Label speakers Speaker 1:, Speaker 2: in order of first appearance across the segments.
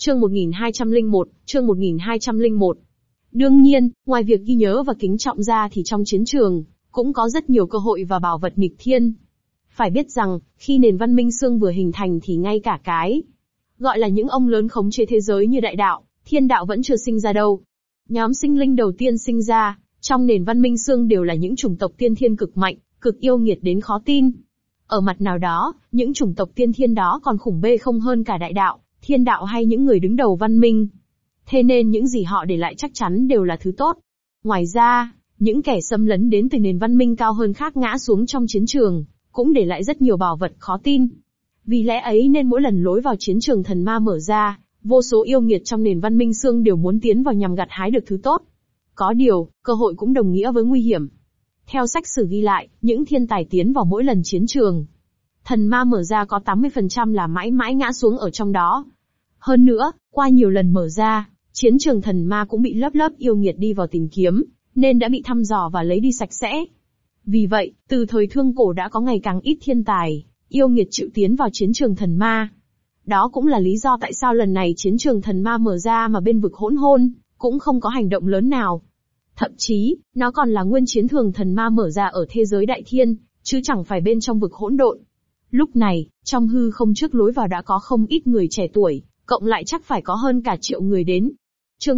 Speaker 1: Chương 1201, chương 1201. Đương nhiên, ngoài việc ghi nhớ và kính trọng ra thì trong chiến trường, cũng có rất nhiều cơ hội và bảo vật nghịch thiên. Phải biết rằng, khi nền văn minh xương vừa hình thành thì ngay cả cái gọi là những ông lớn khống chế thế giới như đại đạo, thiên đạo vẫn chưa sinh ra đâu. Nhóm sinh linh đầu tiên sinh ra, trong nền văn minh xương đều là những chủng tộc tiên thiên cực mạnh, cực yêu nghiệt đến khó tin. Ở mặt nào đó, những chủng tộc tiên thiên đó còn khủng bê không hơn cả đại đạo, thiên đạo hay những người đứng đầu văn minh. Thế nên những gì họ để lại chắc chắn đều là thứ tốt. Ngoài ra, những kẻ xâm lấn đến từ nền văn minh cao hơn khác ngã xuống trong chiến trường, cũng để lại rất nhiều bảo vật khó tin. Vì lẽ ấy nên mỗi lần lối vào chiến trường thần ma mở ra, vô số yêu nghiệt trong nền văn minh xương đều muốn tiến vào nhằm gặt hái được thứ tốt. Có điều, cơ hội cũng đồng nghĩa với nguy hiểm. Theo sách sử ghi lại, những thiên tài tiến vào mỗi lần chiến trường thần ma mở ra có 80% là mãi mãi ngã xuống ở trong đó. Hơn nữa, qua nhiều lần mở ra, chiến trường thần ma cũng bị lớp lớp yêu nghiệt đi vào tìm kiếm, nên đã bị thăm dò và lấy đi sạch sẽ. Vì vậy, từ thời thương cổ đã có ngày càng ít thiên tài, yêu nghiệt chịu tiến vào chiến trường thần ma. Đó cũng là lý do tại sao lần này chiến trường thần ma mở ra mà bên vực hỗn hôn, cũng không có hành động lớn nào. Thậm chí, nó còn là nguyên chiến thường thần ma mở ra ở thế giới đại thiên, chứ chẳng phải bên trong vực hỗn độn. Lúc này, trong hư không trước lối vào đã có không ít người trẻ tuổi, cộng lại chắc phải có hơn cả triệu người đến. Chương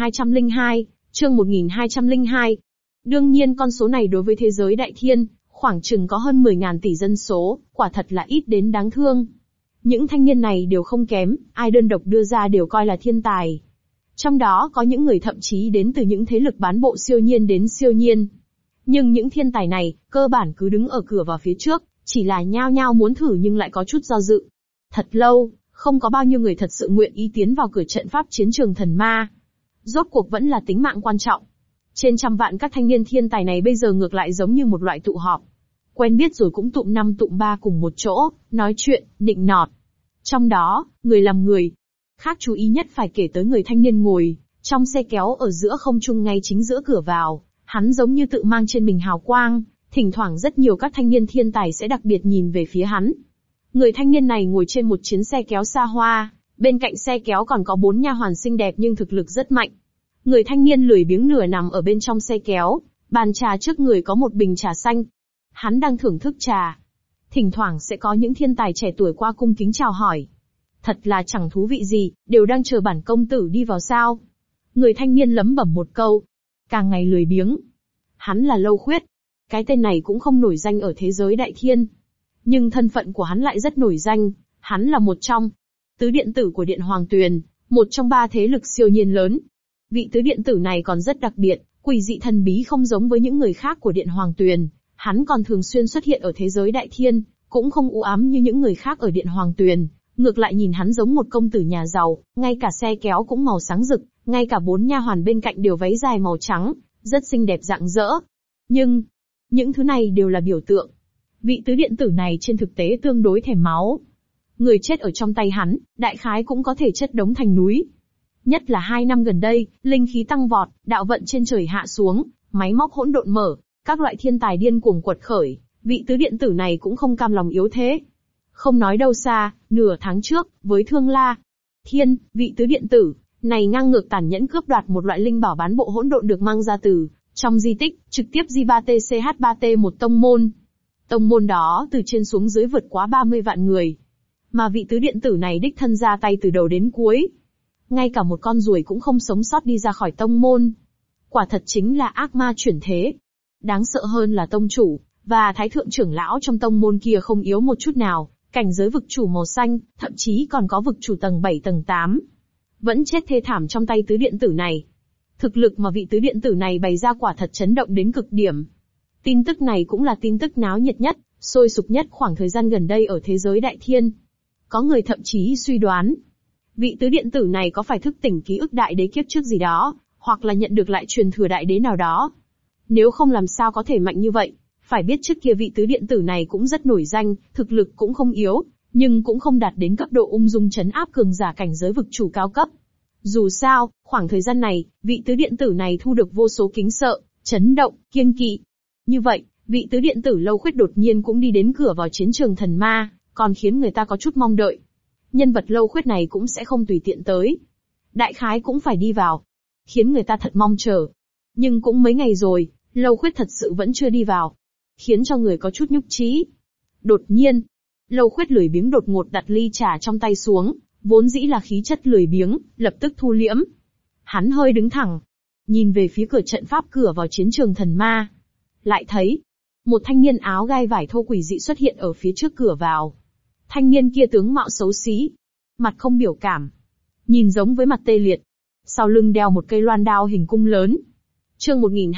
Speaker 1: 1202, chương 1202. Đương nhiên con số này đối với thế giới đại thiên, khoảng chừng có hơn 10.000 tỷ dân số, quả thật là ít đến đáng thương. Những thanh niên này đều không kém, ai đơn độc đưa ra đều coi là thiên tài. Trong đó có những người thậm chí đến từ những thế lực bán bộ siêu nhiên đến siêu nhiên. Nhưng những thiên tài này, cơ bản cứ đứng ở cửa vào phía trước, chỉ là nhao nhao muốn thử nhưng lại có chút do dự. Thật lâu, không có bao nhiêu người thật sự nguyện ý tiến vào cửa trận pháp chiến trường thần ma. Rốt cuộc vẫn là tính mạng quan trọng. Trên trăm vạn các thanh niên thiên tài này bây giờ ngược lại giống như một loại tụ họp. Quen biết rồi cũng tụm năm tụm ba cùng một chỗ, nói chuyện, nịnh nọt. Trong đó, người làm người. Khác chú ý nhất phải kể tới người thanh niên ngồi trong xe kéo ở giữa không trung ngay chính giữa cửa vào. Hắn giống như tự mang trên mình hào quang, thỉnh thoảng rất nhiều các thanh niên thiên tài sẽ đặc biệt nhìn về phía hắn. Người thanh niên này ngồi trên một chiến xe kéo xa hoa, bên cạnh xe kéo còn có 4 nha hoàn xinh đẹp nhưng thực lực rất mạnh. Người thanh niên lười biếng nửa nằm ở bên trong xe kéo, bàn trà trước người có một bình trà xanh. Hắn đang thưởng thức trà. Thỉnh thoảng sẽ có những thiên tài trẻ tuổi qua cung kính chào hỏi. Thật là chẳng thú vị gì, đều đang chờ bản công tử đi vào sao. Người thanh niên lẩm bẩm một câu. Càng ngày lười biếng. Hắn là Lâu Khuyết. Cái tên này cũng không nổi danh ở thế giới đại thiên. Nhưng thân phận của hắn lại rất nổi danh. Hắn là một trong tứ điện tử của Điện Hoàng Tuyền, một trong 3 thế lực siêu nhiên lớn. Vị tứ điện tử này còn rất đặc biệt, quỷ dị thần bí không giống với những người khác của Điện Hoàng Tuyền. Hắn còn thường xuyên xuất hiện ở thế giới đại thiên, cũng không u ám như những người khác ở Điện Hoàng Tuyền. Ngược lại nhìn hắn giống một công tử nhà giàu, ngay cả xe kéo cũng màu sáng rực, ngay cả 4 nha hoàn bên cạnh đều váy dài màu trắng, rất xinh đẹp rạng rỡ. Nhưng, những thứ này đều là biểu tượng. Vị tứ điện tử này trên thực tế tương đối thèm máu. Người chết ở trong tay hắn, đại khái cũng có thể chất đống thành núi. Nhất là 2 năm gần đây, linh khí tăng vọt, đạo vận trên trời hạ xuống, máy móc hỗn độn mở, các loại thiên tài điên cuồng quật khởi, vị tứ điện tử này cũng không cam lòng yếu thế. Không nói đâu xa, nửa tháng trước, với Thương La Thiên, vị tứ điện tử này ngang ngược tàn nhẫn cướp đoạt một loại linh bảo bán bộ hỗn độn được mang ra từ trong di tích, trực tiếp J3TCH3T một tông môn. Tông môn đó từ trên xuống dưới vượt quá 30 vạn người. Mà vị tứ điện tử này đích thân ra tay từ đầu đến cuối. Ngay cả một con ruồi cũng không sống sót đi ra khỏi tông môn. Quả thật chính là ác ma chuyển thế. Đáng sợ hơn là tông chủ và thái thượng trưởng lão trong tông môn kia không yếu một chút nào, cảnh giới vực chủ màu xanh, thậm chí còn có vực chủ tầng 7 tầng 8. Vẫn chết thê thảm trong tay tứ điện tử này. Thực lực mà vị tứ điện tử này bày ra quả thật chấn động đến cực điểm. Tin tức này cũng là tin tức náo nhiệt nhất, sôi sục nhất khoảng thời gian gần đây ở thế giới đại thiên. Có người thậm chí suy đoán, vị tứ điện tử này có phải thức tỉnh ký ức đại đế kiếp trước gì đó, hoặc là nhận được lại truyền thừa đại đế nào đó. Nếu không làm sao có thể mạnh như vậy. Phải biết trước kia vị tứ điện tử này cũng rất nổi danh, thực lực cũng không yếu, nhưng cũng không đạt đến cấp độ ung dung trấn áp cường giả cảnh giới vực chủ cao cấp. Dù sao, khoảng thời gian này, vị tứ điện tử này thu được vô số kính sợ, chấn động, kiêng kỵ. Như vậy, vị tứ điện tử Lâu Khuyết đột nhiên cũng đi đến cửa vào chiến trường thần ma, còn khiến người ta có chút mong đợi. nhân vật Lâu Khuyết này cũng sẽ không tùy tiện tới. Đại khái cũng phải đi vào. Khiến người ta thật mong chờ. Nhưng cũng mấy ngày rồi, Lâu Khuyết thật sự vẫn chưa đi vào. Khiến cho người có chút nhúc chí. Đột nhiên, Lâu Khuyết lười biếng đột ngột đặt ly trà trong tay xuống, vốn dĩ là khí chất lười biếng, lập tức thu liễm. Hắn hơi đứng thẳng, nhìn về phía cửa trận pháp cửa vào chiến trường thần ma. Lại thấy, một thanh niên áo gai vải thô quỷ dị xuất hiện ở phía trước cửa vào. Thanh niên kia tướng mạo xấu xí, mặt không biểu cảm, nhìn giống với mặt tê liệt. Sau lưng đeo một cây loan đao hình cung lớn. Chương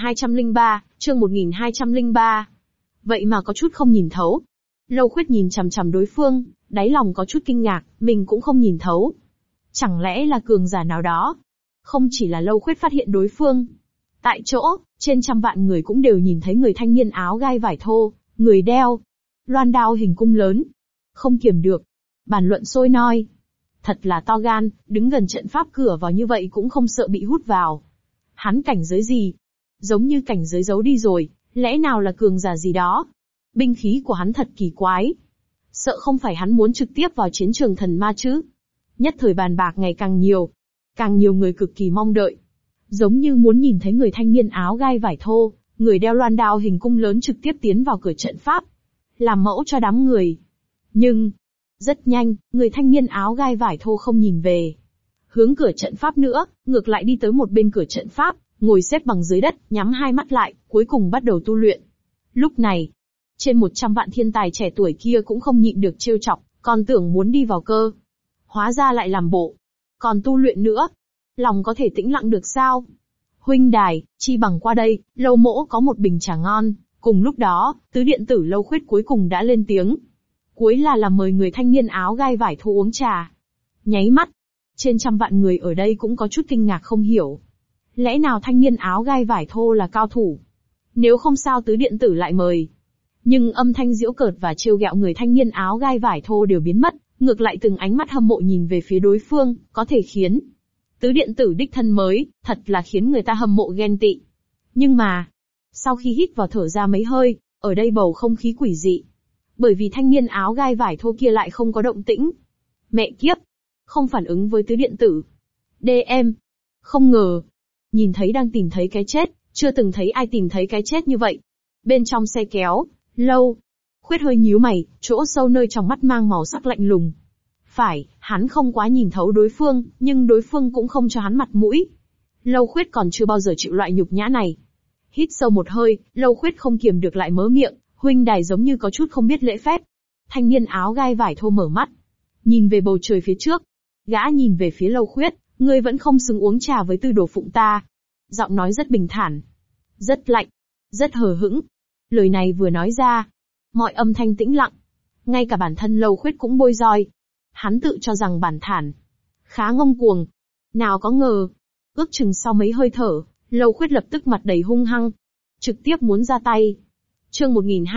Speaker 1: 1203. Vậy mà có chút không nhìn thấu. Lâu Khuyết nhìn chằm chằm đối phương, đáy lòng có chút kinh ngạc, mình cũng không nhìn thấu. Chẳng lẽ là cường giả nào đó? Không chỉ là Lâu Khuyết phát hiện đối phương. Tại chỗ, trên trăm vạn người cũng đều nhìn thấy người thanh niên áo gai vải thô, người đeo loan đao hình cung lớn. Không kiềm được, bàn luận sôi noi. Thật là to gan, đứng gần trận pháp cửa vào như vậy cũng không sợ bị hút vào. Hắn cảnh giới gì? Giống như cảnh giới giấu đi rồi, lẽ nào là cường giả gì đó? Binh khí của hắn thật kỳ quái. Sợ không phải hắn muốn trực tiếp vào chiến trường thần ma chứ? Nhất thời bàn bạc ngày càng nhiều. Càng nhiều người cực kỳ mong đợi. Giống như muốn nhìn thấy người thanh niên áo gai vải thô, người đeo loan đao hình cung lớn trực tiếp tiến vào cửa trận pháp. Làm mẫu cho đám người. Nhưng, rất nhanh, người thanh niên áo gai vải thô không nhìn về hướng cửa trận pháp nữa, ngược lại đi tới một bên cửa trận pháp, ngồi xếp bằng dưới đất, nhắm hai mắt lại, cuối cùng bắt đầu tu luyện. Lúc này, trên 100 vạn thiên tài trẻ tuổi kia cũng không nhịn được trêu chọc, còn tưởng muốn đi vào cơ. Hóa ra lại làm bộ. Còn tu luyện nữa. Lòng có thể tĩnh lặng được sao? Huynh đài, chi bằng qua đây, Lâu mỗ có một bình trà ngon. Cùng lúc đó, tứ điện tử Lâu Khuyết cuối cùng đã lên tiếng. Cuối là mời người thanh niên áo gai vải thô uống trà. Nháy mắt, trên trăm vạn người ở đây cũng có chút kinh ngạc không hiểu. Lẽ nào thanh niên áo gai vải thô là cao thủ? Nếu không sao tứ điện tử lại mời. Nhưng âm thanh giễu cợt và trêu ghẹo người thanh niên áo gai vải thô đều biến mất, ngược lại từng ánh mắt hâm mộ nhìn về phía đối phương, có thể khiến tứ điện tử đích thân mới, thật là khiến người ta hâm mộ ghen tị. Nhưng mà, sau khi hít vào thở ra mấy hơi, ở đây bầu không khí quỷ dị. Bởi vì thanh niên áo gai vải thô kia lại không có động tĩnh. Mẹ kiếp! Không phản ứng với tứ điện tử. DM! Không ngờ! Nhìn thấy đang tìm thấy cái chết, chưa từng thấy ai tìm thấy cái chết như vậy. Bên trong xe kéo, Lâu Khuyết hơi nhíu mày, chỗ sâu nơi trong mắt mang màu sắc lạnh lùng. Phải, hắn không quá nhìn thấu đối phương, nhưng đối phương cũng không cho hắn mặt mũi. Lâu Khuyết còn chưa bao giờ chịu loại nhục nhã này. Hít sâu một hơi, Lâu Khuyết không kiềm được lại mớ miệng, huynh đài giống như có chút không biết lễ phép. Thanh niên áo gai vải thô mở mắt, nhìn về bầu trời phía trước. Gã nhìn về phía Lâu Khuyết, ngươi vẫn không xứng uống trà với Tư Đồ Phụng ta. Giọng nói rất bình thản, rất lạnh, rất hờ hững. Lời này vừa nói ra, mọi âm thanh tĩnh lặng. Ngay cả bản thân Lâu Khuyết cũng bôi roi. Hắn tự cho rằng bản thản, khá ngông cuồng. Nào có ngờ, ước chừng sau mấy hơi thở, Lâu Khuyết lập tức mặt đầy hung hăng, trực tiếp muốn ra tay. Chương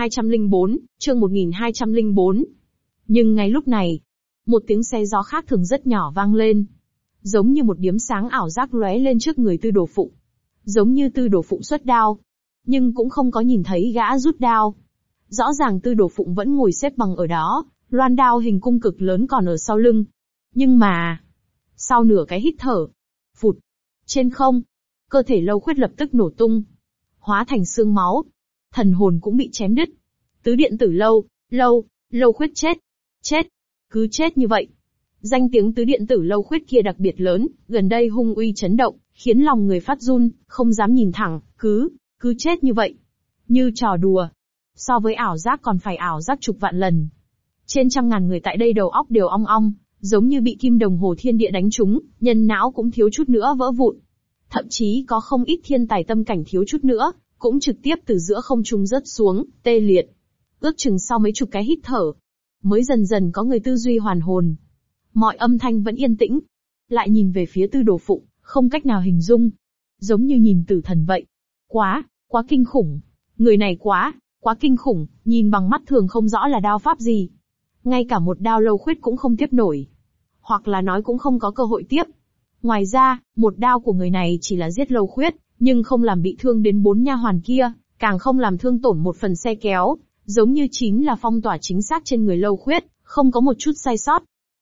Speaker 1: 1204. Nhưng ngay lúc này, một tiếng xe gió khác thường rất nhỏ vang lên. Giống như một điếm sáng ảo giác lóe lên trước người Tư Đồ Phụng. Giống như Tư Đồ Phụng xuất đao. Nhưng cũng không có nhìn thấy gã rút đao. Rõ ràng Tư Đồ Phụng vẫn ngồi xếp bằng ở đó, loan đao hình cung cực lớn còn ở sau lưng. Nhưng mà, sau nửa cái hít thở, phụt, trên không, cơ thể Lâu Khuyết lập tức nổ tung, hóa thành xương máu. Thần hồn cũng bị chém đứt. Tứ điện tử Lâu Khuyết chết, cứ chết như vậy. Danh tiếng tứ điện tử Lâu Khuyết kia đặc biệt lớn, gần đây hung uy chấn động, khiến lòng người phát run, không dám nhìn thẳng, cứ chết như vậy. Như trò đùa. So với ảo giác còn phải ảo giác chục vạn lần. Trên trăm ngàn người tại đây đầu óc đều ong ong, giống như bị kim đồng hồ thiên địa đánh trúng, nhân não cũng thiếu chút nữa vỡ vụn. Thậm chí có không ít thiên tài tâm cảnh thiếu chút nữa, cũng trực tiếp từ giữa không trung rớt xuống, tê liệt. Ước chừng sau mấy chục cái hít thở, mới dần dần có người tư duy hoàn hồn. Mọi âm thanh vẫn yên tĩnh. Lại nhìn về phía Tư Đồ Phụng, không cách nào hình dung. Giống như nhìn tử thần vậy. Quá kinh khủng. Người này quá kinh khủng, nhìn bằng mắt thường không rõ là đao pháp gì. Ngay cả một đao Lâu Khuyết cũng không tiếp nổi. Hoặc là nói cũng không có cơ hội tiếp. Ngoài ra, một đao của người này chỉ là giết Lâu Khuyết, nhưng không làm bị thương đến 4 nha hoàn kia, càng không làm thương tổn một phần xe kéo, giống như chính là phong tỏa chính xác trên người Lâu Khuyết, không có một chút sai sót.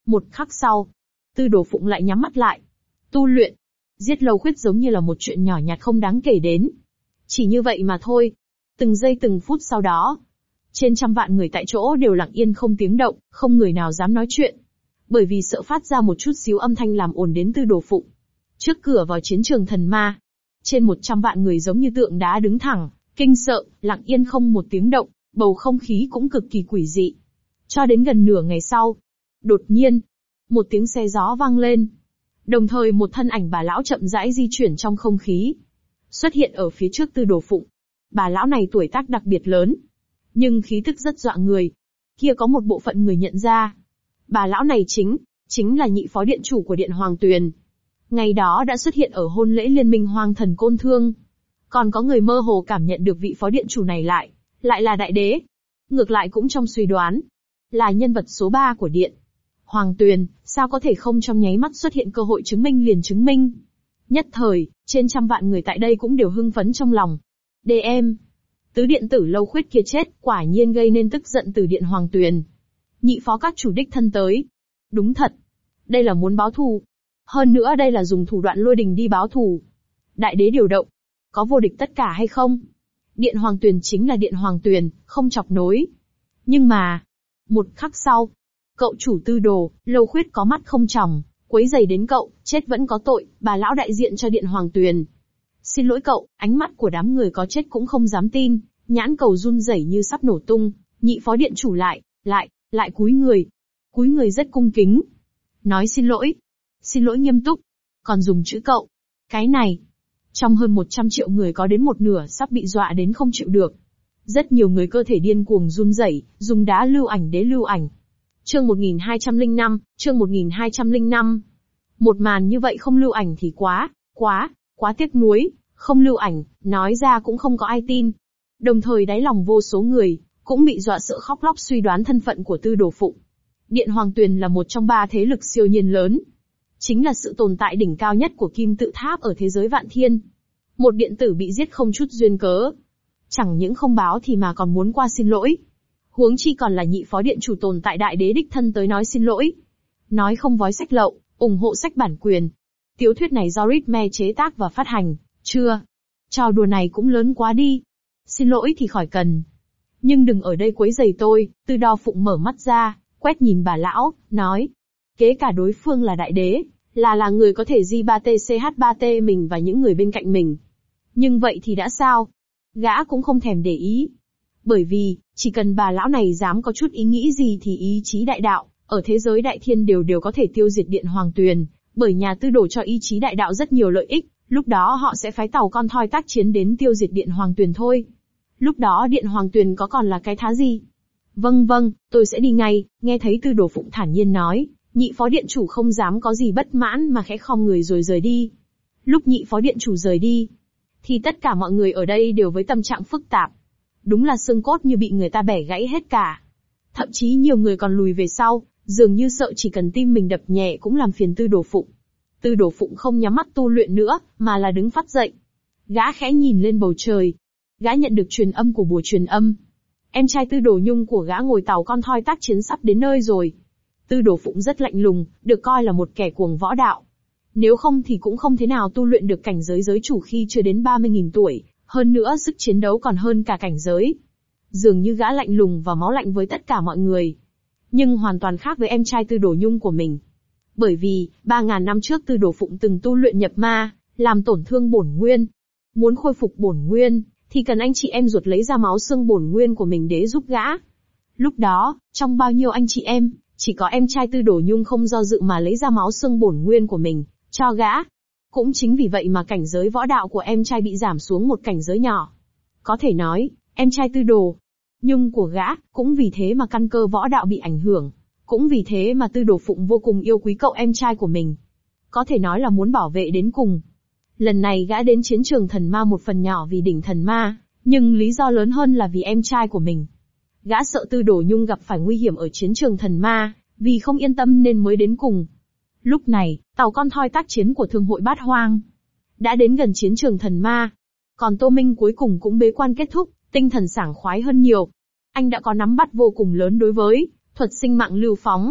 Speaker 1: Một khắc sau, Tư Đồ Phụng lại nhắm mắt lại. Tu luyện. Giết Lâu Khuyết giống như là một chuyện nhỏ nhặt không đáng kể đến. Chỉ như vậy mà thôi. Từng giây từng phút sau đó, trên trăm vạn người tại chỗ đều lặng yên không tiếng động, không người nào dám nói chuyện. Bởi vì sợ phát ra một chút xíu âm thanh làm ồn đến Tư Đồ Phụng. Trước cửa vào chiến trường thần ma, trên 100 vạn người giống như tượng đá đứng thẳng, kinh sợ, lặng yên không một tiếng động, bầu không khí cũng cực kỳ quỷ dị. Cho đến gần nửa ngày sau, đột nhiên, một tiếng xe gió vang lên. Đồng thời một thân ảnh bà lão chậm rãi di chuyển trong không khí, xuất hiện ở phía trước Tư Đồ Phụng. Bà lão này tuổi tác đặc biệt lớn, nhưng khí tức rất dọa người. Kia có một bộ phận người nhận ra, bà lão này chính là nhị phó điện chủ của Điện Hoàng Tuyền. Ngày đó đã xuất hiện ở hôn lễ liên minh Hoang Thần Côn Thương. Còn có người mơ hồ cảm nhận được vị phó điện chủ này lại là đại đế. Ngược lại cũng trong suy đoán, là nhân vật số 3 của Điện Hoàng Tuyền, sao có thể không trong nháy mắt xuất hiện cơ hội chứng minh liền chứng minh. Nhất thời, trên trăm vạn người tại đây cũng đều hưng phấn trong lòng. DM. Tứ điện tử Lâu Khuyết kia chết, quả nhiên gây nên tức giận từ Điện Hoàng Tuyền. Nhị phó các chủ đích thân tới. Đúng thật. Đây là muốn báo thù. Hơn nữa đây là dùng thủ đoạn lôi đình đi báo thù. Đại đế điều động. Có vô địch tất cả hay không? Điện Hoàng Tuyền chính là Điện Hoàng Tuyền, không chọc nối. Nhưng mà, một khắc sau, cậu chủ Tư Đồ, Lâu Khuyết có mắt không tròng, quấy giày đến cậu, chết vẫn có tội, bà lão đại diện cho Điện Hoàng Tuyền. Xin lỗi cậu, ánh mắt của đám người có chết cũng không dám tin, nhãn cầu run rẩy như sắp nổ tung, nhị phó điện chủ lại cúi người rất cung kính. Nói xin lỗi nghiêm túc, còn dùng chữ cậu. Cái này, trong hơn 100 triệu người có đến một nửa sắp bị dọa đến không chịu được. Rất nhiều người cơ thể điên cuồng run rẩy, dùng đá lưu ảnh để lưu ảnh. Chương 1205. Một màn như vậy không lưu ảnh thì quá tiếc nuối, không lưu ảnh, nói ra cũng không có ai tin. Đồng thời đáy lòng vô số người, cũng bị dọa sợ khóc lóc suy đoán thân phận của Tư Đồ Phụng. Điện Hoàng Tuyền là một trong 3 thế lực siêu nhiên lớn. Chính là sự tồn tại đỉnh cao nhất của kim tự tháp ở thế giới vạn thiên. Một điện tử bị giết không chút duyên cớ. Chẳng những không báo thì mà còn muốn qua xin lỗi. Huống chi còn là nhị phó điện chủ tồn tại đại đế đích thân tới nói xin lỗi. Nói không vói sách lậu, ủng hộ sách bản quyền. Tiểu thuyết này do Ritme chế tác và phát hành, chưa? Trò đùa này cũng lớn quá đi. Xin lỗi thì khỏi cần. Nhưng đừng ở đây quấy rầy tôi, Tư Đo Phụng mở mắt ra, quét nhìn bà lão, nói. Kế cả đối phương là đại đế, là người có thể J3TCH3T mình và những người bên cạnh mình. Nhưng vậy thì đã sao? Gã cũng không thèm để ý. Bởi vì, chỉ cần bà lão này dám có chút ý nghĩ gì thì ý chí đại đạo, ở thế giới đại thiên đều có thể tiêu diệt Điện Hoàng Tuyền, bởi nhà Tư Đồ cho ý chí đại đạo rất nhiều lợi ích, lúc đó họ sẽ phái tàu con thoi tác chiến đến tiêu diệt Điện Hoàng Tuyền thôi. Lúc đó Điện Hoàng Tuyền có còn là cái thá gì? Vâng, tôi sẽ đi ngay, nghe thấy Tư Đồ Phụng thản nhiên nói, nhị phó điện chủ không dám có gì bất mãn mà khẽ khom người rồi rời đi. Lúc nhị phó điện chủ rời đi, thì tất cả mọi người ở đây đều với tâm trạng phức tạp. Đúng là xương cốt như bị người ta bẻ gãy hết cả. Thậm chí nhiều người còn lùi về sau, dường như sợ chỉ cần tim mình đập nhẹ cũng làm phiền Tư Đồ Phụng. Tư Đồ Phụng không nhắm mắt tu luyện nữa, mà là đứng phắt dậy. Gã khẽ nhìn lên bầu trời. Gã nhận được truyền âm của bùa truyền âm. Em trai Tư Đồ Nhung của gã ngồi tàu con thoi tác chiến sắp đến nơi rồi. Tư Đồ Phụng rất lạnh lùng, được coi là một kẻ cuồng võ đạo. Nếu không thì cũng không thế nào tu luyện được cảnh giới giới chủ khi chưa đến 30.000 tuổi, hơn nữa sức chiến đấu còn hơn cả cảnh giới. Dường như gã lạnh lùng và máu lạnh với tất cả mọi người. Nhưng hoàn toàn khác với em trai Tư Đồ Nhung của mình. Bởi vì, 3.000 năm trước Tư Đồ Phụng từng tu luyện nhập ma, làm tổn thương bổn nguyên. Muốn khôi phục bổn nguyên, thì cần anh chị em ruột lấy ra máu xương bổn nguyên của mình để giúp gã. Lúc đó, trong bao nhiêu anh chị em, chỉ có em trai Tư Đồ Nhung không do dự mà lấy ra máu xương bổn nguyên của mình, cho gã. Cũng chính vì vậy mà cảnh giới võ đạo của em trai bị giảm xuống một cảnh giới nhỏ. Có thể nói, em trai Tư Đồ Nhung của gã, cũng vì thế mà căn cơ võ đạo bị ảnh hưởng. Cũng vì thế mà Tư Đồ Phụng vô cùng yêu quý cậu em trai của mình. Có thể nói là muốn bảo vệ đến cùng. Lần này gã đến chiến trường thần ma một phần nhỏ vì đỉnh thần ma, nhưng lý do lớn hơn là vì em trai của mình. Gã sợ Tư Đồ Nhung gặp phải nguy hiểm ở chiến trường thần ma, vì không yên tâm nên mới đến cùng. Lúc này, tàu con thoi tác chiến của Thương hội Bát Hoang đã đến gần chiến trường thần ma. Còn Tô Minh cuối cùng cũng bế quan kết thúc, tinh thần sảng khoái hơn nhiều. Anh đã có nắm bắt vô cùng lớn đối với thuật sinh mạng lưu phóng.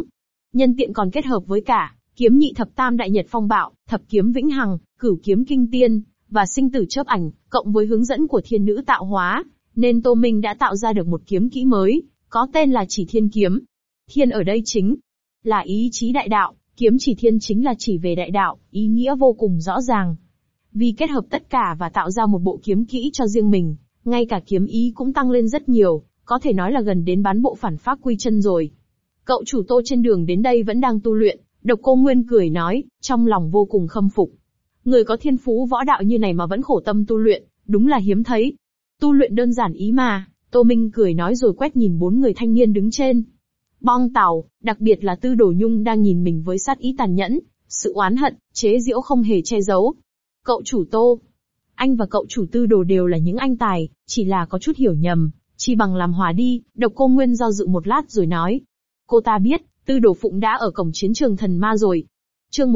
Speaker 1: nhân tiện còn kết hợp với cả kiếm nhị thập tam đại nhật phong bạo, thập kiếm vĩnh hằng, cửu kiếm kinh tiên, và sinh tử chớp ảnh, cộng với hướng dẫn của thiên nữ tạo hóa, nên Tô Minh đã tạo ra được một kiếm kỹ mới, có tên là Chỉ Thiên kiếm. Thiên ở đây chính là ý chí đại đạo, kiếm Chỉ Thiên chính là chỉ về đại đạo, ý nghĩa vô cùng rõ ràng. Vì kết hợp tất cả và tạo ra một bộ kiếm kỹ cho riêng mình, ngay cả kiếm ý cũng tăng lên rất nhiều, có thể nói là gần đến bán bộ phản pháp quy chân rồi. Cậu chủ Tô trên đường đến đây vẫn đang tu luyện, Độc Cô Nguyên cười nói, trong lòng vô cùng khâm phục. Người có thiên phú võ đạo như này mà vẫn khổ tâm tu luyện, đúng là hiếm thấy. Tu luyện đơn giản ý mà, Tô Minh cười nói rồi quét nhìn 4 người thanh niên đứng trên bong tàu, đặc biệt là Tư Đồ Nhung đang nhìn mình với sát ý tàn nhẫn, sự oán hận, chế giễu không hề che giấu. Cậu chủ Tô, anh và cậu chủ Tư Đồ đều là những anh tài, chỉ là có chút hiểu nhầm, chỉ bằng làm hòa đi. Độc Cô Nguyên do dự một lát rồi nói. Cô ta biết, Tư Đồ Phụng đã ở cổng chiến trường thần ma rồi. Chương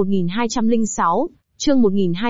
Speaker 1: 1206, chương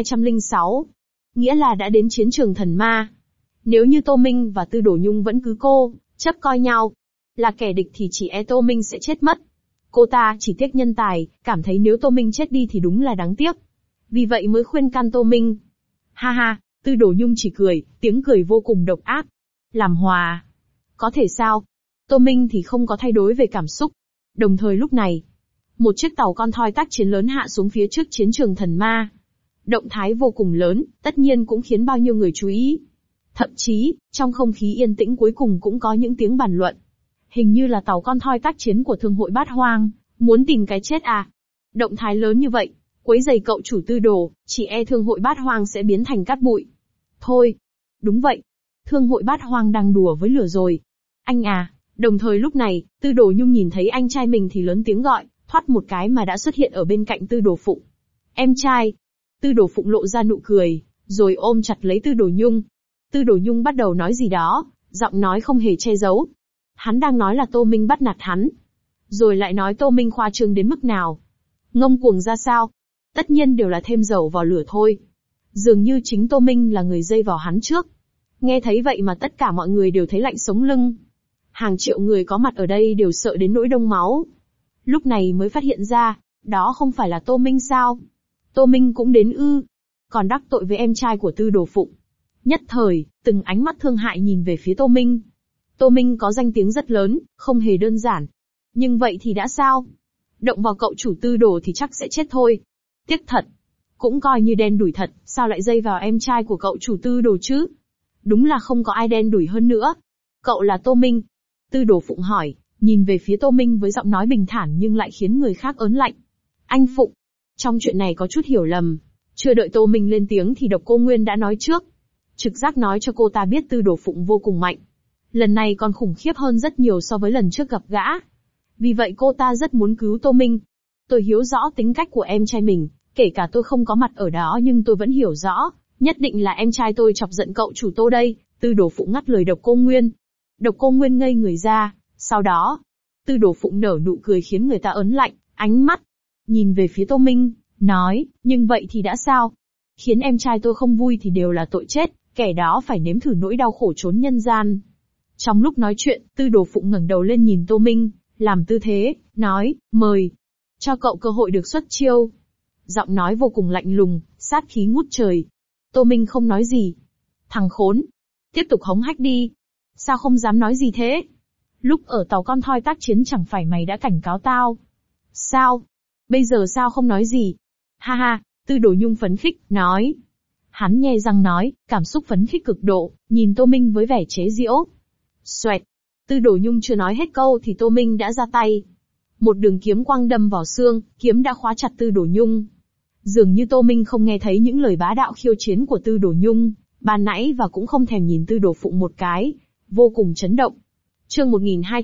Speaker 1: 1206. Nghĩa là đã đến chiến trường thần ma. Nếu như Tô Minh và Tư Đồ Nhung vẫn cứ chấp coi nhau là kẻ địch thì chỉ e Tô Minh sẽ chết mất. Cô ta chỉ tiếc nhân tài, cảm thấy nếu Tô Minh chết đi thì đúng là đáng tiếc. Vì vậy mới khuyên can Tô Minh. Ha ha, Tư Đồ Nhung chỉ cười, tiếng cười vô cùng độc ác. Làm hòa. Có thể sao? Tô Minh thì không có thay đổi về cảm xúc. Đồng thời lúc này, một chiếc tàu con thoi tác chiến lớn hạ xuống phía trước chiến trường thần ma. Động thái vô cùng lớn, tất nhiên cũng khiến bao nhiêu người chú ý. Thậm chí, trong không khí yên tĩnh cuối cùng cũng có những tiếng bàn luận. Hình như là tàu con thoi tác chiến của Thương hội Bát Hoang, muốn tìm cái chết à? Động thái lớn như vậy, quấy giày cậu chủ Tư Đồ, chỉ e Thương hội Bát Hoang sẽ biến thành cát bụi. Thôi, đúng vậy, Thương hội Bát Hoang đang đùa với lửa rồi. Anh à, đồng thời lúc này, Tư Đồ Nhung nhìn thấy anh trai mình thì lớn tiếng gọi, thoát một cái mà đã xuất hiện ở bên cạnh Tư Đồ Phụng. Em trai. Tư Đồ Phụng lộ ra nụ cười, rồi ôm chặt lấy Tư Đồ Nhung. Tư Đồ Nhung bắt đầu nói gì đó, giọng nói không hề che giấu. Hắn đang nói là Tô Minh bắt nạt hắn. Rồi lại nói Tô Minh khoa trương đến mức nào. Ngông cuồng ra sao. Tất nhiên đều là thêm dầu vào lửa thôi. Dường như chính Tô Minh là người dây vào hắn trước. Nghe thấy vậy mà tất cả mọi người đều thấy lạnh sống lưng. Hàng triệu người có mặt ở đây đều sợ đến nỗi đông máu. Lúc này mới phát hiện ra, đó không phải là Tô Minh sao? Tô Minh cũng đến ư? Còn đắc tội với em trai của Tư Đồ Phụng. Nhất thời, từng ánh mắt thương hại nhìn về phía Tô Minh. Tô Minh có danh tiếng rất lớn, không hề đơn giản. Nhưng vậy thì đã sao? Động vào cậu chủ Tư Đồ thì chắc sẽ chết thôi. Tiếc thật. Cũng coi như đen đủi thật, sao lại dây vào em trai của cậu chủ Tư Đồ chứ? Đúng là không có ai đen đủi hơn nữa. Cậu là Tô Minh. Tư Đồ Phụng hỏi, nhìn về phía Tô Minh với giọng nói bình thản nhưng lại khiến người khác ớn lạnh. Anh Phụng. Trong chuyện này có chút hiểu lầm. Chưa đợi Tô Minh lên tiếng thì Độc Cô Nguyên đã nói trước. Trực giác nói cho cô ta biết Tư Đồ Phụng vô cùng mạnh. Lần này còn khủng khiếp hơn rất nhiều so với lần trước gặp gã. Vì vậy cô ta rất muốn cứu Tô Minh. Tôi hiểu rõ tính cách của em trai mình, kể cả tôi không có mặt ở đó nhưng tôi vẫn hiểu rõ, nhất định là em trai tôi chọc giận cậu chủ Tô đây. Tư Đồ Phụng ngắt lời Độc Cô Nguyên. Độc Cô Nguyên ngây người ra, sau đó, Tư Đồ Phụng nở nụ cười khiến người ta ớn lạnh, ánh mắt nhìn về phía Tô Minh, nói, nhưng vậy thì đã sao? Khiến em trai tôi không vui thì đều là tội chết, kẻ đó phải nếm thử nỗi đau khổ trốn nhân gian. Trong lúc nói chuyện, Tư Đồ Phụng ngẩng đầu lên nhìn Tô Minh, làm tư thế, nói, mời, cho cậu cơ hội được xuất chiêu. Giọng nói vô cùng lạnh lùng, sát khí ngút trời. Tô Minh không nói gì. Thằng khốn, tiếp tục hống hách đi. Sao không dám nói gì thế? Lúc ở tàu con thoi tác chiến chẳng phải mày đã cảnh cáo tao? Sao? Bây giờ sao không nói gì? Ha ha, Tư Đồ Nhung phấn khích, nói. Hắn nhe răng nói, cảm xúc phấn khích cực độ, nhìn Tô Minh với vẻ chế giễu. Xoẹt. Tư Đồ Nhung chưa nói hết câu thì Tô Minh đã ra tay. Một đường kiếm quang đâm vào xương, kiếm đã khóa chặt Tư Đồ Nhung. Dường như Tô Minh không nghe thấy những lời bá đạo khiêu chiến của Tư Đồ Nhung ban nãy và cũng không thèm nhìn Tư Đồ Phụng một cái, vô cùng chấn động. Chương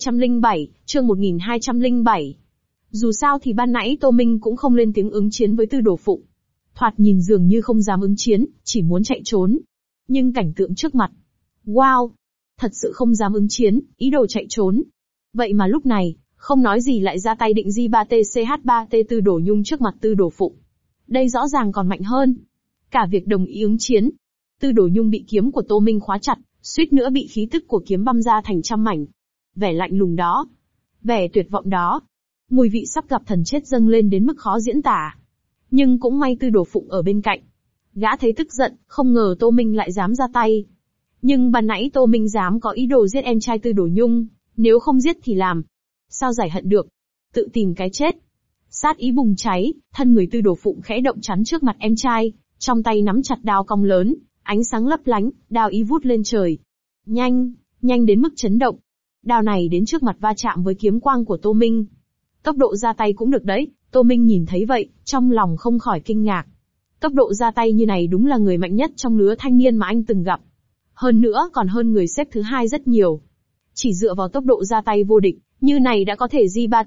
Speaker 1: 1207, chương 1207. Dù sao thì ban nãy Tô Minh cũng không lên tiếng ứng chiến với Tư Đồ Phụng. Thoạt nhìn dường như không dám ứng chiến, chỉ muốn chạy trốn. Nhưng cảnh tượng trước mặt, wow, thật sự không dám ứng chiến, ý đồ chạy trốn. Vậy mà lúc này, không nói gì lại ra tay định J3TCH3T Tư Đồ Nhung trước mặt Tư Đồ Phụng. Đây rõ ràng còn mạnh hơn. Cả việc đồng ý ứng chiến. Tư Đồ Nhung bị kiếm của Tô Minh khóa chặt, suýt nữa bị khí tức của kiếm băm ra thành trăm mảnh. Vẻ lạnh lùng đó, vẻ tuyệt vọng đó, Mùi vị sắp gặp thần chết dâng lên đến mức khó diễn tả. Nhưng cũng may Tư Đồ Phụng ở bên cạnh. Gã thấy tức giận, không ngờ Tô Minh lại dám ra tay. Nhưng ban nãy Tô Minh dám có ý đồ giết em trai Tư Đồ Nhung, nếu không giết thì làm sao giải hận được, tự tìm cái chết. Sát ý bùng cháy, thân người Tư Đồ Phụng khẽ động chắn trước mặt em trai, trong tay nắm chặt đao cong lớn, ánh sáng lấp lánh, đao ý vút lên trời. Nhanh, nhanh đến mức chấn động. Đao này đến trước mặt va chạm với kiếm quang của Tô Minh. Tốc độ ra tay cũng được đấy, Tô Minh nhìn thấy vậy, trong lòng không khỏi kinh ngạc. Tốc độ ra tay như này đúng là người mạnh nhất trong lứa thanh niên mà anh từng gặp. Hơn nữa còn hơn người xếp thứ hai rất nhiều. Chỉ dựa vào tốc độ ra tay vô địch, như này đã có thể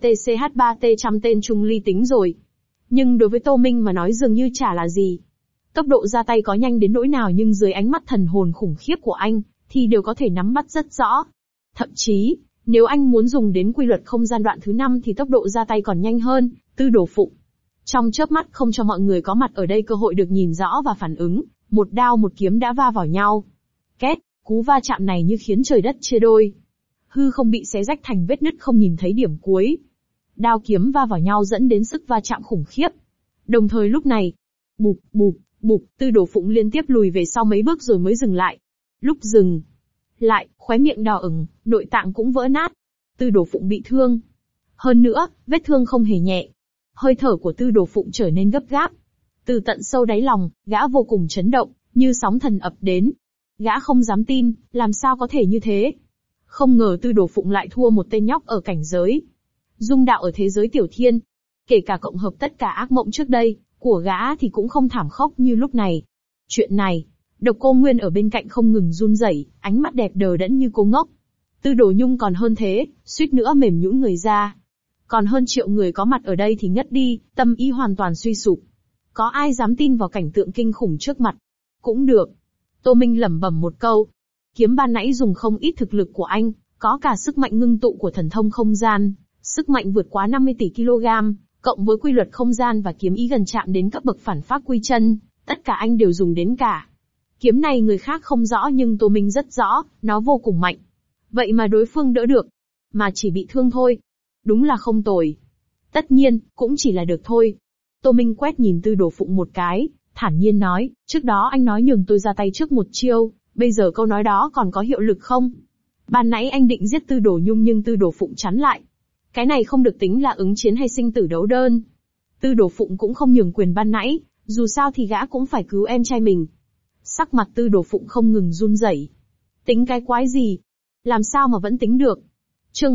Speaker 1: J3TCH3T trăm tên trung ly tính rồi. Nhưng đối với Tô Minh mà nói dường như chả là gì. Tốc độ ra tay có nhanh đến nỗi nào nhưng dưới ánh mắt thần hồn khủng khiếp của anh, thì đều có thể nắm bắt rất rõ. Thậm chí, nếu anh muốn dùng đến quy luật không gian đoạn thứ 5 thì tốc độ ra tay còn nhanh hơn, Tư Đồ Phụng. Trong chớp mắt không cho mọi người có mặt ở đây cơ hội được nhìn rõ và phản ứng, một đao một kiếm đã va vào nhau. Két, cú va chạm này như khiến trời đất chia đôi. Hư không bị xé rách thành vết nứt không nhìn thấy điểm cuối. Đao kiếm va vào nhau dẫn đến sức va chạm khủng khiếp. Đồng thời lúc này, bụp, bụp, bụp, Tư Đồ Phụng liên tiếp lùi về sau mấy bước rồi mới dừng lại. Lúc dừng lại, khóe miệng đỏ ửng, nội tạng cũng vỡ nát. Tư Đồ Phụng bị thương. Hơn nữa, vết thương không hề nhẹ. Hơi thở của Tư Đồ Phụng trở nên gấp gáp. Từ tận sâu đáy lòng, gã vô cùng chấn động, như sóng thần ập đến. Gã không dám tin, làm sao có thể như thế? Không ngờ Tư Đồ Phụng lại thua một tên nhóc ở cảnh giới dung đạo ở thế giới tiểu thiên. Kể cả cộng hợp tất cả ác mộng trước đây, của gã thì cũng không thảm khốc như lúc này. Chuyện này, Độc Cô Nguyên ở bên cạnh không ngừng run rẩy, ánh mắt đẹp đờ đẫn như cô ngốc. Tư Đồ Nhung còn hơn thế, suýt nữa mềm nhũn người ra. Còn hơn triệu người có mặt ở đây thì ngất đi, tâm ý hoàn toàn suy sụp. Có ai dám tin vào cảnh tượng kinh khủng trước mặt? Cũng được. Tô Minh lẩm bẩm một câu. Kiếm ban nãy dùng không ít thực lực của anh, có cả sức mạnh ngưng tụ của thần thông không gian, sức mạnh vượt quá 50 tỷ kg, cộng với quy luật không gian và kiếm ý gần chạm đến cấp bậc phản pháp quy chân, tất cả anh đều dùng đến cả. Kiếm này người khác không rõ nhưng Tô Minh rất rõ, nó vô cùng mạnh. Vậy mà đối phương đỡ được, mà chỉ bị thương thôi. Đúng là không tồi. Tất nhiên, cũng chỉ là được thôi. Tô Minh quét nhìn Tư Đồ Phụng một cái, thản nhiên nói, trước đó anh nói nhường tôi ra tay trước một chiêu, bây giờ câu nói đó còn có hiệu lực không? Ban nãy anh định giết Tư Đồ Nhung nhưng Tư Đồ Phụng chắn lại. Cái này không được tính là ứng chiến hay sinh tử đấu đơn. Tư Đồ Phụng cũng không nhường quyền ban nãy, dù sao thì gã cũng phải cứu em trai mình. Sắc mặt Tư Đồ Phụng không ngừng run rẩy. Tính cái quái gì? Làm sao mà vẫn tính được? Chương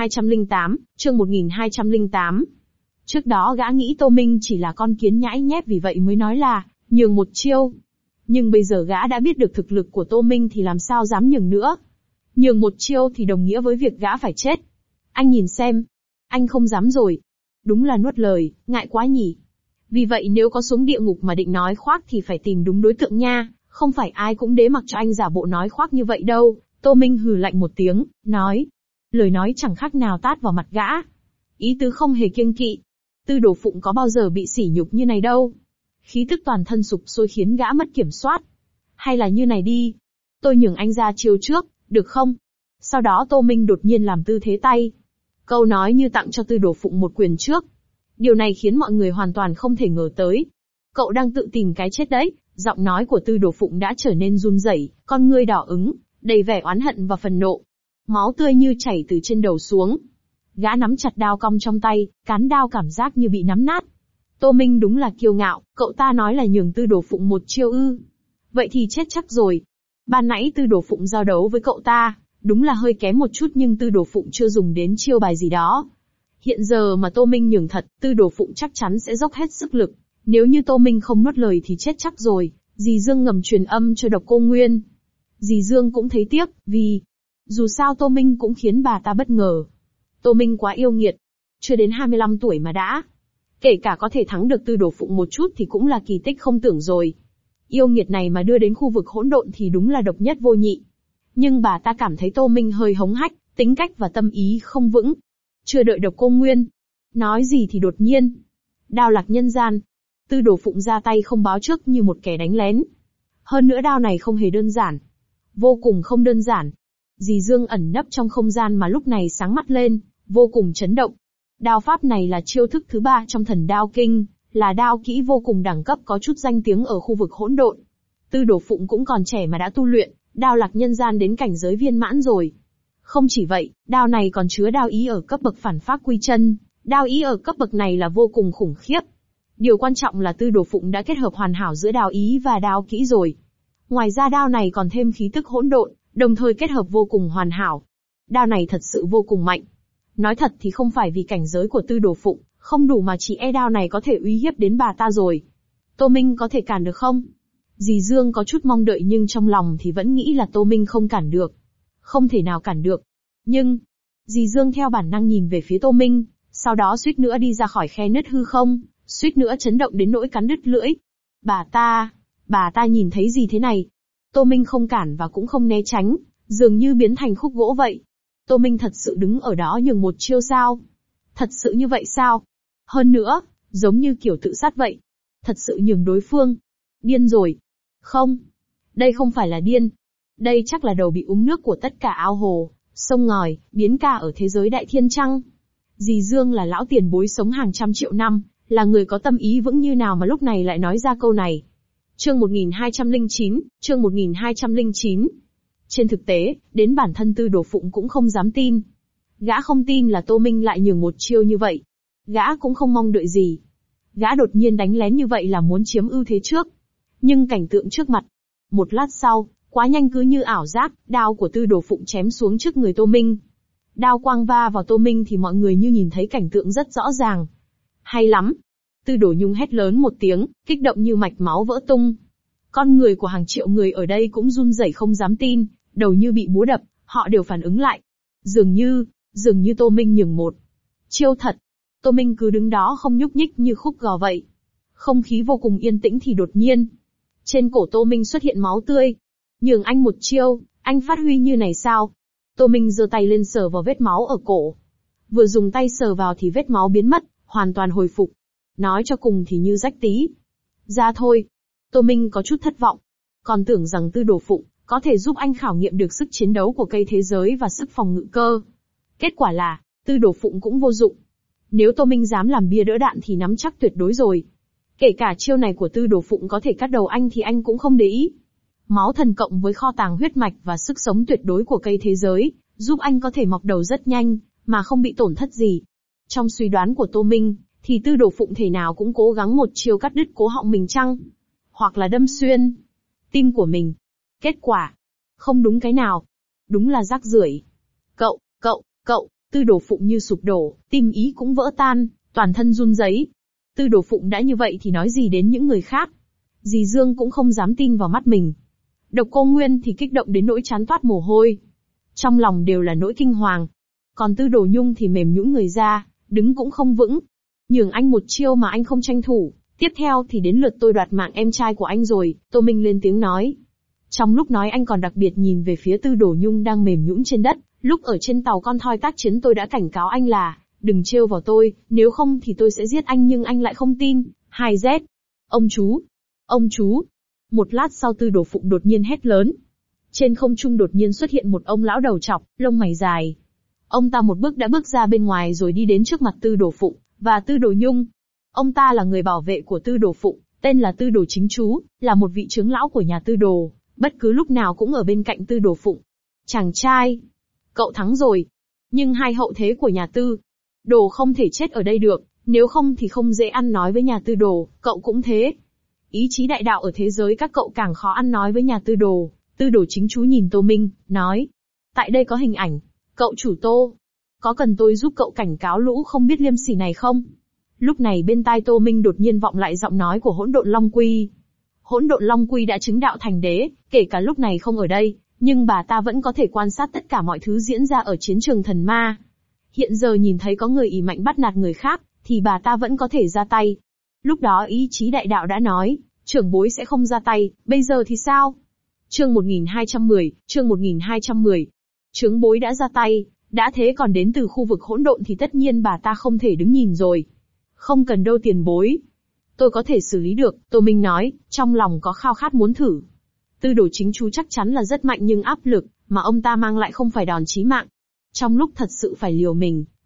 Speaker 1: 1208, chương 1208. Trước đó gã nghĩ Tô Minh chỉ là con kiến nhãi nhép vì vậy mới nói là, nhường một chiêu. Nhưng bây giờ gã đã biết được thực lực của Tô Minh thì làm sao dám nhường nữa. Nhường một chiêu thì đồng nghĩa với việc gã phải chết. Anh nhìn xem. Anh không dám rồi. Đúng là nuốt lời, ngại quá nhỉ. Vì vậy nếu có xuống địa ngục mà định nói khoác thì phải tìm đúng đối tượng nha, không phải ai cũng đế mặc cho anh giả bộ nói khoác như vậy đâu. Tô Minh hừ lạnh một tiếng, nói. Lời nói chẳng khác nào tát vào mặt gã. Ý tứ không hề kiêng kỵ. Tư Đồ Phụng có bao giờ bị sỉ nhục như này đâu. Khí tức toàn thân sục sôi khiến gã mất kiểm soát. Hay là như này đi. Tôi nhường anh ra chiêu trước, được không? Sau đó Tô Minh đột nhiên làm tư thế tay. Câu nói như tặng cho Tư Đồ Phụng một quyền trước. Điều này khiến mọi người hoàn toàn không thể ngờ tới. Cậu đang tự tìm cái chết đấy. Giọng nói của Tư Đồ Phụng đã trở nên run rẩy, con ngươi đỏ ửng, đầy vẻ oán hận và phần nộ. Máu tươi như chảy từ trên đầu xuống. Gã nắm chặt đao cong trong tay, cán đao cảm giác như bị nắm nát. Tô Minh đúng là kiêu ngạo, cậu ta nói là nhường Tư Đồ Phụng một chiêu ư. Vậy thì chết chắc rồi. Ban nãy Tư Đồ Phụng giao đấu với cậu ta, đúng là hơi kém một chút nhưng Tư Đồ Phụng chưa dùng đến chiêu bài gì đó. Hiện giờ mà Tô Minh nhường thật, Tư Đồ Phụng chắc chắn sẽ dốc hết sức lực. Nếu như Tô Minh không nuốt lời thì chết chắc rồi. Dì Dương ngầm truyền âm cho Độc Cô Nguyên. Dì Dương cũng thấy tiếc, vì dù sao Tô Minh cũng khiến bà ta bất ngờ. Tô Minh quá yêu nghiệt. Chưa đến 25 tuổi mà đã. Kể cả có thể thắng được Tư Đồ Phụng một chút thì cũng là kỳ tích không tưởng rồi. Yêu nghiệt này mà đưa đến khu vực hỗn độn thì đúng là độc nhất vô nhị. Nhưng bà ta cảm thấy Tô Minh hơi hống hách, tính cách và tâm ý không vững. Chưa đợi Độc Cô Nguyên nói gì thì đột nhiên. Đao lạc nhân gian. Tư Đồ Phụng ra tay không báo trước như một kẻ đánh lén. Hơn nữa đao này không hề đơn giản. Vô cùng không đơn giản. Dì Dương ẩn nấp trong không gian mà lúc này sáng mắt lên, vô cùng chấn động. Đao pháp này là chiêu thức thứ 3 trong Thần Đao Kinh, là đao kỹ vô cùng đẳng cấp có chút danh tiếng ở khu vực hỗn độn. Tư Đồ Phụng cũng còn trẻ mà đã tu luyện, đao lạc nhân gian đến cảnh giới viên mãn rồi. Không chỉ vậy, đao này còn chứa đao ý ở cấp bậc phản phác quy chân, đao ý ở cấp bậc này là vô cùng khủng khiếp. Điều quan trọng là Tư Đồ Phụng đã kết hợp hoàn hảo giữa đao ý và đao kỹ rồi. Ngoài ra đao này còn thêm khí tức hỗn độn, đồng thời kết hợp vô cùng hoàn hảo. Đao này thật sự vô cùng mạnh. Nói thật thì không phải vì cảnh giới của Tư Đồ Phụng không đủ mà chỉ đao này có thể uy hiếp đến bà ta rồi. Tô Minh có thể cản được không? Dì Dương có chút mong đợi nhưng trong lòng thì vẫn nghĩ là Tô Minh không cản được. Không thể nào cản được. Nhưng, dì Dương theo bản năng nhìn về phía Tô Minh, sau đó suýt nữa đi ra khỏi khe nứt hư không, suýt nữa chấn động đến nỗi cắn đứt lưỡi. Bà ta nhìn thấy gì thế này? Tô Minh không cản và cũng không né tránh, dường như biến thành khúc gỗ vậy. Tô Minh thật sự đứng ở đó nhường một chiêu sao? Thật sự như vậy sao? Hơn nữa, giống như kiểu tự sát vậy. Thật sự nhường đối phương. Điên rồi. Không. Đây không phải là điên. Đây chắc là đầu bị uống nước của tất cả ao hồ, sông ngòi, biến ca ở thế giới đại thiên trăng. Dì Dương là lão tiền bối sống hàng trăm triệu năm, là người có tâm ý vững như nào mà lúc này lại nói ra câu này. Chương 1209. Trên thực tế, đến bản thân Tư Đồ Phụng cũng không dám tin. Gã không tin là Tô Minh lại nhường một chiêu như vậy. Gã cũng không mong đợi gì. Gã đột nhiên đánh lén như vậy là muốn chiếm ưu thế trước. Nhưng cảnh tượng trước mặt. Một lát sau, quá nhanh cứ như ảo giác, đao của Tư Đồ Phụng chém xuống trước người Tô Minh. Đao quang va vào Tô Minh thì mọi người như nhìn thấy cảnh tượng rất rõ ràng. Hay lắm! Tư Đồ Nhung hét lớn một tiếng, kích động như mạch máu vỡ tung. Con người của hàng triệu người ở đây cũng run rẩy không dám tin, đầu như bị búa đập, họ đều phản ứng lại. Dường như Tô Minh nhường một chiêu thật. Tô Minh cứ đứng đó không nhúc nhích như khúc gò vậy. Không khí vô cùng yên tĩnh thì đột nhiên, trên cổ Tô Minh xuất hiện máu tươi. Nhường anh một chiêu, anh phát huy như này sao? Tô Minh giơ tay lên sờ vào vết máu ở cổ. Vừa dùng tay sờ vào thì vết máu biến mất, hoàn toàn hồi phục. Nói cho cùng thì như rách tí ra thôi. Tô Minh có chút thất vọng. Còn tưởng rằng Tư Đồ Phụng có thể giúp anh khảo nghiệm được sức chiến đấu của cây thế giới và sức phòng ngự cơ. Kết quả là, Tư Đồ Phụng cũng vô dụng. Nếu Tô Minh dám làm bia đỡ đạn thì nắm chắc tuyệt đối rồi. Kể cả chiêu này của Tư Đồ Phụng có thể cắt đầu anh thì anh cũng không để ý. Máu thần cộng với kho tàng huyết mạch và sức sống tuyệt đối của cây thế giới, giúp anh có thể mọc đầu rất nhanh, mà không bị tổn thất gì. Trong suy đoán của Tô Minh, thì Tư Đồ Phụng thể nào cũng cố gắng một chiêu cắt đứt cố họng mình chăng? Hoặc là đâm xuyên tim của mình. Kết quả, không đúng cái nào. Đúng là rác rưởi. Cậu, Tư Đồ Phụng như sụp đổ, tim ý cũng vỡ tan, toàn thân run rẩy. Tư Đồ Phụng đã như vậy thì nói gì đến những người khác. Dì Dương cũng không dám tin vào mắt mình. Độc Cô Nguyên thì kích động đến nỗi trán toát mồ hôi. Trong lòng đều là nỗi kinh hoàng. Còn Tư Đồ Nhung thì mềm nhũn người ra, đứng cũng không vững. Nhường anh một chiêu mà anh không tranh thủ, tiếp theo thì đến lượt tôi đoạt mạng em trai của anh rồi, Tô Minh lên tiếng nói. Trong lúc nói anh còn đặc biệt nhìn về phía Tư Đồ Nhung đang mềm nhũn trên đất, lúc ở trên tàu con thoi tác chiến tôi đã cảnh cáo anh là, đừng trêu vào tôi, nếu không thì tôi sẽ giết anh nhưng anh lại không tin. 2Z. Ông chú. Một lát sau Tư Đồ Phụng đột nhiên hét lớn. Trên không trung đột nhiên xuất hiện một ông lão đầu trọc, lông mày dài. Ông ta một bước đã bước ra bên ngoài rồi đi đến trước mặt Tư Đồ Phụng và Tư Đồ Nhung. Ông ta là người bảo vệ của Tư Đồ Phụng, tên là Tư Đồ Chính Chú, là một vị trưởng lão của nhà Tư Đồ, bất cứ lúc nào cũng ở bên cạnh Tư Đồ Phụng. Chàng trai, cậu thắng rồi. Nhưng hai hậu thế của nhà Tư Đồ không thể chết ở đây được, nếu không thì không dễ ăn nói với nhà Tư Đồ, cậu cũng thế. Ý chí đại đạo ở thế giới các cậu càng khó ăn nói với nhà Tư Đồ. Tư Đồ Chính Chú nhìn Tô Minh, nói. Tại đây có hình ảnh. Cậu chủ Tô, có cần tôi giúp cậu cảnh cáo lũ không biết liêm sỉ này không? Lúc này bên tai Tô Minh đột nhiên vọng lại giọng nói của Hỗn Độn Long Quy. Hỗn Độn Long Quy đã chứng đạo thành đế, kể cả lúc này không ở đây, nhưng bà ta vẫn có thể quan sát tất cả mọi thứ diễn ra ở chiến trường thần ma. Hiện giờ nhìn thấy có người ỷ mạnh bắt nạt người khác, thì bà ta vẫn có thể ra tay. Lúc đó ý chí đại đạo đã nói, trưởng bối sẽ không ra tay, bây giờ thì sao? Chương 1210. Trưởng bối đã ra tay, đã thế còn đến từ khu vực hỗn độn thì tất nhiên bà ta không thể đứng nhìn rồi. Không cần đâu tiền bối. Tôi có thể xử lý được, Tô Minh nói, trong lòng có khao khát muốn thử. Tư Đồ Chính Chú chắc chắn là rất mạnh nhưng áp lực mà ông ta mang lại không phải đòn chí mạng. Trong lúc thật sự phải liều mình,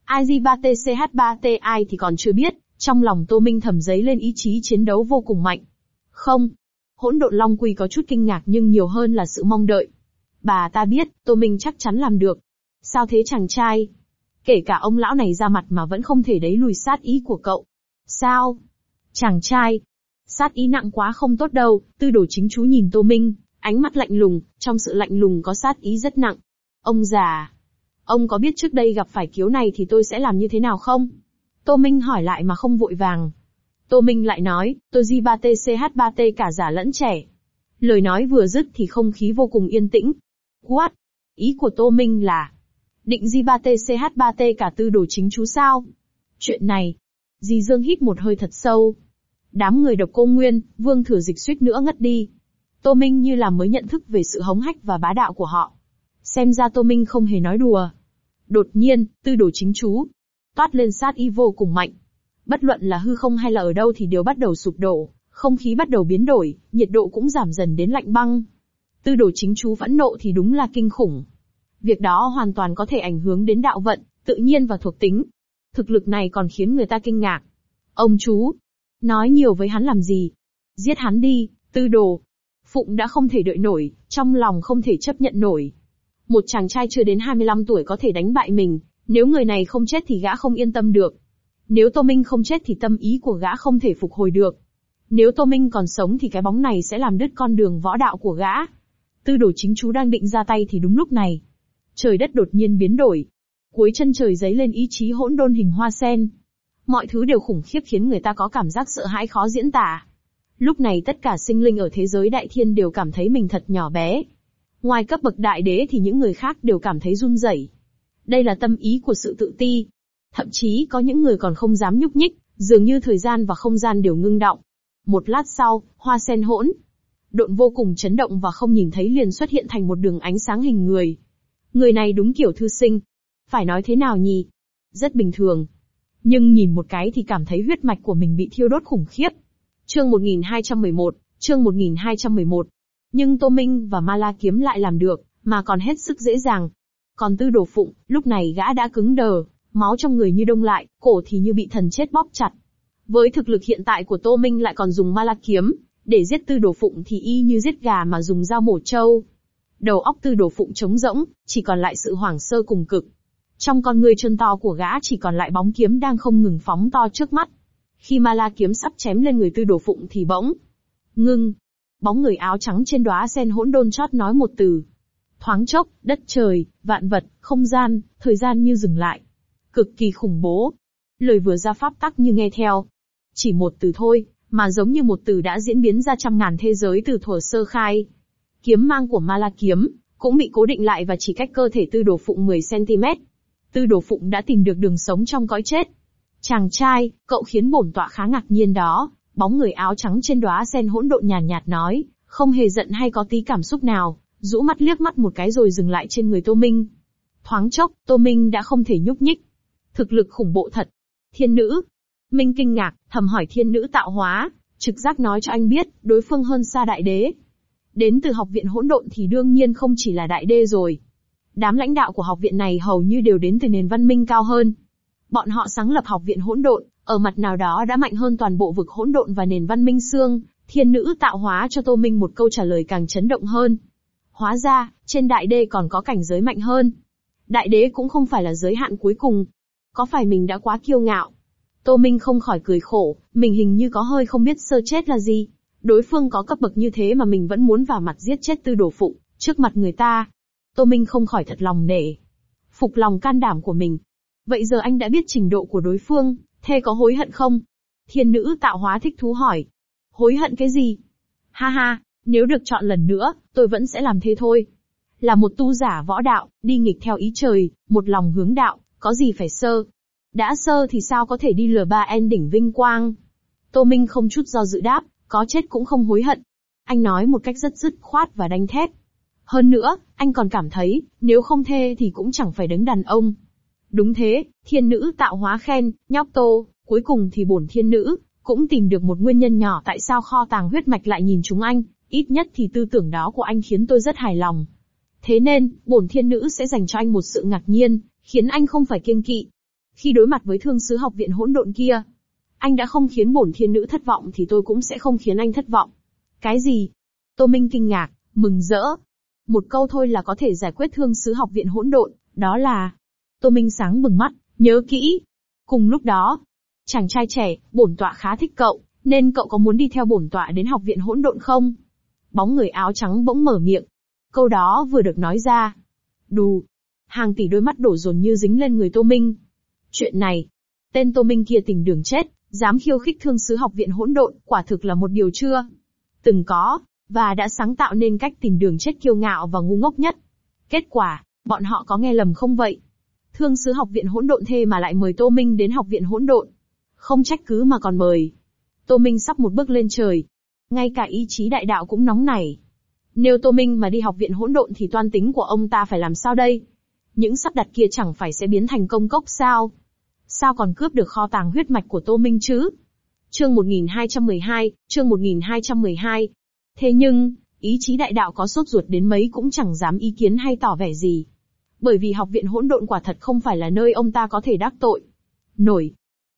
Speaker 1: IG3TCH3TI thì còn chưa biết, trong lòng Tô Minh thầm dấy lên ý chí chiến đấu vô cùng mạnh. Không. Hỗn độn Long Quy có chút kinh ngạc nhưng nhiều hơn là sự mong đợi. Bà ta biết, Tô Minh chắc chắn làm được. Sao thế chàng trai? Kể cả ông lão này ra mặt mà vẫn không thể đẩy lùi sát ý của cậu. Sao? Chàng trai. Sát ý nặng quá không tốt đâu, Tư Đồ Chính Chú nhìn Tô Minh, ánh mắt lạnh lùng, trong sự lạnh lùng có sát ý rất nặng. Ông già. Ông có biết trước đây gặp phải kiếu này thì tôi sẽ làm như thế nào không? Tô Minh hỏi lại mà không vội vàng. Tô Minh lại nói, tôi J3TCH3T cả già lẫn trẻ. Lời nói vừa dứt thì không khí vô cùng yên tĩnh. What? Ý của Tô Minh là, định J3TCH3T cả Tư Đồ Chính Chú sao? Chuyện này. Dì Dương hít một hơi thật sâu. Đám người Độc Cô Nguyên, Vương Thừa Dịch suýt nữa ngất đi. Tô Minh như là mới nhận thức về sự hống hách và bá đạo của họ. Xem ra Tô Minh không hề nói đùa. Đột nhiên, Tư Đồ Chính Chú toát lên sát ý vô cùng mạnh. Bất luận là hư không hay là ở đâu thì đều bắt đầu sụp đổ, không khí bắt đầu biến đổi, nhiệt độ cũng giảm dần đến lạnh băng. Tư Đồ Chính Chú phẫn nộ thì đúng là kinh khủng. Việc đó hoàn toàn có thể ảnh hưởng đến đạo vận, tự nhiên và thuộc tính. Thực lực này còn khiến người ta kinh ngạc. Ông chú, nói nhiều với hắn làm gì? Giết hắn đi, Tư Đồ. Phụng đã không thể đợi nổi, trong lòng không thể chấp nhận nổi. Một chàng trai chưa đến 25 tuổi có thể đánh bại mình, nếu người này không chết thì gã không yên tâm được. Nếu Tô Minh không chết thì tâm ý của gã không thể phục hồi được. Nếu Tô Minh còn sống thì cái bóng này sẽ làm đứt con đường võ đạo của gã. Tư Đồ Chính Chú đang định ra tay thì đúng lúc này. Trời đất đột nhiên biến đổi. Cuối chân trời giấy lên ý chí hỗn độn hình hoa sen. Mọi thứ đều khủng khiếp khiến người ta có cảm giác sợ hãi khó diễn tả. Lúc này tất cả sinh linh ở thế giới đại thiên đều cảm thấy mình thật nhỏ bé. Ngoài cấp bậc đại đế thì những người khác đều cảm thấy run rẩy. Đây là tâm ý của sự tự ti. Thậm chí có những người còn không dám nhúc nhích, dường như thời gian và không gian đều ngưng đọng. Một lát sau, hoa sen hỗn độn vô cùng chấn động và không nhìn thấy liền xuất hiện thành một đường ánh sáng hình người. Người này đúng kiểu thư sinh. Phải nói thế nào nhỉ? Rất bình thường. Nhưng nhìn một cái thì cảm thấy huyết mạch của mình bị thiêu đốt khủng khiếp. Chương 1211. Nhưng Tô Minh và Ma La Kiếm lại làm được, mà còn hết sức dễ dàng. Còn Tư Đồ Phụng, lúc này gã đã cứng đờ, máu trong người như đông lại, cổ thì như bị thần chết bóp chặt. Với thực lực hiện tại của Tô Minh lại còn dùng Ma La Kiếm, để giết Tư Đồ Phụng thì y như giết gà mà dùng dao mổ trâu. Đầu óc Tư Đồ Phụng trống rỗng, chỉ còn lại sự hoảng sơ cùng cực. Trong con người trơn to của gã chỉ còn lại bóng kiếm đang không ngừng phóng to trước mắt. Khi Ma La Kiếm sắp chém lên người Tư Đồ Phụng thì bỗng ngưng. Bóng người áo trắng trên đóa sen hỗn độn chót nói một từ. Thoáng chốc, đất trời, vạn vật, không gian, thời gian như dừng lại. Cực kỳ khủng bố. Lời vừa ra pháp tắc như nghe theo. Chỉ một từ thôi, mà giống như một từ đã diễn biến ra trăm ngàn thế giới từ thuở sơ khai. Kiếm mang của Ma La Kiếm cũng bị cố định lại và chỉ cách cơ thể Tư Đồ Phụng 10cm. Tư Đồ Phụng đã tìm được đường sống trong cõi chết. Chàng trai, cậu khiến bổn tọa khá ngạc nhiên đó. Bóng người áo trắng trên đóa sen hỗn độn nhàn nhạt nói, không hề giận hay có tí cảm xúc nào, rũ mắt liếc mắt một cái rồi dừng lại trên người Tô Minh. Thoáng chốc, Tô Minh đã không thể nhúc nhích. Thực lực khủng bộ thật. Thiên nữ. Minh kinh ngạc, thầm hỏi thiên nữ tạo hóa, trực giác nói cho anh biết, đối phương hơn xa đại đế. Đến từ học viện hỗn độn thì đương nhiên không chỉ là đại đế rồi. Đám lãnh đạo của học viện này hầu như đều đến từ nền văn minh cao hơn. Bọn họ sáng lập học viện hỗn độn, ở mặt nào đó đã mạnh hơn toàn bộ vực hỗn độn và nền văn minh xương. Thiên nữ tạo hóa cho Tô Minh một câu trả lời càng chấn động hơn. Hóa ra, trên đại đế còn có cảnh giới mạnh hơn. Đại đế cũng không phải là giới hạn cuối cùng. Có phải mình đã quá kiêu ngạo? Tô Minh không khỏi cười khổ, mình hình như có hơi không biết sơ chết là gì. Đối phương có cấp bậc như thế mà mình vẫn muốn vào mặt giết chết Tư Đồ Phụng, trước mặt người ta. Tô Minh không khỏi thật lòng nể. Phục lòng can đảm của mình. Vậy giờ anh đã biết trình độ của đối phương, thế có hối hận không? Thiên nữ tạo hóa thích thú hỏi. Hối hận cái gì? Ha ha, nếu được chọn lần nữa, tôi vẫn sẽ làm thế thôi. Là một tu giả võ đạo, đi nghịch theo ý trời, một lòng hướng đạo, có gì phải sơ. Đã sơ thì sao có thể đi lừa ba en đỉnh vinh quang? Tô Minh không chút do dự đáp, có chết cũng không hối hận. Anh nói một cách rất dứt khoát và đanh thép. Hơn nữa, anh còn cảm thấy, nếu không thê thì cũng chẳng phải đứng đàn ông. Đúng thế, thiên nữ tạo hóa khen, nhóc Tô, cuối cùng thì bổn thiên nữ cũng tìm được một nguyên nhân nhỏ tại sao kho tàng huyết mạch lại nhìn chúng anh, ít nhất thì tư tưởng đó của anh khiến tôi rất hài lòng. Thế nên, bổn thiên nữ sẽ dành cho anh một sự ngạc nhiên, khiến anh không phải kiêng kỵ. Khi đối mặt với Thương Sứ Học viện Hỗn Độn kia, anh đã không khiến bổn thiên nữ thất vọng thì tôi cũng sẽ không khiến anh thất vọng. Cái gì? Tô Minh kinh ngạc, mừng rỡ. Một câu thôi là có thể giải quyết Thương Sứ Học viện Hỗn Độn, đó là... Tô Minh sáng bừng mắt, nhớ kỹ. Cùng lúc đó, chàng trai trẻ, bổn tọa khá thích cậu, nên cậu có muốn đi theo bổn tọa đến Học viện Hỗn Độn không? Bóng người áo trắng bỗng mở miệng. Câu đó vừa được nói ra. Đù. Hàng tỷ đôi mắt đổ dồn như dính lên người Tô Minh. Chuyện này, tên Tô Minh kia tình đường chết, dám khiêu khích Thương Sứ Học viện Hỗn Độn, quả thực là một điều chưa từng có, và đã sáng tạo nên cách tìm đường chết kiêu ngạo và ngu ngốc nhất. Kết quả, bọn họ có nghe lầm không vậy? Thương Sứ Học viện Hỗn Độn thế mà lại mời Tô Minh đến Học viện Hỗn Độn. Không trách cứ mà còn mời. Tô Minh sắp một bước lên trời. Ngay cả ý chí đại đạo cũng nóng nảy. Nếu Tô Minh mà đi Học viện Hỗn Độn thì toan tính của ông ta phải làm sao đây? Những sắp đặt kia chẳng phải sẽ biến thành công cốc sao? Sao còn cướp được kho tàng huyết mạch của Tô Minh chứ? Chương 1212, chương 1212. Thế nhưng, ý chí đại đạo có sốt ruột đến mấy cũng chẳng dám ý kiến hay tỏ vẻ gì. Bởi vì Học viện Hỗn Độn quả thật không phải là nơi ông ta có thể đắc tội nổi.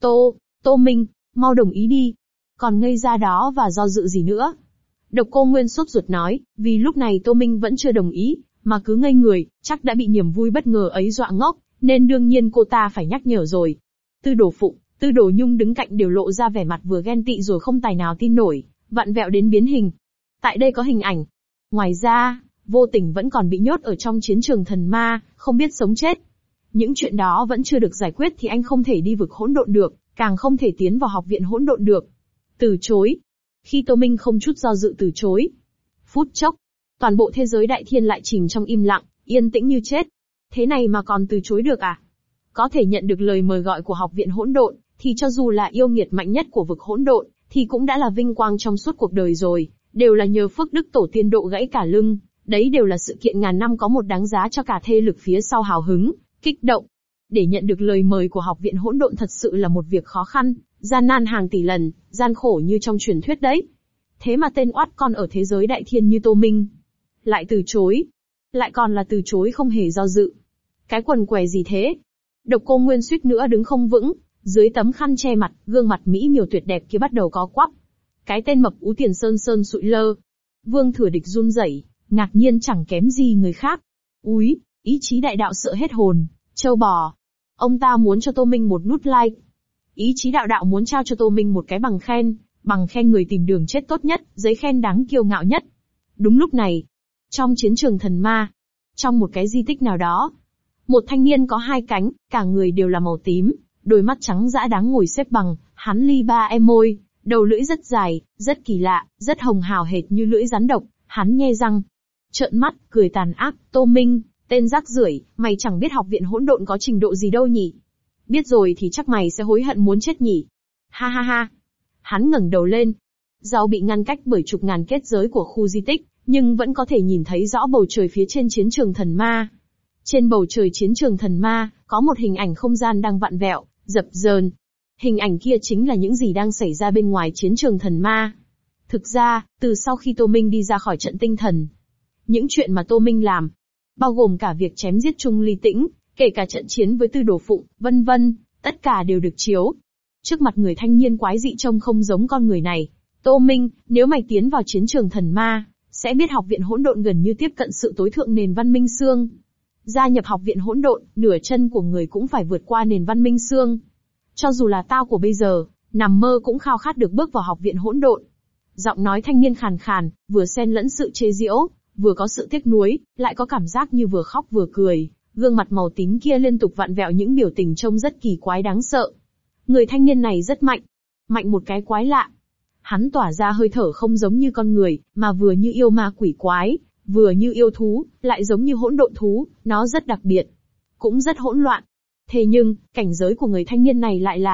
Speaker 1: Tô Minh, mau đồng ý đi. Còn ngây ra đó và do dự gì nữa? Độc Cô Nguyên sốt ruột nói, vì lúc này Tô Minh vẫn chưa đồng ý, mà cứ ngây người, chắc đã bị niềm vui bất ngờ ấy dọa ngốc, nên đương nhiên cô ta phải nhắc nhở rồi. Tư Đồ Phụng, Tư Đồ Nhung đứng cạnh đều lộ ra vẻ mặt vừa ghen tị rồi không tài nào tin nổi, vặn vẹo đến biến hình. Tại đây có hình ảnh. Ngoài ra, Vô Tình vẫn còn bị nhốt ở trong chiến trường thần ma, không biết sống chết. Những chuyện đó vẫn chưa được giải quyết thì anh không thể đi vực hỗn độn được, càng không thể tiến vào Học viện Hỗn Độn được. Từ chối. Khi Tô Minh không chút do dự từ chối. Phút chốc, toàn bộ thế giới đại thiên lại chìm trong im lặng, yên tĩnh như chết. Thế này mà còn từ chối được à? Có thể nhận được lời mời gọi của Học viện Hỗn Độn, thì cho dù là yêu nghiệt mạnh nhất của vực hỗn độn, thì cũng đã là vinh quang trong suốt cuộc đời rồi, đều là nhờ phước đức tổ tiên độ gãy cả lưng, đấy đều là sự kiện ngàn năm có một đáng giá cho cả thế lực phía sau hào hứng, kích động. Để nhận được lời mời của Học viện Hỗn Độn thật sự là một việc khó khăn, gian nan hàng tỷ lần, gian khổ như trong truyền thuyết đấy. Thế mà tên oát con ở thế giới đại thiên như Tô Minh lại từ chối, lại còn là từ chối không hề do dự. Cái quần què gì thế? Độc Cô Nguyên suýt nữa đứng không vững, dưới tấm khăn che mặt, gương mặt mỹ miều tuyệt đẹp kia bắt đầu có quắp. Cái tên mập ú Tiền Sơn Sơn sụi lơ. Vương Thừa Địch run rẩy, ngạc nhiên chẳng kém gì người khác. Úi, ý chí đại đạo sợ hết hồn, châu bò. Ông ta muốn cho Tô Minh một nút like. Ý chí đạo đạo muốn trao cho Tô Minh một cái bằng khen người tìm đường chết tốt nhất, giấy khen đáng kiêu ngạo nhất. Đúng lúc này, trong chiến trường thần ma, trong một cái di tích nào đó, một thanh niên có hai cánh, cả người đều là màu tím, đôi mắt trắng dã đáng ngồi xếp bằng, hắn li ba em môi, đầu lưỡi rất dài, rất kỳ lạ, rất hồng hào hệt như lưỡi rắn độc, hắn nhe răng, trợn mắt, cười tàn ác. Tô Minh, tên rác rưởi, mày chẳng biết Học viện Hỗn Độn có trình độ gì đâu nhỉ? Biết rồi thì chắc mày sẽ hối hận muốn chết nhỉ? Ha ha ha. Hắn ngẩng đầu lên. Dẫu bị ngăn cách bởi chục ngàn kết giới của khu di tích, nhưng vẫn có thể nhìn thấy rõ bầu trời phía trên chiến trường thần ma. Trên bầu trời chiến trường thần ma, có một hình ảnh không gian đang vặn vẹo, dập dờn. Hình ảnh kia chính là những gì đang xảy ra bên ngoài chiến trường thần ma. Thực ra, từ sau khi Tô Minh đi ra khỏi trận tinh thần, những chuyện mà Tô Minh làm, bao gồm cả việc chém giết Trung Ly Tĩnh, kể cả trận chiến với Tư Đồ Phụng, vân vân, tất cả đều được chiếu trước mặt người thanh niên quái dị trông không giống con người này. Tô Minh, nếu mày tiến vào chiến trường thần ma, sẽ biết Học viện Hỗn Độn gần như tiếp cận sự tối thượng nền văn minh xương. Gia nhập Học viện Hỗn Độn, nửa chân của người cũng phải vượt qua nền văn minh xương. Cho dù là tao của bây giờ, nằm mơ cũng khao khát được bước vào Học viện Hỗn Độn. Giọng nói thanh niên khàn khàn, vừa xen lẫn sự chế giễu, vừa có sự tiếc nuối, lại có cảm giác như vừa khóc vừa cười. Gương mặt màu tím kia liên tục vặn vẹo những biểu tình trông rất kỳ quái đáng sợ. Người thanh niên này rất mạnh. Mạnh một cái quái lạ. Hắn tỏa ra hơi thở không giống như con người, mà vừa như yêu ma quỷ quái, vừa như yêu thú, lại giống như hỗn độn thú, nó rất đặc biệt. Cũng rất hỗn loạn. Thế nhưng, cảnh giới của người thanh niên này lại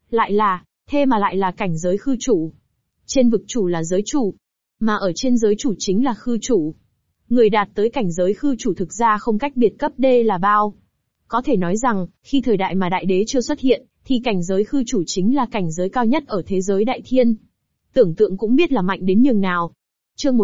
Speaker 1: là cảnh giới khư chủ. Trên vực chủ là giới chủ, mà ở trên giới chủ chính là khư chủ. Người đạt tới cảnh giới khư chủ thực ra không cách biệt cấp D là bao. Có thể nói rằng, khi thời đại mà đại đế chưa xuất hiện, thì cảnh giới khư chủ chính là cảnh giới cao nhất ở thế giới đại thiên. Tưởng tượng cũng biết là mạnh đến nhường nào. Chương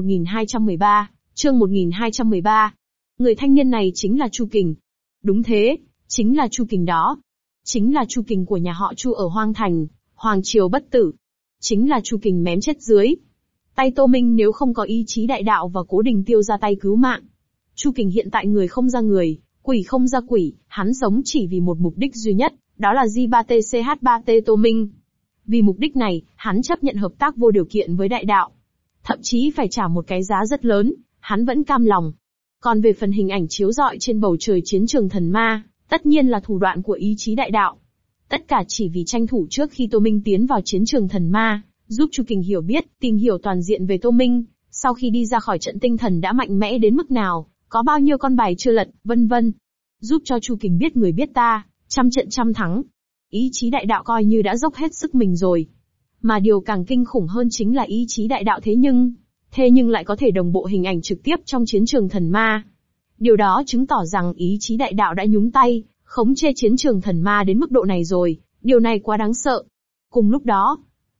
Speaker 1: 1213. Người thanh niên này chính là Chu Kình. Đúng thế, chính là Chu Kình đó. Chính là Chu Kình của nhà họ Chu ở Hoang Thành, Hoàng Triều bất tử. Chính là Chu Kình mém chết dưới tay Tô Minh nếu không có ý chí đại đạo và Cố Đình Tiêu ra tay cứu mạng. Chu Kình hiện tại người không ra người, quỷ không ra quỷ, hắn sống chỉ vì một mục đích duy nhất, đó là J3TCH3T Tô Minh. Vì mục đích này, hắn chấp nhận hợp tác vô điều kiện với đại đạo. Thậm chí phải trả một cái giá rất lớn, hắn vẫn cam lòng. Còn về phần hình ảnh chiếu rọi trên bầu trời chiến trường thần ma, tất nhiên là thủ đoạn của ý chí đại đạo. Tất cả chỉ vì tranh thủ trước khi Tô Minh tiến vào chiến trường thần ma, giúp Chu Kình hiểu biết, tìm hiểu toàn diện về Tô Minh, sau khi đi ra khỏi trận tinh thần đã mạnh mẽ đến mức nào, có bao nhiêu con bài chưa lật, vân vân. Giúp cho Chu Kình biết người biết ta, trăm trận trăm thắng. Ý chí đại đạo coi như đã dốc hết sức mình rồi. Mà điều càng kinh khủng hơn chính là ý chí đại đạo thế nhưng lại có thể đồng bộ hình ảnh trực tiếp trong chiến trường thần ma. Điều đó chứng tỏ rằng ý chí đại đạo đã nhúng tay, khống chế chiến trường thần ma đến mức độ này rồi, điều này quá đáng sợ. Cùng lúc đó,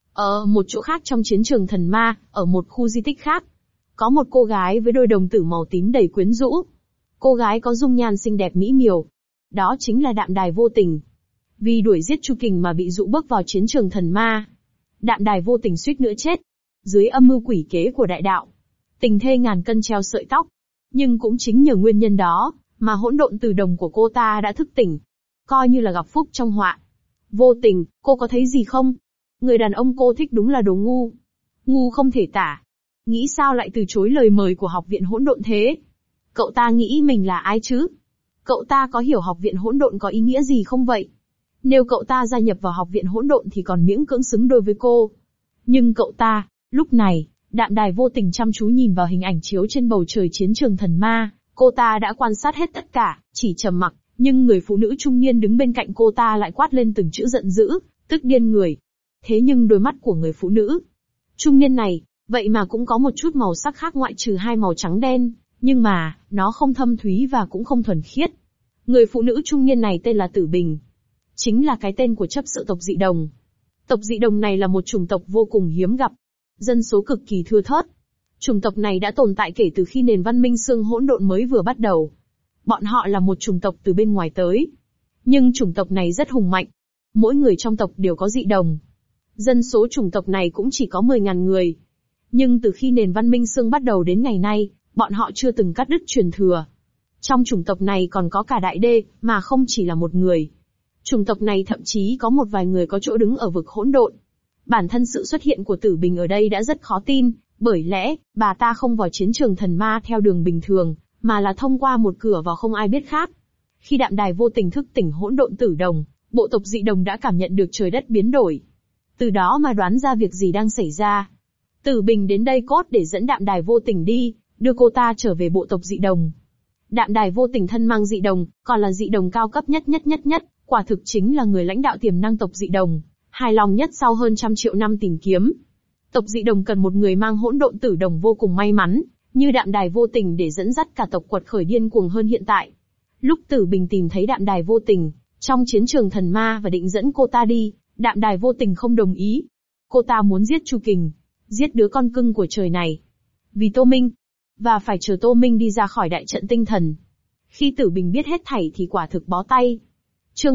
Speaker 1: ở một chỗ khác trong chiến trường thần ma, ở một khu di tích khác, có một cô gái với đôi đồng tử màu tím đầy quyến rũ. Cô gái có dung nhan xinh đẹp mỹ miều. Đó chính là Đạm Đài Vô Tình. Vì đuổi giết Chu Kình mà bị dụ bước vào chiến trường thần ma. Đạm Đài Vô Tình suýt nữa chết. Dưới âm mưu quỷ kế của đại đạo. Tình thê ngàn cân treo sợi tóc. Nhưng cũng chính nhờ nguyên nhân đó, mà hỗn độn từ đồng của cô ta đã thức tỉnh. Coi như là gặp phúc trong họa. Vô Tình, cô có thấy gì không? Người đàn ông cô thích đúng là đồ ngu. Ngu không thể tả. Nghĩ sao lại từ chối lời mời của học viện hỗn độn thế? Cậu ta nghĩ mình là ai chứ? Cậu ta có hiểu học viện hỗn độn có ý nghĩa gì không vậy? Nếu cậu ta gia nhập vào học viện hỗn độn thì còn miễn cưỡng xứng đôi với cô. Nhưng cậu ta, lúc này, Đạm Đài Vô Tình chăm chú nhìn vào hình ảnh chiếu trên bầu trời chiến trường thần ma, cô ta đã quan sát hết tất cả, chỉ trầm mặc, nhưng người phụ nữ trung niên đứng bên cạnh cô ta lại quát lên từng chữ giận dữ, tức điên người. Thế nhưng đôi mắt của người phụ nữ trung niên này, vậy mà cũng có một chút màu sắc khác ngoại trừ hai màu trắng đen, nhưng mà, nó không thâm thúy và cũng không thuần khiết. Người phụ nữ trung niên này tên là Tử Bình. Chính là cái tên của chấp sự tộc Dị Đồng. Tộc Dị Đồng này là một chủng tộc vô cùng hiếm gặp. Dân số cực kỳ thưa thớt. Chủng tộc này đã tồn tại kể từ khi nền văn minh xương hỗn độn mới vừa bắt đầu. Bọn họ là một chủng tộc từ bên ngoài tới. Nhưng chủng tộc này rất hùng mạnh. Mỗi người trong tộc đều có dị đồng. Dân số chủng tộc này cũng chỉ có 10.000 người. Nhưng từ khi nền văn minh xương bắt đầu đến ngày nay, bọn họ chưa từng cắt đứt truyền thừa. Trong chủng tộc này còn có cả đại đê, mà không chỉ là một người. Chủng tộc này thậm chí có một vài người có chỗ đứng ở vực hỗn độn. Bản thân sự xuất hiện của Tử Bình ở đây đã rất khó tin, bởi lẽ, bà ta không vào chiến trường thần ma theo đường bình thường, mà là thông qua một cửa vào không ai biết khác. Khi Đạm Đài Vô Tình thức tỉnh hỗn độn tử đồng, bộ tộc Dị Đồng đã cảm nhận được trời đất biến đổi. Từ đó mà đoán ra việc gì đang xảy ra. Tử Bình đến đây cốt để dẫn Đạm Đài Vô Tình đi, đưa cô ta trở về bộ tộc Dị Đồng. Đạm Đài Vô Tình thân mang Dị Đồng, còn là Dị Đồng cao cấp nhất, quả thực chính là người lãnh đạo tiềm năng tộc Dị Đồng, hài lòng nhất sau hơn 100 triệu năm tìm kiếm. Tộc Dị Đồng cần một người mang hỗn độn tử đồng vô cùng may mắn, như Đạm Đài Vô Tình để dẫn dắt cả tộc quật khởi điên cuồng hơn hiện tại. Lúc Tử Bình tìm thấy Đạm Đài Vô Tình trong chiến trường thần ma và định dẫn cô ta đi, Đạm Đài Vô Tình không đồng ý. Cô ta muốn giết Chu Kình, giết đứa con cưng của trời này. Vì Tô Minh, và phải chờ Tô Minh đi ra khỏi đại trận tinh thần. Khi Tử Bình biết hết thảy thì quả thực bó tay. Chương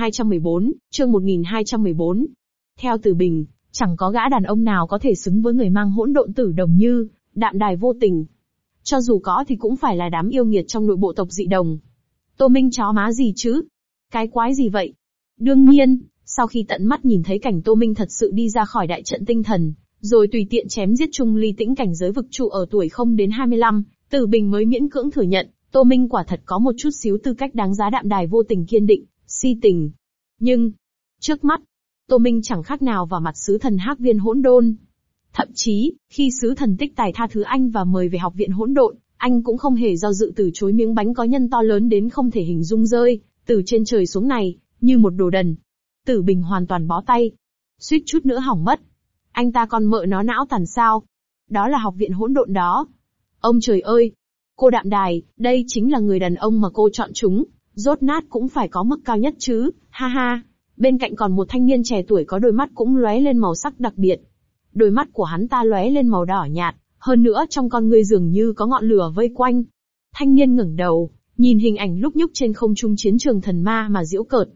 Speaker 1: 1214. Theo Tử Bình, chẳng có gã đàn ông nào có thể xứng với người mang hỗn độn tử đồng như Đạm Đài Vô Tình. Cho dù có thì cũng phải là đám yêu nghiệt trong nội bộ tộc Dị Đồng. Tô Minh chó má gì chứ? Cái quái gì vậy? Đương nhiên, sau khi tận mắt nhìn thấy cảnh Tô Minh thật sự đi ra khỏi đại trận tinh thần, rồi tùy tiện chém giết Trung Ly Tĩnh cảnh giới vực trụ ở tuổi không đến 25, Tử Bình mới miễn cưỡng thừa nhận, Tô Minh quả thật có một chút xíu tư cách đáng giá Đạm Đài Vô Tình kiên định, si tình. Nhưng, trước mắt, Tô Minh chẳng khác nào vào mặt sứ thần Hắc Viên Hỗn Đôn. Thậm chí, khi sứ thần Tích Tài tha thứ anh và mời về học viện hỗn độn, anh cũng không hề do dự từ chối miếng bánh có nhân to lớn đến không thể hình dung rơi từ trên trời xuống này, như một đồ đần. Tử Bình hoàn toàn bó tay, suýt chút nữa hỏng mất. Anh ta còn mợ nó não tàn sao? Đó là học viện hỗn độn đó. Ông trời ơi! Cô Đạm Đài, đây chính là người đàn ông mà cô chọn chúng, rốt nát cũng phải có mức cao nhất chứ, ha ha. Bên cạnh còn một thanh niên trẻ tuổi có đôi mắt cũng lóe lên màu sắc đặc biệt. Đôi mắt của hắn ta lóe lên màu đỏ nhạt, hơn nữa trong con ngươi dường như có ngọn lửa vây quanh. Thanh niên ngẩng đầu, nhìn hình ảnh lúc nhúc trên không trung chiến trường thần ma mà giễu cợt.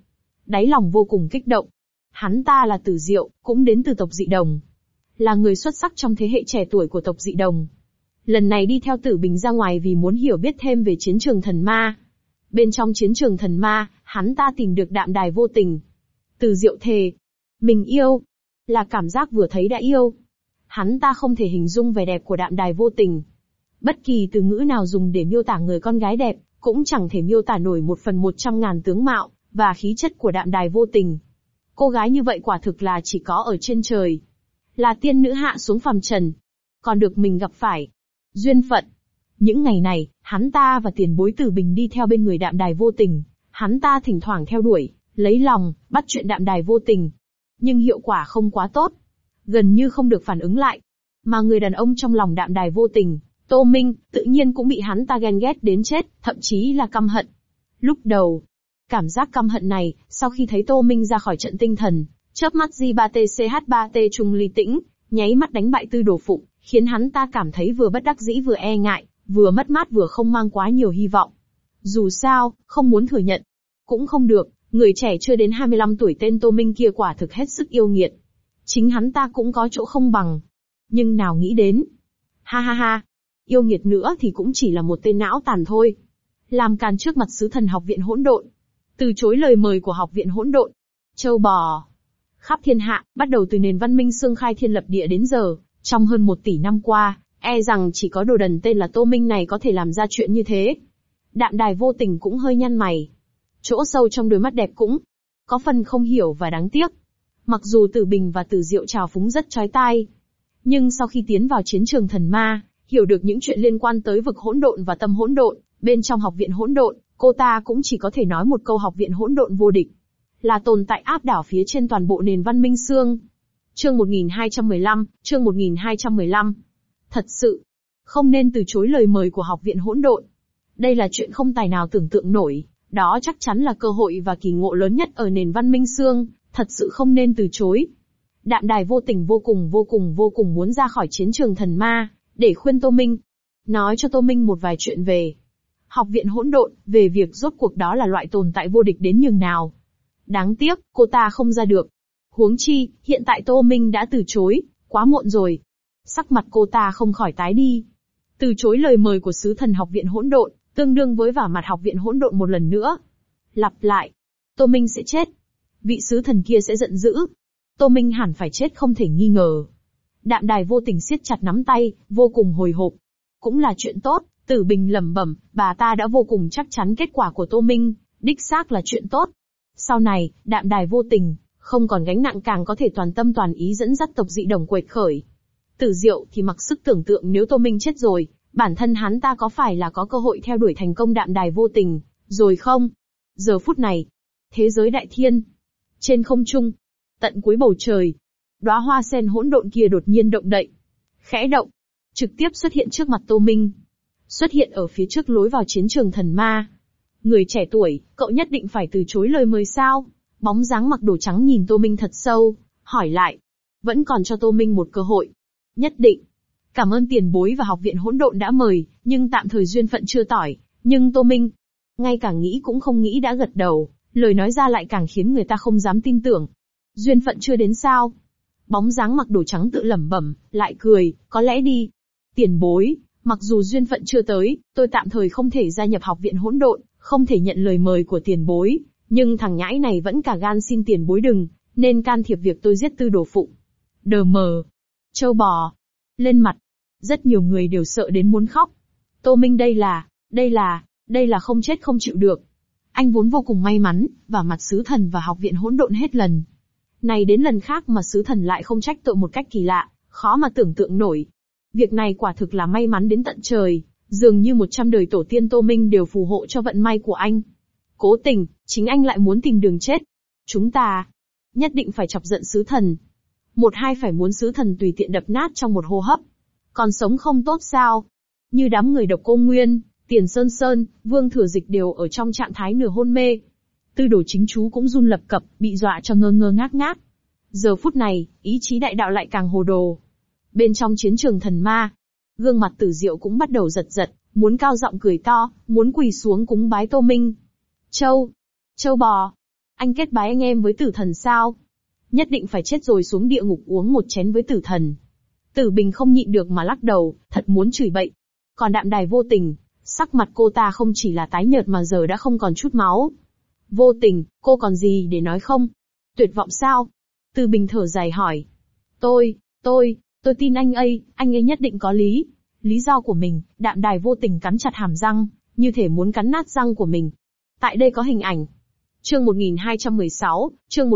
Speaker 1: đáy lòng vô cùng kích động. Hắn ta là Tử Diệu, cũng đến từ tộc Dị Đồng. Là người xuất sắc trong thế hệ trẻ tuổi của tộc Dị Đồng. Lần này đi theo Tử Bình ra ngoài vì muốn hiểu biết thêm về chiến trường thần ma. Bên trong chiến trường thần ma, hắn ta tìm được Đạm Đài Vô Tình. Tử Diệu thề. Mình yêu. Là cảm giác vừa thấy đã yêu. Hắn ta không thể hình dung vẻ đẹp của Đạm Đài Vô Tình. Bất kỳ từ ngữ nào dùng để miêu tả người con gái đẹp, cũng chẳng thể miêu tả nổi 1/100.000 tướng mạo và khí chất của Đạm Đài Vô Tình. Cô gái như vậy quả thực là chỉ có ở trên trời. Là tiên nữ hạ xuống phàm trần. Còn được mình gặp phải. Duyên phận. Những ngày này, hắn ta và tiền bối Tử Bình đi theo bên người Đạm Đài Vô Tình. Hắn ta thỉnh thoảng theo đuổi, lấy lòng, bắt chuyện Đạm Đài Vô Tình. Nhưng hiệu quả không quá tốt. Gần như không được phản ứng lại. Mà người đàn ông trong lòng Đạm Đài Vô Tình, Tô Minh, tự nhiên cũng bị hắn ta ghen ghét đến chết, thậm chí là căm hận. Lúc đầu, cảm giác căm hận này, sau khi thấy Tô Minh ra khỏi trận tinh thần, chớp mắt J3TCH3T Trung Ly Tĩnh, nháy mắt đánh bại Tư Đồ Phụng, khiến hắn ta cảm thấy vừa bất đắc dĩ vừa e ngại, vừa mất mát vừa không mang quá nhiều hy vọng. Dù sao, không muốn thừa nhận, cũng không được, người trẻ chưa đến 25 tuổi tên Tô Minh kia quả thực hết sức yêu nghiệt. Chính hắn ta cũng có chỗ không bằng. Nhưng nào nghĩ đến. Ha ha ha. Yêu nghiệt nữa thì cũng chỉ là một tên não tàn thôi. Làm càn trước mặt sứ thần học viện hỗn độn. Từ chối lời mời của học viện hỗn độn. Châu bò. Khắp thiên hạ, bắt đầu từ nền văn minh xương khai thiên lập địa đến giờ, trong hơn 1 tỷ năm qua, e rằng chỉ có đồ đần tên là Tô Minh này có thể làm ra chuyện như thế. Đạm Đài Vô Tình cũng hơi nhăn mày. Chỗ sâu trong đôi mắt đẹp cũng có phần không hiểu và đáng tiếc. Mặc dù Tử Bình và Tử Diệu trào phúng rất chói tai, nhưng sau khi tiến vào chiến trường thần ma, hiểu được những chuyện liên quan tới vực hỗn độn và tâm hỗn độn, bên trong học viện hỗn độn, cô ta cũng chỉ có thể nói một câu học viện hỗn độn vô địch. Là tồn tại áp đảo phía trên toàn bộ nền văn minh xương. Chương 1215. Thật sự, không nên từ chối lời mời của học viện hỗn độn. Đây là chuyện không tài nào tưởng tượng nổi, đó chắc chắn là cơ hội và kỳ ngộ lớn nhất ở nền văn minh xương, thật sự không nên từ chối. Đạm Đài Vô Tình vô cùng muốn ra khỏi chiến trường thần ma, để khuyên Tô Minh. Nói cho Tô Minh một vài chuyện về học viện hỗn độn, về việc rốt cuộc đó là loại tồn tại vô địch đến nhường nào. Đáng tiếc, cô ta không ra được. Huống chi, hiện tại Tô Minh đã từ chối, quá muộn rồi. Sắc mặt cô ta không khỏi tái đi. Từ chối lời mời của sứ thần học viện hỗn độn, tương đương với vả mặt học viện hỗn độn một lần nữa. Lặp lại, Tô Minh sẽ chết. Vị sứ thần kia sẽ giận dữ. Tô Minh hẳn phải chết không thể nghi ngờ. Đạm Đài Vô Tình siết chặt nắm tay, vô cùng hồi hộp. Cũng là chuyện tốt, Tử Bình lẩm bẩm, bà ta đã vô cùng chắc chắn kết quả của Tô Minh, đích xác là chuyện tốt. Sau này, Đạm Đài Vô Tình không còn gánh nặng, càng có thể toàn tâm toàn ý dẫn dắt tộc Dị Đồng quệt khởi. Tử Diệu thì mặc sức tưởng tượng nếu Tô Minh chết rồi, bản thân hắn ta có phải là có cơ hội theo đuổi thành công Đạm Đài Vô Tình, rồi không? Giờ phút này, thế giới đại thiên, trên không trung, tận cuối bầu trời, đóa hoa sen hỗn độn kia đột nhiên động đậy, khẽ động, trực tiếp xuất hiện trước mặt Tô Minh, xuất hiện ở phía trước lối vào chiến trường thần ma. Người trẻ tuổi, cậu nhất định phải từ chối lời mời sao? Bóng dáng mặc đồ trắng nhìn Tô Minh thật sâu, hỏi lại. Vẫn còn cho Tô Minh một cơ hội. Nhất định. Cảm ơn tiền bối và học viện hỗn độn đã mời, nhưng tạm thời duyên phận chưa tỏi. Nhưng Tô Minh, ngay cả nghĩ cũng không nghĩ đã gật đầu, lời nói ra lại càng khiến người ta không dám tin tưởng. Duyên phận chưa đến sao? Bóng dáng mặc đồ trắng tự lẩm bẩm, lại cười, có lẽ đi. Tiền bối, mặc dù duyên phận chưa tới, tôi tạm thời không thể gia nhập học viện hỗn độn, không thể nhận lời mời của tiền bối, nhưng thằng nhãi này vẫn cả gan xin tiền bối đừng, nên can thiệp việc tôi giết Tư Đồ Phụng. Đờ mờ. Châu bò. Lên mặt. Rất nhiều người đều sợ đến muốn khóc. Tô Minh đây là không chết không chịu được. Anh vốn vô cùng may mắn, và mặt sứ thần và học viện hỗn độn hết lần này đến lần khác mà sứ thần lại không trách tội một cách kỳ lạ, khó mà tưởng tượng nổi. Việc này quả thực là may mắn đến tận trời, dường như 100 đời tổ tiên Tô Minh đều phù hộ cho vận may của anh. Cố tình, chính anh lại muốn tìm đường chết. Chúng ta nhất định phải chọc giận sứ thần. Hai phải muốn sứ thần tùy tiện đập nát trong một hô hấp. Còn sống không tốt sao? Như đám người Độc Cô Nguyên, Tiền Sơn Sơn, Vương Thừa Dịch đều ở trong trạng thái nửa hôn mê. Tư Đồ Chính Chú cũng run lập cập, bị dọa cho ngơ ngơ ngác ngác. Giờ phút này, ý chí đại đạo lại càng hồ đồ. Bên trong chiến trường thần ma, gương mặt Tử Diệu cũng bắt đầu giật giật, muốn cao giọng cười to, muốn quỳ xuống cúng bái Tô Minh. Châu bò. Anh kết bái anh em với tử thần sao? Nhất định phải chết rồi xuống địa ngục uống một chén với tử thần. Tử Bình không nhịn được mà lắc đầu, thật muốn chửi bậy. Còn Đạm Đài Vô Tình, sắc mặt cô ta không chỉ là tái nhợt mà giờ đã không còn chút máu. Vô Tình, cô còn gì để nói không? Tuyệt vọng sao? Tử Bình thở dài hỏi. Tôi tin anh ấy nhất định có lý. Lý do của mình, Đạm Đài Vô Tình cắn chặt hàm răng, như thể muốn cắn nát răng của mình. Tại đây có hình ảnh. Chương 1216, chương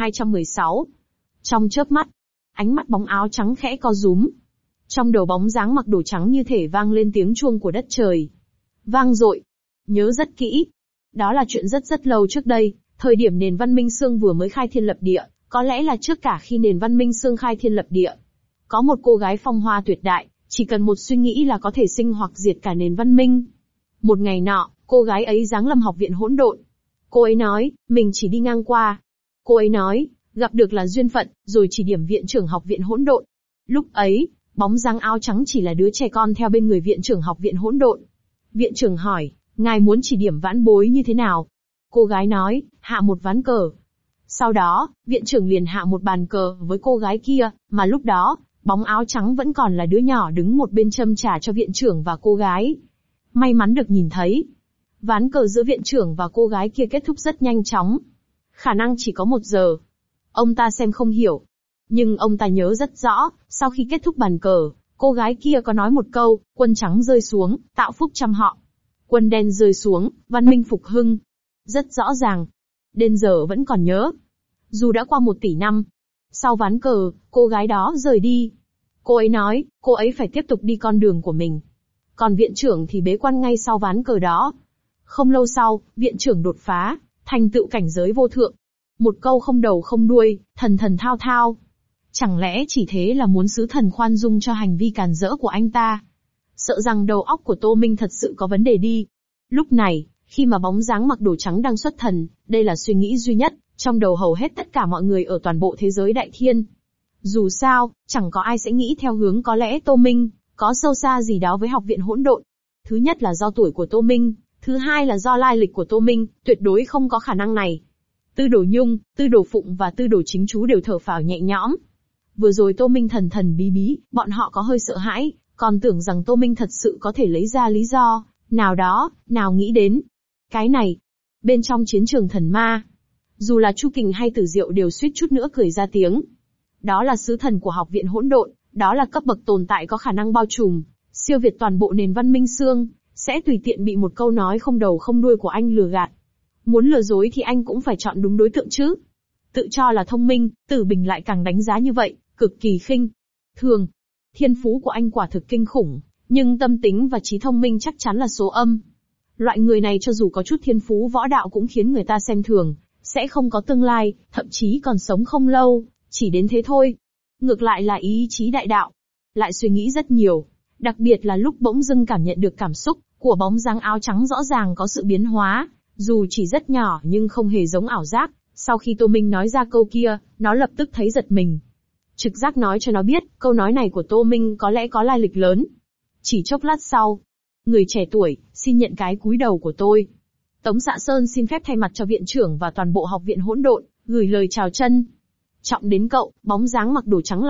Speaker 1: 1216. Trong chớp mắt, ánh mắt bóng áo trắng khẽ co rúm. Trong đầu bóng dáng mặc đồ trắng như thể vang lên tiếng chuông của đất trời. Vang dội. Nhớ rất kỹ. Đó là chuyện rất lâu trước đây, thời điểm nền văn minh Xương vừa mới khai thiên lập địa, có lẽ là trước cả khi nền văn minh Xương khai thiên lập địa. Có một cô gái phong hoa tuyệt đại, chỉ cần một suy nghĩ là có thể sinh hoặc diệt cả nền văn minh. Một ngày nọ, cô gái ấy giáng lâm học viện hỗn độn. Cô ấy nói, mình chỉ đi ngang qua. Cô ấy nói, gặp được là duyên phận, rồi chỉ điểm viện trưởng học viện hỗn độn. Lúc ấy, bóng dáng áo trắng chỉ là đứa trẻ con theo bên người viện trưởng học viện hỗn độn. Viện trưởng hỏi, ngài muốn chỉ điểm vãn bối như thế nào? Cô gái nói, hạ một ván cờ. Sau đó, viện trưởng liền hạ một bàn cờ với cô gái kia, mà lúc đó, bóng áo trắng vẫn còn là đứa nhỏ đứng một bên châm trà cho viện trưởng và cô gái. May mắn được nhìn thấy. Ván cờ giữa viện trưởng và cô gái kia kết thúc rất nhanh chóng. Khả năng chỉ có 1 giờ. Ông ta xem không hiểu. Nhưng ông ta nhớ rất rõ, sau khi kết thúc bàn cờ, cô gái kia có nói một câu, quân trắng rơi xuống, tạo phúc trăm họ. Quân đen rơi xuống, văn minh phục hưng. Rất rõ ràng. Đến giờ vẫn còn nhớ. Dù đã qua 1 tỷ năm. Sau ván cờ, cô gái đó rời đi. Cô ấy nói, cô ấy phải tiếp tục đi con đường của mình. Còn viện trưởng thì bế quan ngay sau ván cờ đó. Không lâu sau, viện trưởng đột phá, thành tựu cảnh giới vô thượng. Một câu không đầu không đuôi, thần thao thao. Chẳng lẽ chỉ thế là muốn sứ thần khoan dung cho hành vi càn rỡ của anh ta? Sợ rằng đầu óc của Tô Minh thật sự có vấn đề đi. Lúc này, khi mà bóng dáng mặc đồ trắng đang xuất thần, đây là suy nghĩ duy nhất, trong đầu hầu hết tất cả mọi người ở toàn bộ thế giới đại thiên. Dù sao, chẳng có ai sẽ nghĩ theo hướng có lẽ Tô Minh có sâu xa gì đó với học viện hỗn độn. Thứ nhất là do tuổi của Tô Minh, thứ hai là do lai lịch của Tô Minh, tuyệt đối không có khả năng này. Tư Đồ Nhung, Tư Đồ Phụng và Tư Đồ Chính Chú đều thở phào nhẹ nhõm. Vừa rồi Tô Minh thần bí, bọn họ có hơi sợ hãi, còn tưởng rằng Tô Minh thật sự có thể lấy ra lý do nào đó, nào nghĩ đến cái này. Bên trong chiến trường thần ma, dù là Chu Kình hay Tử Diệu đều suýt chút nữa cười ra tiếng. Đó là sứ thần của học viện hỗn độn, đó là cấp bậc tồn tại có khả năng bao trùm, siêu việt toàn bộ nền văn minh Xương, sẽ tùy tiện bị một câu nói không đầu không đuôi của anh lừa gạt. Muốn lừa dối thì anh cũng phải chọn đúng đối tượng chứ. Tự cho là thông minh, Tử Bình lại càng đánh giá như vậy, cực kỳ khinh thường. Thiên phú của anh quả thực kinh khủng, nhưng tâm tính và trí thông minh chắc chắn là số âm. Loại người này cho dù có chút thiên phú võ đạo cũng khiến người ta xem thường, sẽ không có tương lai, thậm chí còn sống không lâu, chỉ đến thế thôi. Ngược lại là ý chí đại đạo, lại suy nghĩ rất nhiều, đặc biệt là lúc bỗng dưng cảm nhận được cảm xúc của bóng dáng áo trắng rõ ràng có sự biến hóa, dù chỉ rất nhỏ nhưng không hề giống ảo giác. Sau khi Tô Minh nói ra câu kia, nó lập tức thấy giật mình. Trực giác nói cho nó biết, câu nói này của Tô Minh có lẽ có lai lịch lớn. Chỉ chốc lát sau, người trẻ tuổi, xin nhận cái cúi đầu của tôi. Tống Dạ Sơn xin phép thay mặt cho viện trưởng và toàn bộ học viện hỗn độn, gửi lời chào chân trọng đến cậu. Bóng dáng mặc đồ trắng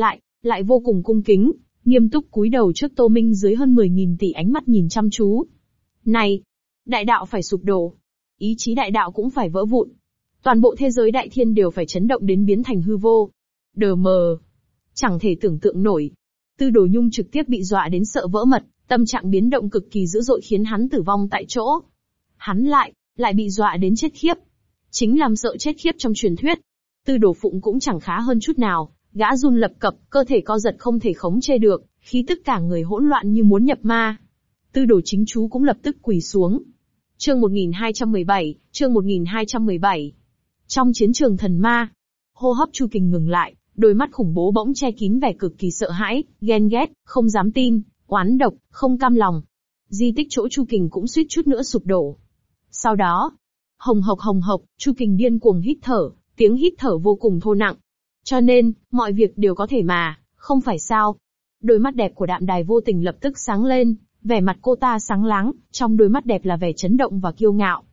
Speaker 1: lại vô cùng cung kính, nghiêm túc cúi đầu trước Tô Minh dưới hơn 10.000 tỷ ánh mắt nhìn chăm chú. Này, đại đạo phải sụp đổ, ý chí đại đạo cũng phải vỡ vụn. Toàn bộ thế giới đại thiên đều phải chấn động đến biến thành hư vô. Đờ mờ. Chẳng thể tưởng tượng nổi. Tư Đồ Nhung trực tiếp bị dọa đến sợ vỡ mật, tâm trạng biến động cực kỳ dữ dội khiến hắn tử vong tại chỗ. Hắn lại bị dọa đến chết khiếp. Chính làm sợ chết khiếp trong truyền thuyết. Tư Đồ Phụng cũng chẳng khá hơn chút nào, gã run lập cập, cơ thể co giật không thể khống chế được, khí tức cả người hỗn loạn như muốn nhập ma. Tư Đồ Chính Chú cũng lập tức quỳ xuống. Chương 1217, chương 1217. Trong chiến trường thần ma, hô hấp Chu Kình ngừng lại, đôi mắt khủng bố bỗng che kín vẻ cực kỳ sợ hãi, ghen ghét, không dám tin, oán độc, không cam lòng. Di tích chỗ Chu Kình cũng suýt chút nữa sụp đổ. Sau đó, hồng hộc, Chu Kình điên cuồng hít thở, tiếng hít thở vô cùng thô nặng. Cho nên, mọi việc đều có thể mà, không phải sao? Đôi mắt đẹp của Đạm Đài Vô Tình lập tức sáng lên, vẻ mặt cô ta sáng láng, trong đôi mắt đẹp là vẻ chấn động và kiêu ngạo.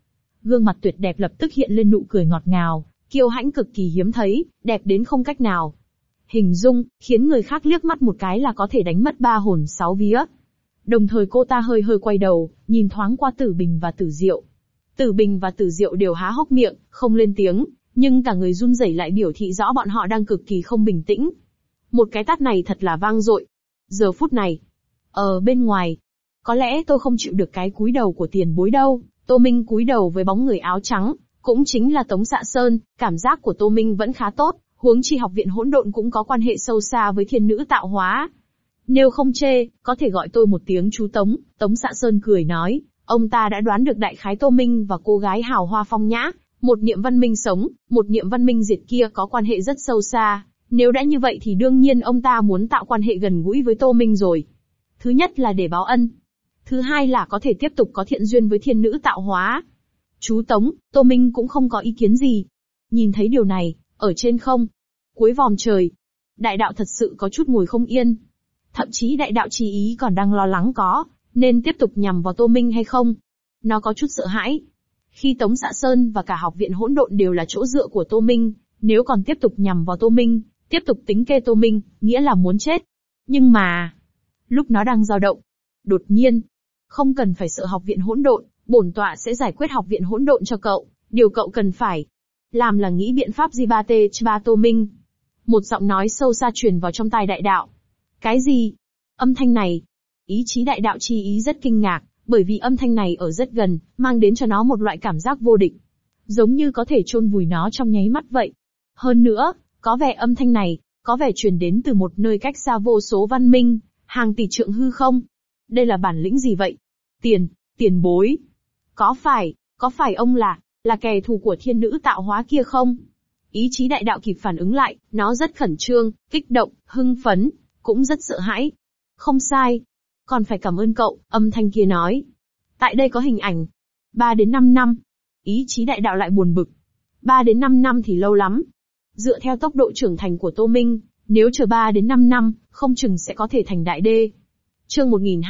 Speaker 1: Gương mặt tuyệt đẹp lập tức hiện lên nụ cười ngọt ngào, kiêu hãnh cực kỳ hiếm thấy, đẹp đến không cách nào hình dung, khiến người khác liếc mắt một cái là có thể đánh mất 3 hồn 6 vía. Đồng thời cô ta hơi hơi quay đầu, nhìn thoáng qua Tử Bình và Tử Diệu. Tử Bình và Tử Diệu đều há hốc miệng, không lên tiếng, nhưng cả người run rẩy lại biểu thị rõ bọn họ đang cực kỳ không bình tĩnh. Một cái tát này thật là vang dội. Giờ phút này, ở bên ngoài, có lẽ tôi không chịu được cái cúi đầu của tiền bối đâu. Tô Minh cúi đầu với bóng người áo trắng, cũng chính là Tống Xạ Sơn, cảm giác của Tô Minh vẫn khá tốt, huống chi học viện hỗn độn cũng có quan hệ sâu xa với thiên nữ tạo hóa. Nếu không chê, có thể gọi tôi một tiếng chú Tống. Tống Xạ Sơn cười nói, ông ta đã đoán được đại khái Tô Minh và cô gái hào hoa phong nhã, một niệm văn minh sống, một niệm văn minh diệt kia có quan hệ rất sâu xa. Nếu đã như vậy thì đương nhiên ông ta muốn tạo quan hệ gần gũi với Tô Minh rồi. Thứ nhất là để báo ân. Thứ hai là có thể tiếp tục có thiện duyên với thiên nữ tạo hóa. Chú Tống, Tô Minh cũng không có ý kiến gì. Nhìn thấy điều này, ở trên không, cuối vòm trời, đại đạo thật sự có chút ngồi không yên. Thậm chí đại đạo chi ý còn đang lo lắng có nên tiếp tục nhằm vào Tô Minh hay không. Nó có chút sợ hãi. Khi Tống Xạ Sơn và cả học viện hỗn độn đều là chỗ dựa của Tô Minh, nếu còn tiếp tục nhằm vào Tô Minh, tiếp tục tính kê Tô Minh, nghĩa là muốn chết. Nhưng mà, lúc nó đang dao động, đột nhiên, không cần phải sợ học viện hỗn độn, bổn tọa sẽ giải quyết học viện hỗn độn cho cậu. Điều cậu cần phải làm là nghĩ biện pháp Jibate Chba Tô Minh. Một giọng nói sâu xa truyền vào trong tai đại đạo. Cái gì? Âm thanh này. Ý chí đại đạo chi ý rất kinh ngạc, bởi vì âm thanh này ở rất gần, mang đến cho nó một loại cảm giác vô địch. Giống như có thể chôn vùi nó trong nháy mắt vậy. Hơn nữa, có vẻ âm thanh này, có vẻ truyền đến từ một nơi cách xa vô số văn minh, hàng tỷ trượng hư không. Đây là bản lĩnh gì vậy? Tiền bối. Có phải ông là kẻ thù của thiên nữ tạo hóa kia không? Ý chí đại đạo kịp phản ứng lại, nó rất khẩn trương, kích động, hưng phấn, cũng rất sợ hãi. Không sai. Còn phải cảm ơn cậu, âm thanh kia nói. Tại đây có hình ảnh. 3 đến 5 năm. Ý chí đại đạo lại buồn bực. 3 đến 5 năm thì lâu lắm. Dựa theo tốc độ trưởng thành của Tô Minh, nếu chờ 3 đến 5 năm, không chừng sẽ có thể thành đại đê. Chương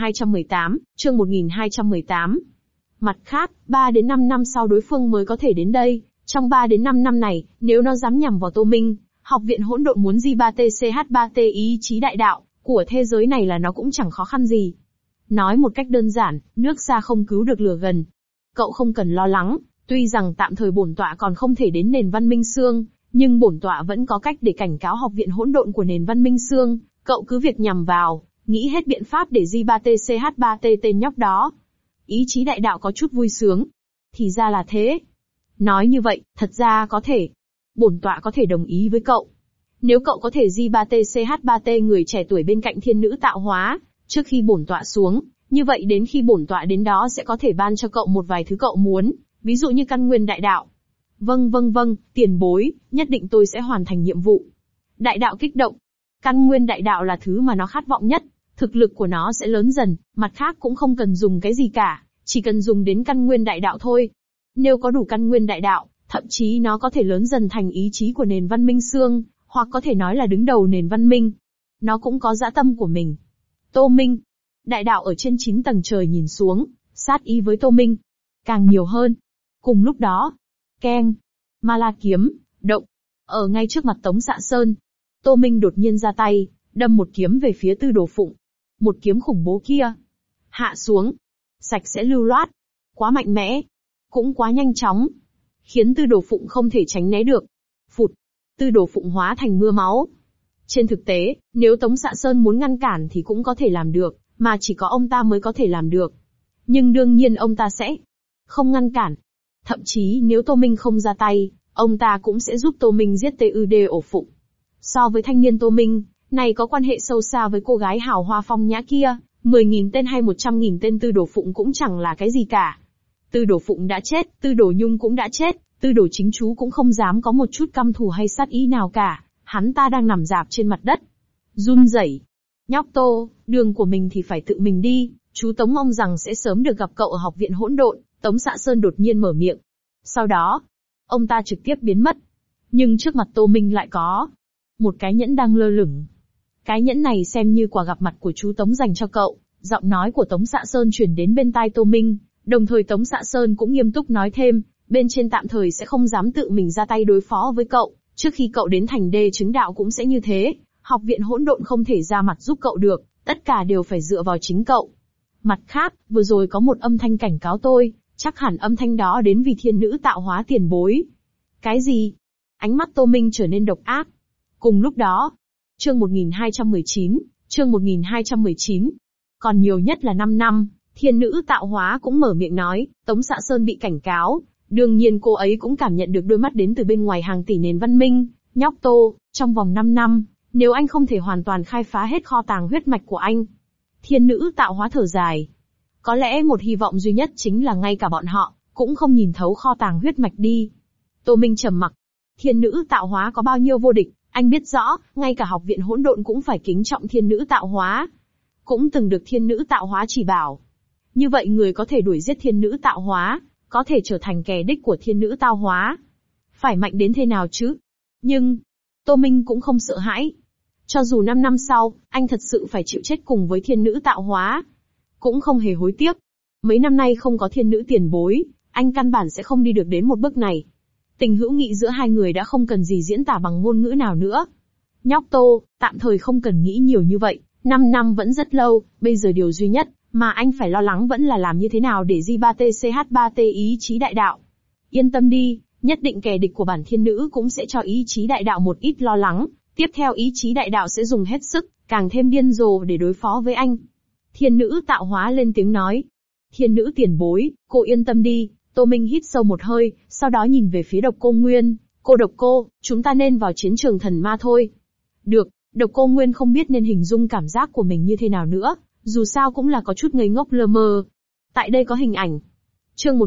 Speaker 1: 1218. Mặt khác, 3 đến 5 năm sau đối phương mới có thể đến đây. Trong 3 đến 5 năm này, nếu nó dám nhằm vào Tô Minh, học viện hỗn độn muốn J3TCH3T ý chí đại đạo của thế giới này là nó cũng chẳng khó khăn gì. Nói một cách đơn giản, nước xa không cứu được lửa gần. Cậu không cần lo lắng, tuy rằng tạm thời bổn tọa còn không thể đến nền văn minh xương, nhưng bổn tọa vẫn có cách để cảnh cáo học viện hỗn độn của nền văn minh xương. Cậu cứ việc nhằm vào, nghĩ hết biện pháp để J3TCH3T tên nhóc đó. Ý chí đại đạo có chút vui sướng. Thì ra là thế. Nói như vậy, thật ra có thể. Bổn tọa có thể đồng ý với cậu. Nếu cậu có thể J3TCH3T người trẻ tuổi bên cạnh thiên nữ tạo hóa, trước khi bổn tọa xuống, như vậy đến khi bổn tọa đến đó sẽ có thể ban cho cậu một vài thứ cậu muốn, ví dụ như căn nguyên đại đạo. Vâng, tiền bối, nhất định tôi sẽ hoàn thành nhiệm vụ. Đại đạo kích động. Căn nguyên đại đạo là thứ mà nó khát vọng nhất, thực lực của nó sẽ lớn dần, mặt khác cũng không cần dùng cái gì cả, chỉ cần dùng đến căn nguyên đại đạo thôi. Nếu có đủ căn nguyên đại đạo, thậm chí nó có thể lớn dần thành ý chí của nền văn minh xương, hoặc có thể nói là đứng đầu nền văn minh. Nó cũng có dã tâm của mình. Tô Minh. Đại đạo ở trên 9 tầng trời nhìn xuống, sát ý với Tô Minh. Càng nhiều hơn. Cùng lúc đó, keng, ma la kiếm, động. Ở ngay trước mặt Tống Xạ Sơn, Tô Minh đột nhiên ra tay, đâm một kiếm về phía Tư Đồ Phụng. Một kiếm khủng bố kia. Hạ xuống. Sạch sẽ lưu loát. Quá mạnh mẽ. Cũng quá nhanh chóng. Khiến Tư Đồ Phụng không thể tránh né được. Phụt. Tư Đồ Phụng hóa thành mưa máu. Trên thực tế, nếu Tống Xạ Sơn muốn ngăn cản thì cũng có thể làm được, mà chỉ có ông ta mới có thể làm được. Nhưng đương nhiên ông ta sẽ không ngăn cản. Thậm chí nếu Tô Minh không ra tay, ông ta cũng sẽ giúp Tô Minh giết TÜD ổ Phụng. So với thanh niên Tô Minh, này có quan hệ sâu xa với cô gái hào hoa phong nhã kia, 10.000 tên hay 100.000 tên Tư Đồ Phụng cũng chẳng là cái gì cả. Tư Đồ Phụng đã chết, Tư Đồ Nhung cũng đã chết, Tư Đồ chính chú cũng không dám có một chút căm thù hay sát ý nào cả, hắn ta đang nằm rạp trên mặt đất. Run rẩy. Nhóc Tô, đường của mình thì phải tự mình đi, chú Tống mong rằng sẽ sớm được gặp cậu ở học viện hỗn độn. Tống Xạ Sơn đột nhiên mở miệng. Sau đó, ông ta trực tiếp biến mất. Nhưng trước mặt Tô Minh lại có một cái nhẫn đang lơ lửng. Cái nhẫn này xem như quà gặp mặt của chú Tống dành cho cậu. Giọng nói của Tống Xạ Sơn truyền đến bên tai Tô Minh, đồng thời Tống Xạ Sơn cũng nghiêm túc nói thêm, Bên trên tạm thời sẽ không dám tự mình ra tay đối phó với cậu, trước khi cậu đến thành đê chứng đạo cũng sẽ như thế. Học viện hỗn độn không thể ra mặt giúp cậu được, tất cả đều phải dựa vào chính cậu. Mặt khác, vừa rồi có một âm thanh cảnh cáo tôi, chắc hẳn âm thanh đó đến vì thiên nữ tạo hóa tiền bối. Cái gì? Ánh mắt Tô Minh trở nên độc ác. Cùng lúc đó, chương 1219, còn nhiều nhất là 5 năm, thiên nữ tạo hóa cũng mở miệng nói, Tống Xạ Sơn bị cảnh cáo. Đương nhiên cô ấy cũng cảm nhận được đôi mắt đến từ bên ngoài hàng tỷ nền văn minh. Nhóc Tô, trong vòng 5 năm, nếu anh không thể hoàn toàn khai phá hết kho tàng huyết mạch của anh. Thiên nữ tạo hóa thở dài. Có lẽ một hy vọng duy nhất chính là ngay cả bọn họ, cũng không nhìn thấu kho tàng huyết mạch đi. Tô Minh trầm mặc. Thiên nữ tạo hóa có bao nhiêu vô địch, anh biết rõ, ngay cả học viện hỗn độn cũng phải kính trọng thiên nữ tạo hóa. Cũng từng được thiên nữ tạo hóa chỉ bảo. Như vậy người có thể đuổi giết thiên nữ tạo hóa, có thể trở thành kẻ địch của thiên nữ tạo hóa. Phải mạnh đến thế nào chứ? Nhưng, Tô Minh cũng không sợ hãi. Cho dù 5 năm sau, anh thật sự phải chịu chết cùng với thiên nữ tạo hóa, cũng không hề hối tiếc. Mấy năm nay không có thiên nữ tiền bối, anh căn bản sẽ không đi được đến một bước này. Tình hữu nghị giữa hai người đã không cần gì diễn tả bằng ngôn ngữ nào nữa. Nhóc Tô, tạm thời không cần nghĩ nhiều như vậy, 5 năm vẫn rất lâu, bây giờ điều duy nhất mà anh phải lo lắng vẫn là làm như thế nào để J3TCH3T ý chí đại đạo. Yên tâm đi, nhất định kẻ địch của bản thiên nữ cũng sẽ cho ý chí đại đạo một ít lo lắng, tiếp theo ý chí đại đạo sẽ dùng hết sức, càng thêm điên rồ để đối phó với anh. Thiên nữ tạo hóa lên tiếng nói. Thiên nữ tiền bối, cô yên tâm đi. Tô Minh hít sâu một hơi, sau đó nhìn về phía Độc Cô Nguyên. Cô Độc Cô, chúng ta nên vào chiến trường thần ma thôi. Được, Độc Cô Nguyên không biết nên hình dung cảm giác của mình như thế nào nữa, dù sao cũng là có chút ngây ngốc lơ mơ. Tại đây có hình ảnh. Chương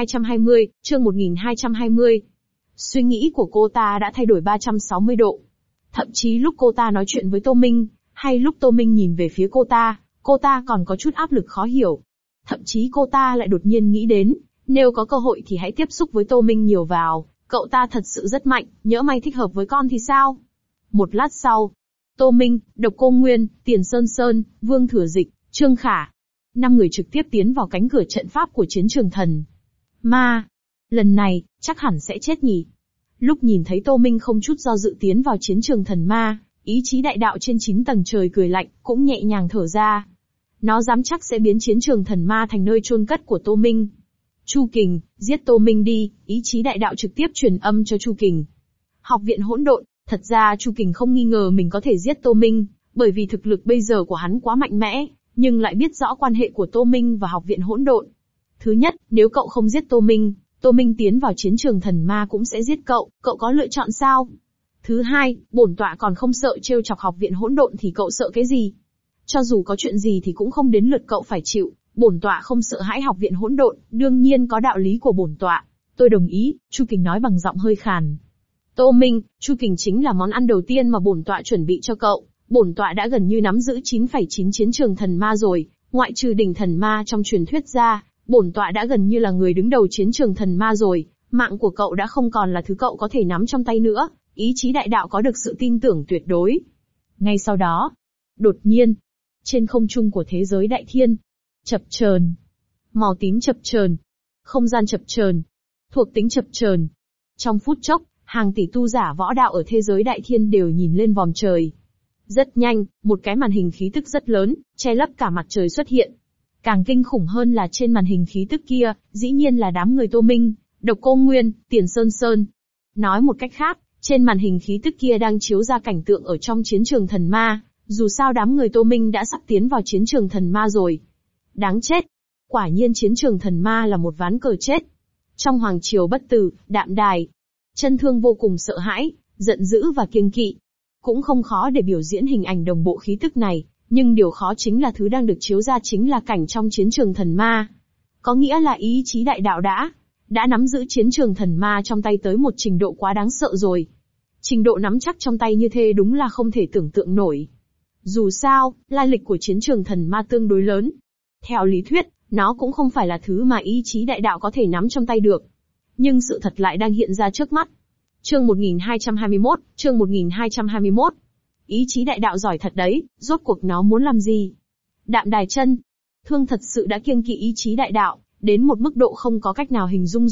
Speaker 1: 1220. Suy nghĩ của cô ta đã thay đổi 360 độ. Thậm chí lúc cô ta nói chuyện với Tô Minh, hay lúc Tô Minh nhìn về phía cô ta còn có chút áp lực khó hiểu. Thậm chí cô ta lại đột nhiên nghĩ đến, nếu có cơ hội thì hãy tiếp xúc với Tô Minh nhiều vào, cậu ta thật sự rất mạnh, nhỡ may thích hợp với con thì sao? Một lát sau, Tô Minh, Độc Cô Nguyên, Tiền Sơn Sơn, Vương Thừa Dịch, Trương Khả. 5 người trực tiếp tiến vào cánh cửa trận pháp của chiến trường thần ma. Lần này, chắc hẳn sẽ chết nhỉ. Lúc nhìn thấy Tô Minh không chút do dự tiến vào chiến trường thần ma, ý chí đại đạo trên 9 tầng trời cười lạnh, cũng nhẹ nhàng thở ra. Nó dám chắc sẽ biến chiến trường thần ma thành nơi chôn cất của Tô Minh. Chu Kình, giết Tô Minh đi, ý chí đại đạo trực tiếp truyền âm cho Chu Kình. Học viện hỗn độn, thật ra Chu Kình không nghi ngờ mình có thể giết Tô Minh, bởi vì thực lực bây giờ của hắn quá mạnh mẽ, nhưng lại biết rõ quan hệ của Tô Minh và học viện hỗn độn. Thứ nhất, nếu cậu không giết Tô Minh tiến vào chiến trường thần ma cũng sẽ giết cậu có lựa chọn sao? Thứ hai, bổn tọa còn không sợ trêu chọc học viện hỗn độn thì cậu sợ cái gì? Cho dù có chuyện gì thì cũng không đến lượt cậu phải chịu, bổn tọa không sợ hãi học viện hỗn độn, đương nhiên có đạo lý của bổn tọa. Tôi đồng ý, Chu Kình nói bằng giọng hơi khàn. Tô Minh, Chu Kình chính là món ăn đầu tiên mà bổn tọa chuẩn bị cho cậu. Bổn tọa đã gần như nắm giữ 9,9 chiến trường thần ma rồi, ngoại trừ đỉnh thần ma trong truyền thuyết ra, bổn tọa đã gần như là người đứng đầu chiến trường thần ma rồi, mạng của cậu đã không còn là thứ cậu có thể nắm trong tay nữa, ý chí đại đạo có được sự tin tưởng tuyệt đối. Ngay sau đó, đột nhiên, trên không trung của thế giới đại thiên, chập chờn, màu tím chập chờn, không gian chập chờn, thuộc tính chập chờn. Trong phút chốc, hàng tỷ tu giả võ đạo ở thế giới đại thiên đều nhìn lên vòm trời. Rất nhanh, một cái màn hình khí tức rất lớn, che lấp cả mặt trời xuất hiện. Càng kinh khủng hơn là trên màn hình khí tức kia, dĩ nhiên là đám người Tô Minh, Độc Cô Nguyên, Tiền Sơn Sơn. Nói một cách khác, trên màn hình khí tức kia đang chiếu ra cảnh tượng ở trong chiến trường thần ma, dù sao đám người Tô Minh đã sắp tiến vào chiến trường thần ma rồi. Đáng chết! Quả nhiên chiến trường thần ma là một ván cờ chết. Trong hoàng triều bất tử, Đạm Đài, Chân Thương vô cùng sợ hãi, giận dữ và kiêng kỵ. Cũng không khó để biểu diễn hình ảnh đồng bộ khí tức này, nhưng điều khó chính là thứ đang được chiếu ra chính là cảnh trong chiến trường thần ma. Có nghĩa là ý chí đại đạo đã nắm giữ chiến trường thần ma trong tay tới một trình độ quá đáng sợ rồi. Trình độ nắm chắc trong tay như thế đúng là không thể tưởng tượng nổi. Dù sao, lai lịch của chiến trường thần ma tương đối lớn. Theo lý thuyết, nó cũng không phải là thứ mà ý chí đại đạo có thể nắm trong tay được. Nhưng sự thật lại đang hiện ra trước mắt. Chương 1221. Ý chí đại đạo giỏi thật đấy, rốt cuộc nó muốn làm gì? Đạm Đài Chân Thương thật sự đã kiêng kỵ ý chí đại đạo, đến một mức độ không có cách nào hình dung rồi,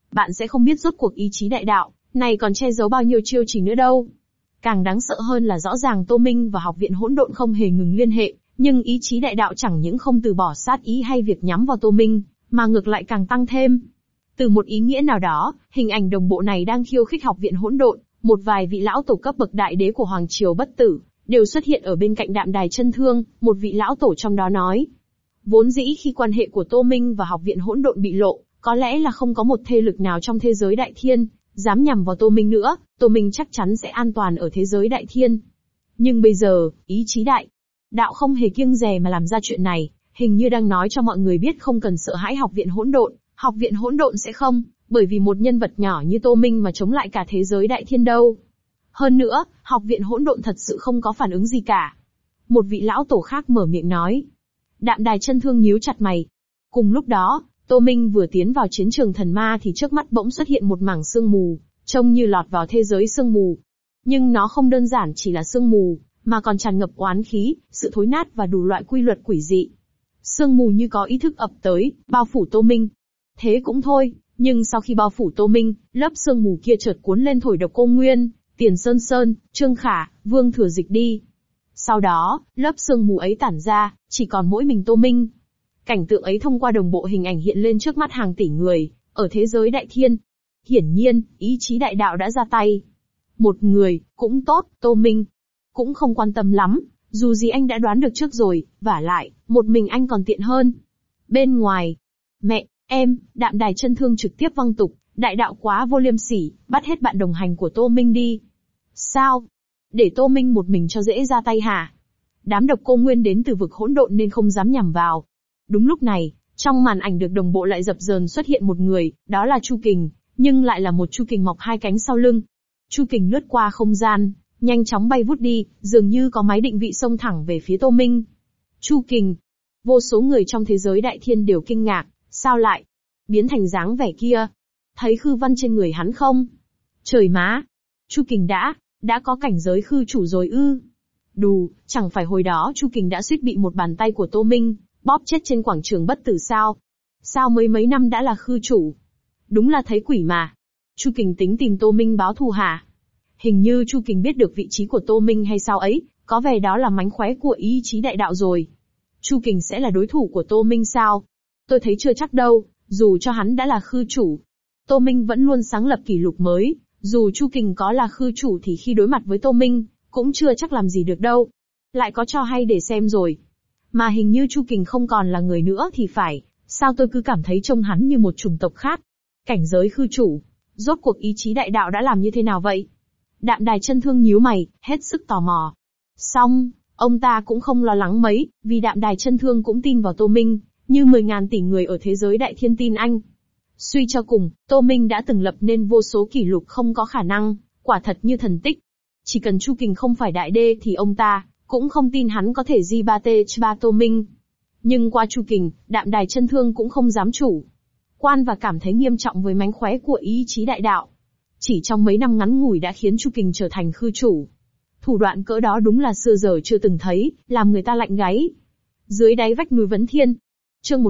Speaker 1: bạn sẽ không biết rốt cuộc ý chí đại đạo này còn che giấu bao nhiêu chiêu trì nữa đâu. Càng đáng sợ hơn là rõ ràng Tô Minh và Học viện Hỗn Độn không hề ngừng liên hệ, nhưng ý chí đại đạo chẳng những không từ bỏ sát ý hay việc nhắm vào Tô Minh, mà ngược lại càng tăng thêm. Từ một ý nghĩa nào đó, hình ảnh đồng bộ này đang khiêu khích Học viện Hỗn Độn, một vài vị lão tổ cấp bậc đại đế của Hoàng Triều Bất Tử, đều xuất hiện ở bên cạnh Đạm Đài Chân Thương, một vị lão tổ trong đó nói. Vốn dĩ khi quan hệ của Tô Minh và Học viện Hỗn Độn bị lộ, có lẽ là không có một thế lực nào trong thế giới Đại Thiên dám nhằm vào Tô Minh nữa, Tô Minh chắc chắn sẽ an toàn ở thế giới Đại Thiên. Nhưng bây giờ, ý chí đại đạo không hề kiêng dè mà làm ra chuyện này, hình như đang nói cho mọi người biết không cần sợ hãi Học viện Hỗn Độn, Học viện Hỗn Độn sẽ không, bởi vì một nhân vật nhỏ như Tô Minh mà chống lại cả thế giới Đại Thiên đâu. Hơn nữa, Học viện Hỗn Độn thật sự không có phản ứng gì cả. Một vị lão tổ khác mở miệng nói. Đạm Đài Chân Thương nhíu chặt mày. Cùng lúc đó, Tô Minh vừa tiến vào chiến trường thần ma thì trước mắt bỗng xuất hiện một mảng sương mù, trông như lọt vào thế giới sương mù. Nhưng nó không đơn giản chỉ là sương mù, mà còn tràn ngập oán khí, sự thối nát và đủ loại quy luật quỷ dị. Sương mù như có ý thức ập tới, bao phủ Tô Minh. Thế cũng thôi, nhưng sau khi bao phủ Tô Minh, lớp sương mù kia chợt cuốn lên thổi Độc Cô Nguyên, Tiền Sơn Sơn, Trương Khả, Vương Thừa Dịch đi. Sau đó, lớp sương mù ấy tản ra, chỉ còn mỗi mình Tô Minh. Cảnh tượng ấy thông qua đồng bộ hình ảnh hiện lên trước mắt hàng tỷ người, ở thế giới Đại Thiên. Hiển nhiên, ý chí đại đạo đã ra tay. Một người, cũng tốt, Tô Minh cũng không quan tâm lắm, dù gì anh đã đoán được trước rồi, vả lại, một mình anh còn tiện hơn. Bên ngoài, mẹ, em, Đạm Đài Chân Thương trực tiếp văng tục, đại đạo quá vô liêm sỉ, bắt hết bạn đồng hành của Tô Minh đi. Sao? Để Tô Minh một mình cho dễ ra tay hả? Đám Độc Cô Nguyên đến từ vực hỗn độn nên không dám nhằm vào. Đúng lúc này, trong màn ảnh được đồng bộ lại dập dờn xuất hiện một người, đó là Chu Kình, nhưng lại là một Chu Kình mọc hai cánh sau lưng. Chu Kình lướt qua không gian, nhanh chóng bay vút đi, dường như có máy định vị xông thẳng về phía Tô Minh. Chu Kình. Vô số người trong thế giới Đại Thiên đều kinh ngạc, sao lại biến thành dáng vẻ kia? Thấy khư văn trên người hắn không? Trời má! Chu Kình đã có cảnh giới khư chủ rồi ư? Đù, chẳng phải hồi đó Chu Kình đã suýt bị một bàn tay của Tô Minh bóp chết trên quảng trường Bất Tử sao? Sao mấy năm đã là khư chủ? Đúng là thấy quỷ mà. Chu Kình tính tìm Tô Minh báo thù hả? Hình như Chu Kình biết được vị trí của Tô Minh hay sao ấy, có vẻ đó là mánh khóe của ý chí đại đạo rồi. Chu Kình sẽ là đối thủ của Tô Minh sao? Tôi thấy chưa chắc đâu, dù cho hắn đã là khư chủ. Tô Minh vẫn luôn sáng lập kỷ lục mới, dù Chu Kình có là khư chủ thì khi đối mặt với Tô Minh, cũng chưa chắc làm gì được đâu. Lại có trò hay để xem rồi. Mà hình như Chu Kình không còn là người nữa thì phải, sao tôi cứ cảm thấy trông hắn như một chủng tộc khác. Cảnh giới khư chủ, rốt cuộc ý chí đại đạo đã làm như thế nào vậy? Đạm Đài Chân Thương nhíu mày, hết sức tò mò. Xong, ông ta cũng không lo lắng mấy, vì Đạm Đài Chân Thương cũng tin vào Tô Minh, như 10.000 tỷ người ở thế giới Đại Thiên tin anh. Suy cho cùng, Tô Minh đã từng lập nên vô số kỷ lục không có khả năng, quả thật như thần tích. Chỉ cần Chu Kình không phải đại đê thì ông ta cũng không tin hắn có thể di ba tê ba Tô Minh. Nhưng qua Chu Kình, Đạm Đài Chân Thương cũng không dám chủ quan và cảm thấy nghiêm trọng với mánh khóe của ý chí đại đạo. Chỉ trong mấy năm ngắn ngủi đã khiến Chu Kình trở thành khư chủ. Thủ đoạn cỡ đó đúng là xưa giờ chưa từng thấy, làm người ta lạnh gáy. Dưới đáy vách núi Vấn Thiên. Chương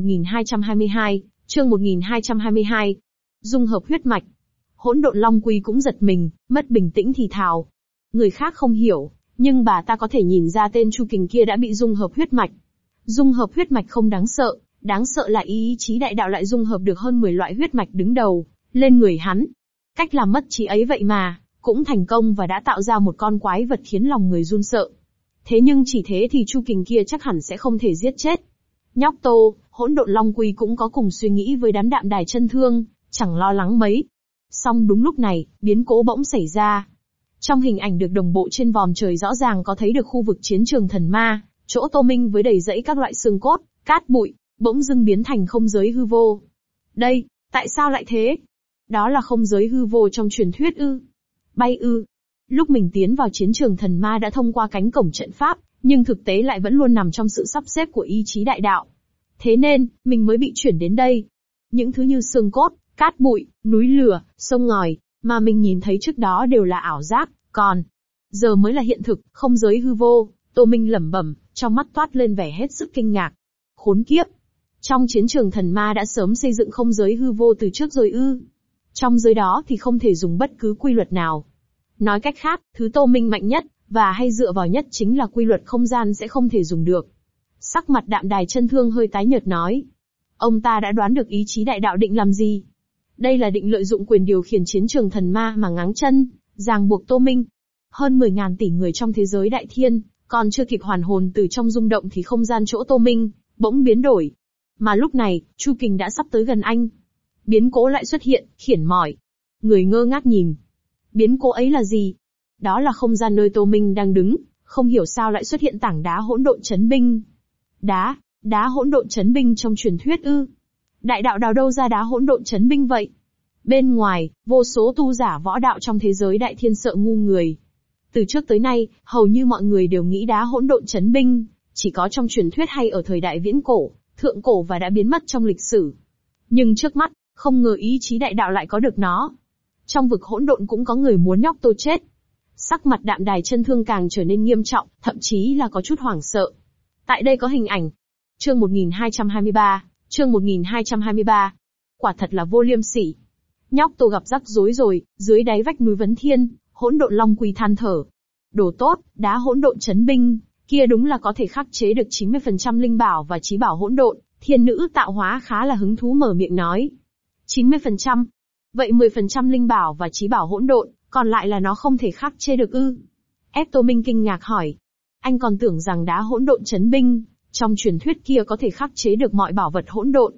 Speaker 1: 1222, chương 1222. Dung hợp huyết mạch. Hỗn Độn Long Quy cũng giật mình, mất bình tĩnh thì thào. Người khác không hiểu, nhưng bà ta có thể nhìn ra tên Chu Kình kia đã bị dung hợp huyết mạch. Dung hợp huyết mạch không đáng sợ là ý chí đại đạo lại dung hợp được hơn 10 loại huyết mạch đứng đầu lên người hắn. Cách làm mất trí ấy vậy mà, cũng thành công và đã tạo ra một con quái vật khiến lòng người run sợ. Thế nhưng chỉ thế thì Chu Kình kia chắc hẳn sẽ không thể giết chết. Nhóc Tô, Hỗn Độn Long Quy cũng có cùng suy nghĩ với đám Đạm Đài Chân Thương, chẳng lo lắng mấy. Song đúng lúc này, biến cố bỗng xảy ra. Trong hình ảnh được đồng bộ trên vòm trời rõ ràng có thấy được khu vực chiến trường thần ma, chỗ Tô Minh với đầy rẫy các loại xương cốt, cát bụi, bỗng dưng biến thành không giới hư vô. Đây, tại sao lại thế? Đó là không giới hư vô trong truyền thuyết ư? Bay ư? Lúc mình tiến vào chiến trường thần ma đã thông qua cánh cổng trận pháp, nhưng thực tế lại vẫn luôn nằm trong sự sắp xếp của ý chí đại đạo. Thế nên, mình mới bị chuyển đến đây. Những thứ như xương cốt, cát bụi, núi lửa, sông ngòi, mà mình nhìn thấy trước đó đều là ảo giác, còn giờ mới là hiện thực, không giới hư vô. Tô Minh lẩm bẩm, trong mắt toát lên vẻ hết sức kinh ngạc. Khốn kiếp! Trong chiến trường thần ma đã sớm xây dựng không giới hư vô từ trước rồi ư? Trong giới đó thì không thể dùng bất cứ quy luật nào. Nói cách khác, thứ Tô Minh mạnh nhất, và hay dựa vào nhất chính là quy luật không gian sẽ không thể dùng được. Sắc mặt Đạm Đài Chân Thương hơi tái nhợt nói. Ông ta đã đoán được ý chí đại đạo định làm gì. Đây là định lợi dụng quyền điều khiển chiến trường thần ma mà ngáng chân, ràng buộc Tô Minh. Hơn 10.000 tỷ người trong thế giới đại thiên, còn chưa kịp hoàn hồn từ trong rung động thì không gian chỗ Tô Minh bỗng biến đổi. Mà lúc này, Chu Kình đã sắp tới gần anh. Biến cố lại xuất hiện, khiển mỏi. Người ngơ ngác nhìn. Biến cố ấy là gì? Đó là không gian nơi Tô Minh đang đứng, không hiểu sao lại xuất hiện tảng đá hỗn độn chấn binh. Đá hỗn độn chấn binh trong truyền thuyết ư? Đại đạo đào đâu ra đá hỗn độn chấn binh vậy? Bên ngoài, vô số tu giả võ đạo trong thế giới đại thiên sợ ngu người. Từ trước tới nay, hầu như mọi người đều nghĩ đá hỗn độn chấn binh chỉ có trong truyền thuyết hay ở thời đại viễn cổ, thượng cổ và đã biến mất trong lịch sử. Nhưng trước mắt, không ngờ ý chí đại đạo lại có được nó. Trong vực hỗn độn cũng có người muốn nhóc Tô chết. Sắc mặt Đạm Đài Chân Thương càng trở nên nghiêm trọng, thậm chí là có chút hoảng sợ. Tại đây có hình ảnh. Chương 1223. Quả thật là vô liêm sỉ. Nhóc Tô gặp rắc rối rồi, dưới đáy vách núi Vấn Thiên, Hỗn Độn Long Quỳ than thở. Đồ tốt, đá hỗn độn chấn binh, kia đúng là có thể khắc chế được 90% linh bảo và chí bảo hỗn độn. Thiên nữ tạo hóa khá là hứng thú mở miệng nói. 90%? Vậy 10% linh bảo và chí bảo hỗn độn, còn lại là nó không thể khắc chế được ư? Tô Minh kinh ngạc hỏi. Anh còn tưởng rằng đá hỗn độn chấn binh, trong truyền thuyết kia có thể khắc chế được mọi bảo vật hỗn độn.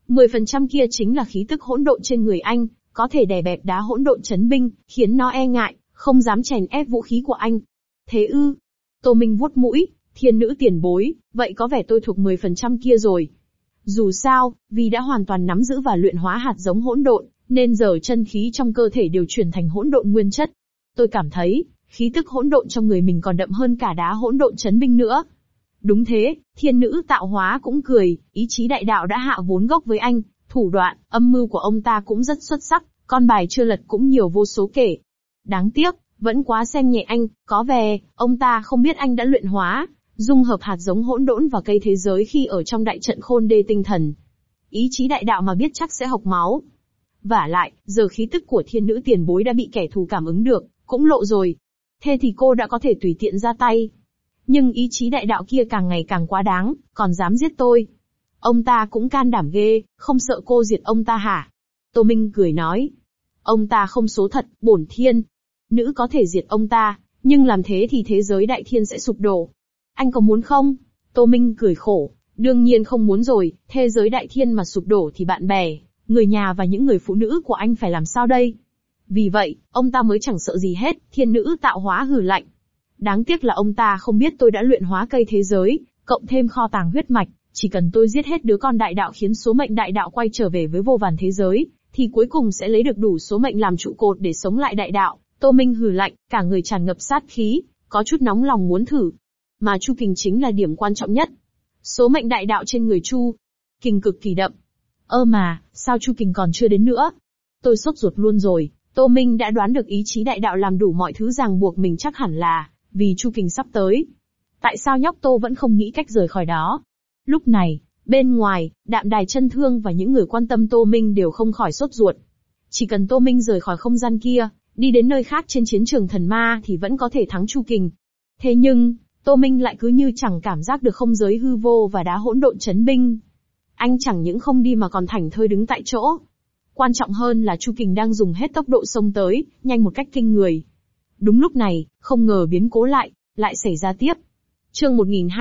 Speaker 1: 10% kia chính là khí tức hỗn độn trên người anh, có thể đè bẹp đá hỗn độn chấn binh, khiến nó e ngại, không dám chèn ép vũ khí của anh. Thế ư? Tô Minh vuốt mũi, thiên nữ tiền bối, vậy có vẻ tôi thuộc 10% kia rồi. Dù sao, vì đã hoàn toàn nắm giữ và luyện hóa hạt giống hỗn độn, nên giờ chân khí trong cơ thể đều chuyển thành hỗn độn nguyên chất. Tôi cảm thấy, khí tức hỗn độn trong người mình còn đậm hơn cả đá hỗn độn chấn binh nữa. Đúng thế, thiên nữ tạo hóa cũng cười, ý chí đại đạo đã hạ vốn gốc với anh, thủ đoạn, âm mưu của ông ta cũng rất xuất sắc, con bài chưa lật cũng nhiều vô số kể. Đáng tiếc, vẫn quá xem nhẹ anh, có vẻ, ông ta không biết anh đã luyện hóa, dung hợp hạt giống hỗn độn vào cây thế giới khi ở trong đại trận khôn đê tinh thần. Ý chí đại đạo mà biết chắc sẽ hộc máu. Vả lại, giờ khí tức của thiên nữ tiền bối đã bị kẻ thù cảm ứng được, cũng lộ rồi. Thế thì cô đã có thể tùy tiện ra tay. Nhưng ý chí đại đạo kia càng ngày càng quá đáng, còn dám giết tôi. Ông ta cũng can đảm ghê, không sợ cô diệt ông ta hả? Tô Minh cười nói. Ông ta không số thật, bổn thiên. Nữ có thể diệt ông ta, nhưng làm thế thì thế giới đại thiên sẽ sụp đổ. Anh có muốn không? Tô Minh cười khổ. Đương nhiên không muốn rồi, thế giới đại thiên mà sụp đổ thì bạn bè, người nhà và những người phụ nữ của anh phải làm sao đây? Vì vậy, ông ta mới chẳng sợ gì hết, thiên nữ tạo hóa hừ lạnh. Đáng tiếc là ông ta không biết tôi đã luyện hóa cây thế giới, cộng thêm kho tàng huyết mạch, chỉ cần tôi giết hết đứa con đại đạo khiến số mệnh đại đạo quay trở về với vô vàn thế giới, thì cuối cùng sẽ lấy được đủ số mệnh làm trụ cột để sống lại đại đạo. Tô Minh hừ lạnh, cả người tràn ngập sát khí, có chút nóng lòng muốn thử. Mà Chu Kình chính là điểm quan trọng nhất. Số mệnh đại đạo trên người Chu Kình cực kỳ đậm. Mà, sao Chu Kình còn chưa đến nữa? Tôi sốt ruột luôn rồi. Tô Minh đã đoán được ý chí đại đạo làm đủ mọi thứ ràng buộc mình, chắc hẳn là vì Chu Kình sắp tới. Tại sao nhóc Tô vẫn không nghĩ cách rời khỏi đó? Lúc này, bên ngoài, Đạm Đài Chân Thương và những người quan tâm Tô Minh đều không khỏi sốt ruột. Chỉ cần Tô Minh rời khỏi không gian kia, đi đến nơi khác trên chiến trường thần ma thì vẫn có thể thắng Chu Kình. Thế nhưng, Tô Minh lại cứ như chẳng cảm giác được không giới hư vô và đá hỗn độn chấn binh. Anh chẳng những không đi mà còn thảnh thơi đứng tại chỗ. Quan trọng hơn là Chu Kình đang dùng hết tốc độ xông tới, nhanh một cách kinh người. Đúng lúc này, không ngờ biến cố lại xảy ra tiếp. Chương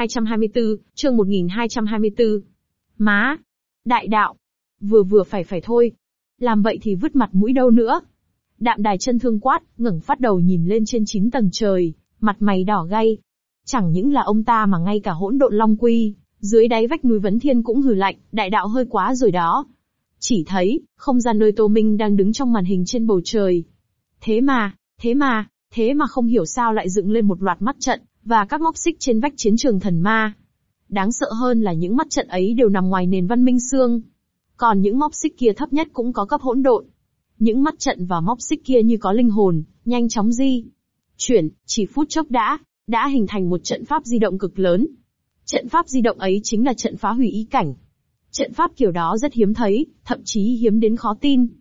Speaker 1: 1224. Má! Đại đạo! Vừa phải thôi. Làm vậy thì vứt mặt mũi đâu nữa. Đạm Đài Chân Thương quát, ngẩng phát đầu nhìn lên trên 9 tầng trời, mặt mày đỏ gay. Chẳng những là ông ta mà ngay cả hỗn độn long quy, dưới đáy vách núi Vấn Thiên cũng hừ lạnh, đại đạo hơi quá rồi đó. Chỉ thấy, không gian nơi Tô Minh đang đứng trong màn hình trên bầu trời. Thế mà không hiểu sao lại dựng lên một loạt mắt trận, và các móc xích trên vách chiến trường thần ma. Đáng sợ hơn là những mắt trận ấy đều nằm ngoài nền văn minh xương. Còn những móc xích kia thấp nhất cũng có cấp hỗn độn. Những mắt trận và móc xích kia như có linh hồn, nhanh chóng di chuyển, chỉ phút chốc đã hình thành một trận pháp di động cực lớn. Trận pháp di động ấy chính là trận phá hủy ý cảnh. Trận pháp kiểu đó rất hiếm thấy, thậm chí hiếm đến khó tin.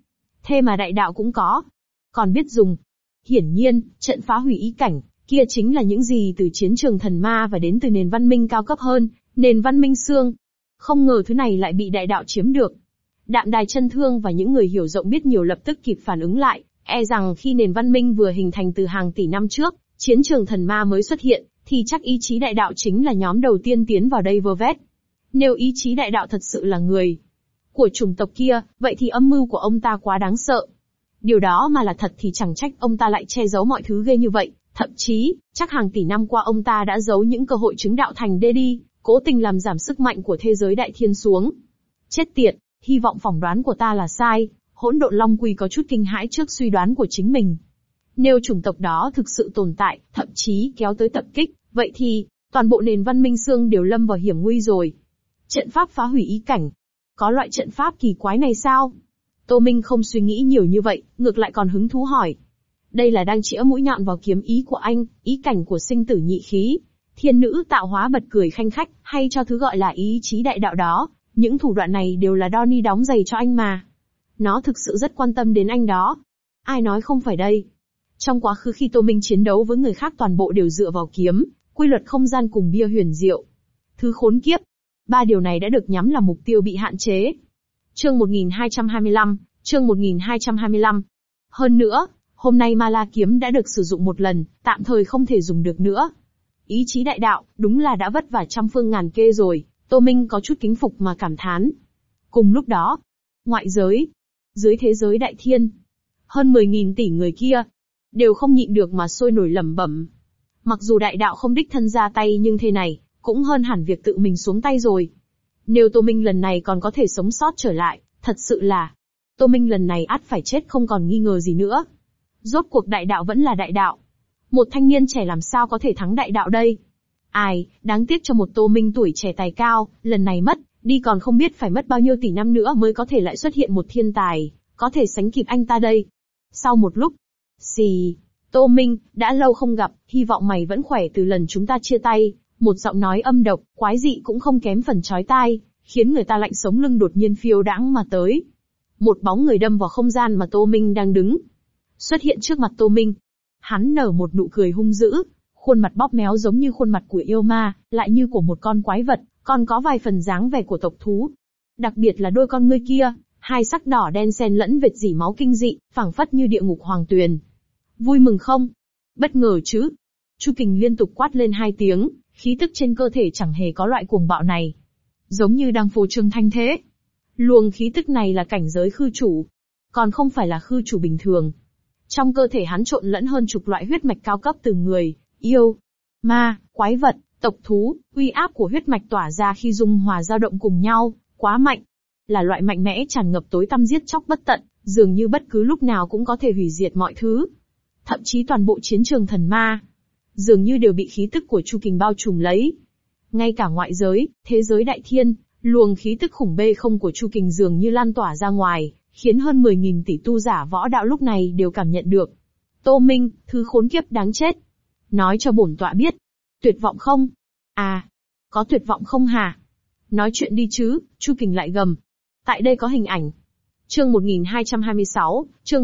Speaker 1: Thế mà đại đạo cũng có. Còn biết dùng. Hiển nhiên, trận phá hủy ý cảnh, kia chính là những gì từ chiến trường thần ma và đến từ nền văn minh cao cấp hơn, nền văn minh xương. Không ngờ thứ này lại bị đại đạo chiếm được. Đạm Đài Chân Thương và những người hiểu rộng biết nhiều lập tức kịp phản ứng lại, e rằng khi nền văn minh vừa hình thành từ hàng tỷ năm trước, chiến trường thần ma mới xuất hiện, thì chắc ý chí đại đạo chính là nhóm đầu tiên tiến vào đây vơ vét. Nếu ý chí đại đạo thật sự là người của chủng tộc kia, vậy thì âm mưu của ông ta quá đáng sợ. Điều đó mà là thật thì chẳng trách ông ta lại che giấu mọi thứ ghê như vậy, thậm chí, chắc hàng tỷ năm qua ông ta đã giấu những cơ hội chứng đạo thành đê đi, cố tình làm giảm sức mạnh của thế giới đại thiên xuống. Chết tiệt, hy vọng phỏng đoán của ta là sai, Hỗn Độn Long Quy có chút kinh hãi trước suy đoán của chính mình. Nếu chủng tộc đó thực sự tồn tại, thậm chí kéo tới tập kích, vậy thì, toàn bộ nền văn minh xương đều lâm vào hiểm nguy rồi. Trận pháp phá hủy ý cảnh. Có loại trận pháp kỳ quái này sao? Tô Minh không suy nghĩ nhiều như vậy, ngược lại còn hứng thú hỏi. Đây là đang chĩa mũi nhọn vào kiếm ý của anh, ý cảnh của sinh tử nhị khí. Thiên nữ tạo hóa bật cười khanh khách, hay cho thứ gọi là ý chí đại đạo đó, những thủ đoạn này đều là Donnie đóng giày cho anh mà. Nó thực sự rất quan tâm đến anh đó. Ai nói không phải đây? Trong quá khứ khi Tô Minh chiến đấu với người khác toàn bộ đều dựa vào kiếm, quy luật không gian cùng bia huyền diệu. Thứ khốn kiếp. Ba điều này đã được nhắm là mục tiêu bị hạn chế. Chương 1225, chương 1225. Hơn nữa, hôm nay Ma La kiếm đã được sử dụng một lần, tạm thời không thể dùng được nữa. Ý chí đại đạo, đúng là đã vất vả trăm phương ngàn kê rồi, Tô Minh có chút kính phục mà cảm thán. Cùng lúc đó, ngoại giới, dưới thế giới đại thiên, hơn 10.000 tỷ người kia, đều không nhịn được mà sôi nổi lẩm bẩm. Mặc dù đại đạo không đích thân ra tay nhưng thế này, cũng hơn hẳn việc tự mình xuống tay rồi. Nếu Tô Minh lần này còn có thể sống sót trở lại, thật sự là, Tô Minh lần này ắt phải chết không còn nghi ngờ gì nữa. Rốt cuộc đại đạo vẫn là đại đạo. Một thanh niên trẻ làm sao có thể thắng đại đạo đây? Ai, đáng tiếc cho một Tô Minh tuổi trẻ tài cao, lần này mất, đi còn không biết phải mất bao nhiêu tỷ năm nữa mới có thể lại xuất hiện một thiên tài, có thể sánh kịp anh ta đây. Sau một lúc, xì, Tô Minh, đã lâu không gặp, hy vọng mày vẫn khỏe từ lần chúng ta chia tay. Một giọng nói âm độc, quái dị cũng không kém phần chói tai, khiến người ta lạnh sống lưng đột nhiên phiêu đãng mà tới. Một bóng người đâm vào không gian mà Tô Minh đang đứng. Xuất hiện trước mặt Tô Minh. Hắn nở một nụ cười hung dữ, khuôn mặt bóp méo giống như khuôn mặt của yêu ma, lại như của một con quái vật, còn có vài phần dáng vẻ của tộc thú. Đặc biệt là đôi con ngươi kia, hai sắc đỏ đen xen lẫn vệt dỉ máu kinh dị, phảng phất như địa ngục hoàng tuyền. Vui mừng không? Bất ngờ chứ? Chu Kình liên tục quát lên hai tiếng, khí tức trên cơ thể chẳng hề có loại cuồng bạo này. Giống như đang phô trương thanh thế. Luồng khí tức này là cảnh giới khư chủ. Còn không phải là khư chủ bình thường. Trong cơ thể hắn trộn lẫn hơn chục loại huyết mạch cao cấp từ người, yêu, ma, quái vật, tộc thú, uy áp của huyết mạch tỏa ra khi dung hòa dao động cùng nhau, quá mạnh. Là loại mạnh mẽ tràn ngập tối tăm giết chóc bất tận, dường như bất cứ lúc nào cũng có thể hủy diệt mọi thứ. Thậm chí toàn bộ chiến trường thần ma, dường như đều bị khí tức của Chu Kình bao trùm lấy. Ngay cả ngoại giới, thế giới đại thiên, luồng khí tức khủng bê không của Chu Kình dường như lan tỏa ra ngoài, khiến hơn 10.000 tỷ tu giả võ đạo lúc này đều cảm nhận được. Tô Minh, thứ khốn kiếp đáng chết. Nói cho bổn tọa biết. Tuyệt vọng không? À, có tuyệt vọng không hả? Nói chuyện đi chứ, Chu Kình lại gầm. Tại đây có hình ảnh. Chương 1226, chương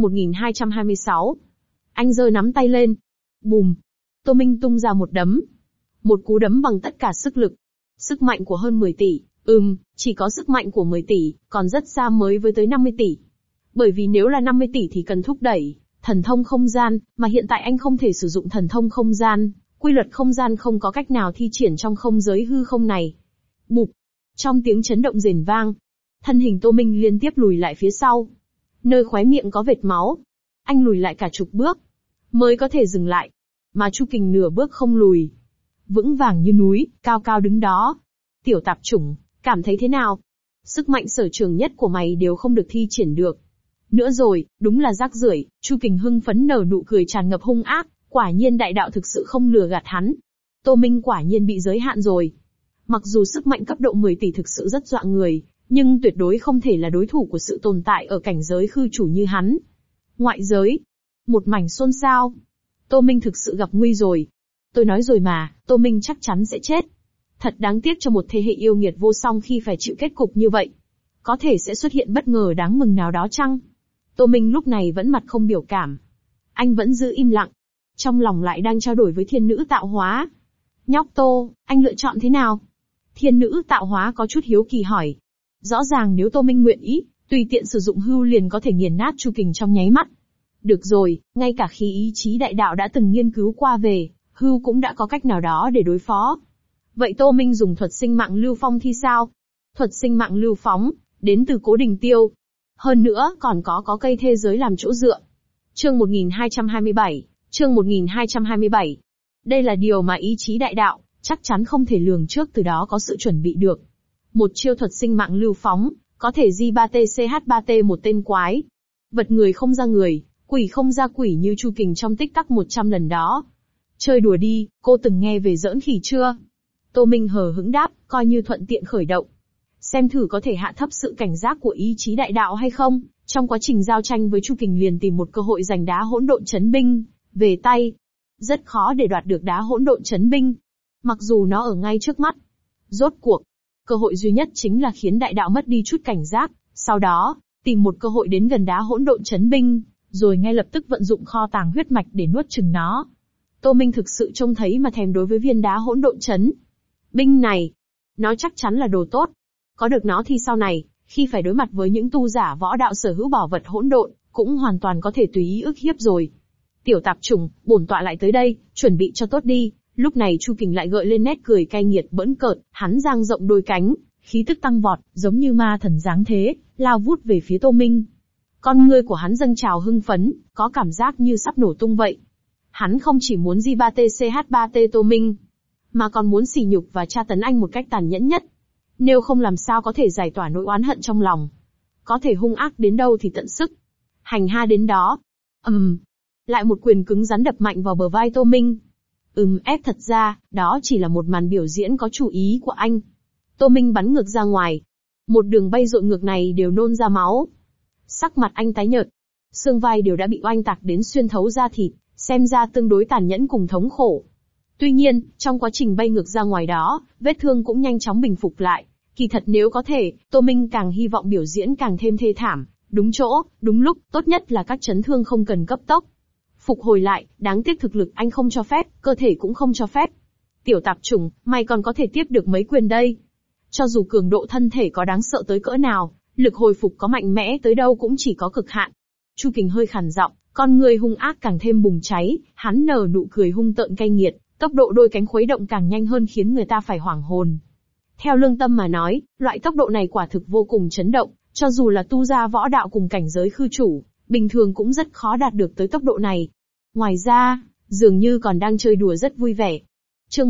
Speaker 1: 1226. Anh giơ nắm tay lên. Bùm. Tô Minh tung ra một đấm. Một cú đấm bằng tất cả sức lực. Sức mạnh của hơn 10 tỷ. Chỉ có sức mạnh của 10 tỷ, còn rất xa mới với tới 50 tỷ. Bởi vì nếu là 50 tỷ thì cần thúc đẩy thần thông không gian, mà hiện tại anh không thể sử dụng thần thông không gian. Quy luật không gian không có cách nào thi triển trong không giới hư không này. Bụp. Trong tiếng chấn động rền vang, thân hình Tô Minh liên tiếp lùi lại phía sau. Nơi khóe miệng có vệt máu. Anh lùi lại cả chục bước, mới có thể dừng lại. Mà Chu Kình nửa bước không lùi. Vững vàng như núi, cao cao đứng đó. Tiểu tạp chủng, cảm thấy thế nào? Sức mạnh sở trường nhất của mày đều không được thi triển được. Nữa rồi, đúng là rác rưởi. Chu Kình hưng phấn nở nụ cười tràn ngập hung ác, quả nhiên đại đạo thực sự không lừa gạt hắn. Tô Minh quả nhiên bị giới hạn rồi. Mặc dù sức mạnh cấp độ 10 tỷ thực sự rất dọa người, nhưng tuyệt đối không thể là đối thủ của sự tồn tại ở cảnh giới khư chủ như hắn. Ngoại giới, một mảnh xôn xao. Tô Minh thực sự gặp nguy rồi. Tôi nói rồi mà, Tô Minh chắc chắn sẽ chết. Thật đáng tiếc cho một thế hệ yêu nghiệt vô song khi phải chịu kết cục như vậy. Có thể sẽ xuất hiện bất ngờ đáng mừng nào đó chăng? Tô Minh lúc này vẫn mặt không biểu cảm. Anh vẫn giữ im lặng. Trong lòng lại đang trao đổi với thiên nữ tạo hóa. Nhóc Tô, anh lựa chọn thế nào? Thiên nữ tạo hóa có chút hiếu kỳ hỏi. Rõ ràng nếu Tô Minh nguyện ý, tùy tiện sử dụng hưu liền có thể nghiền nát Chu Kình trong nháy mắt. Được rồi, ngay cả khi ý chí đại đạo đã từng nghiên cứu qua về, hưu cũng đã có cách nào đó để đối phó. Vậy Tô Minh dùng thuật sinh mạng lưu phong thì sao? Thuật sinh mạng lưu phóng, đến từ Cố Đình Tiêu. Hơn nữa còn có cây thế giới làm chỗ dựa. Chương 1227, chương 1227. Đây là điều mà ý chí đại đạo, chắc chắn không thể lường trước từ đó có sự chuẩn bị được. Một chiêu thuật sinh mạng lưu phóng, có thể di 3T-CH-3T một tên quái. Vật người không ra người, quỷ không ra quỷ như Chu Kình trong tích tắc 100 lần đó. Chơi đùa đi, cô từng nghe về giỡn khỉ chưa? Tô Minh hờ hững đáp, coi như thuận tiện khởi động. Xem thử có thể hạ thấp sự cảnh giác của ý chí đại đạo hay không. Trong quá trình giao tranh với Chu Kình liền tìm một cơ hội giành đá hỗn độn chấn binh về tay. Rất khó để đoạt được đá hỗn độn chấn binh. Mặc dù nó ở ngay trước mắt. Rốt cuộc, cơ hội duy nhất chính là khiến đại đạo mất đi chút cảnh giác, sau đó, tìm một cơ hội đến gần đá hỗn độn chấn binh, rồi ngay lập tức vận dụng kho tàng huyết mạch để nuốt chửng nó. Tô Minh thực sự trông thấy mà thèm đối với viên đá hỗn độn chấn binh này. Nó chắc chắn là đồ tốt. Có được nó thì sau này, khi phải đối mặt với những tu giả võ đạo sở hữu bảo vật hỗn độn, cũng hoàn toàn có thể tùy ý ức hiếp rồi. Tiểu tạp chủng, bổn tọa lại tới đây, chuẩn bị cho tốt đi. Lúc này Chu Kình lại gợi lên nét cười cay nghiệt bỡn cợt, hắn dang rộng đôi cánh, khí tức tăng vọt, giống như ma thần dáng thế, lao vút về phía Tô Minh. Con ngươi của hắn dâng trào hưng phấn, có cảm giác như sắp nổ tung vậy. Hắn không chỉ muốn J3TCH3T Tô Minh, mà còn muốn sỉ nhục và tra tấn anh một cách tàn nhẫn nhất. Nếu không làm sao có thể giải tỏa nỗi oán hận trong lòng. Có thể hung ác đến đâu thì tận sức. Hành ha đến đó. Lại một quyền cứng rắn đập mạnh vào bờ vai Tô Minh. Ép thật ra, đó chỉ là một màn biểu diễn có chủ ý của anh. Tô Minh bắn ngược ra ngoài. Một đường bay dội ngược này đều nôn ra máu. Sắc mặt anh tái nhợt. Xương vai đều đã bị oanh tạc đến xuyên thấu da thịt, xem ra tương đối tàn nhẫn cùng thống khổ. Tuy nhiên, trong quá trình bay ngược ra ngoài đó, vết thương cũng nhanh chóng bình phục lại. Kỳ thật nếu có thể, Tô Minh càng hy vọng biểu diễn càng thêm thê thảm, đúng chỗ, đúng lúc, tốt nhất là các chấn thương không cần cấp tốc. Phục hồi lại, đáng tiếc thực lực anh không cho phép, cơ thể cũng không cho phép. Tiểu tạp chủng, mày còn có thể tiếp được mấy quyền đây. Cho dù cường độ thân thể có đáng sợ tới cỡ nào, lực hồi phục có mạnh mẽ tới đâu cũng chỉ có cực hạn. Chu Kình hơi khàn giọng, con người hung ác càng thêm bùng cháy, hắn nở nụ cười hung tợn cay nghiệt, tốc độ đôi cánh khuấy động càng nhanh hơn khiến người ta phải hoảng hồn. Theo lương tâm mà nói, loại tốc độ này quả thực vô cùng chấn động, cho dù là tu gia võ đạo cùng cảnh giới khư chủ, bình thường cũng rất khó đạt được tới tốc độ này. Ngoài ra, dường như còn đang chơi đùa rất vui vẻ. Chương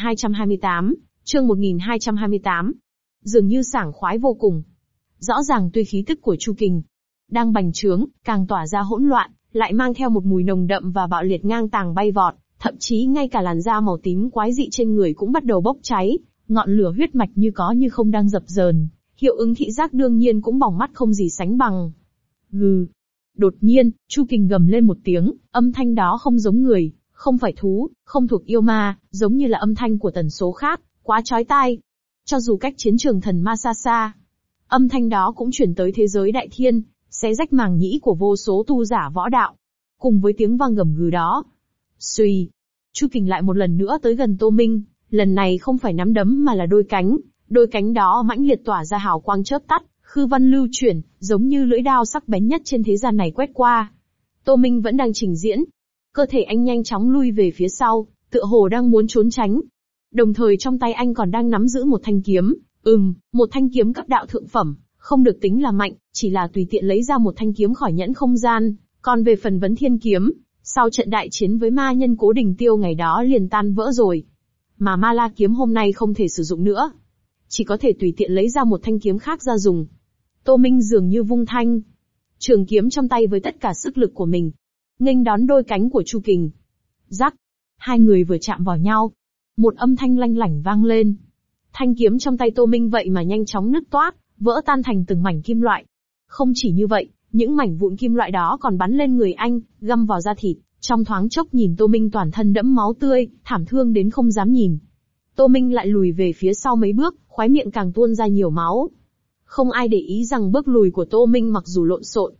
Speaker 1: 1228, chương 1228. Dường như sảng khoái vô cùng. Rõ ràng tuy khí tức của Chu Kình đang bành trướng, càng tỏa ra hỗn loạn, lại mang theo một mùi nồng đậm và bạo liệt ngang tàng bay vọt, thậm chí ngay cả làn da màu tím quái dị trên người cũng bắt đầu bốc cháy, ngọn lửa huyết mạch như có như không đang dập dờn, hiệu ứng thị giác đương nhiên cũng bỏng mắt không gì sánh bằng. Gừ. Đột nhiên, Chu Kình gầm lên một tiếng, âm thanh đó không giống người, không phải thú, không thuộc yêu ma, giống như là âm thanh của tần số khác, quá chói tai. Cho dù cách chiến trường thần ma xa xa, âm thanh đó cũng chuyển tới thế giới đại thiên, xé rách màng nhĩ của vô số tu giả võ đạo. Cùng với tiếng vang gầm gừ đó, xuy, Chu Kình lại một lần nữa tới gần Tô Minh, lần này không phải nắm đấm mà là đôi cánh đó mãnh liệt tỏa ra hào quang chớp tắt, khư văn lưu chuyển, giống như lưỡi dao sắc bén nhất trên thế gian này quét qua. Tô Minh vẫn đang trình diễn, cơ thể anh nhanh chóng lui về phía sau, tựa hồ đang muốn trốn tránh. Đồng thời trong tay anh còn đang nắm giữ một thanh kiếm, một thanh kiếm cấp đạo thượng phẩm, không được tính là mạnh, chỉ là tùy tiện lấy ra một thanh kiếm khỏi nhẫn không gian. Còn về phần vấn thiên kiếm, sau trận đại chiến với ma nhân Cố Đình Tiêu ngày đó liền tan vỡ rồi. Mà ma la kiếm hôm nay không thể sử dụng nữa, chỉ có thể tùy tiện lấy ra một thanh kiếm khác ra dùng. Tô Minh dường như vung thanh trường kiếm trong tay với tất cả sức lực của mình, nghênh đón đôi cánh của Chu Kình. Rắc, hai người vừa chạm vào nhau, một âm thanh lanh lảnh vang lên. Thanh kiếm trong tay Tô Minh vậy mà nhanh chóng nứt toác, vỡ tan thành từng mảnh kim loại. Không chỉ như vậy, những mảnh vụn kim loại đó còn bắn lên người anh, găm vào da thịt, trong thoáng chốc nhìn Tô Minh toàn thân đẫm máu tươi, thảm thương đến không dám nhìn. Tô Minh lại lùi về phía sau mấy bước, khóe miệng càng tuôn ra nhiều máu. Không ai để ý rằng bước lùi của Tô Minh mặc dù lộn xộn,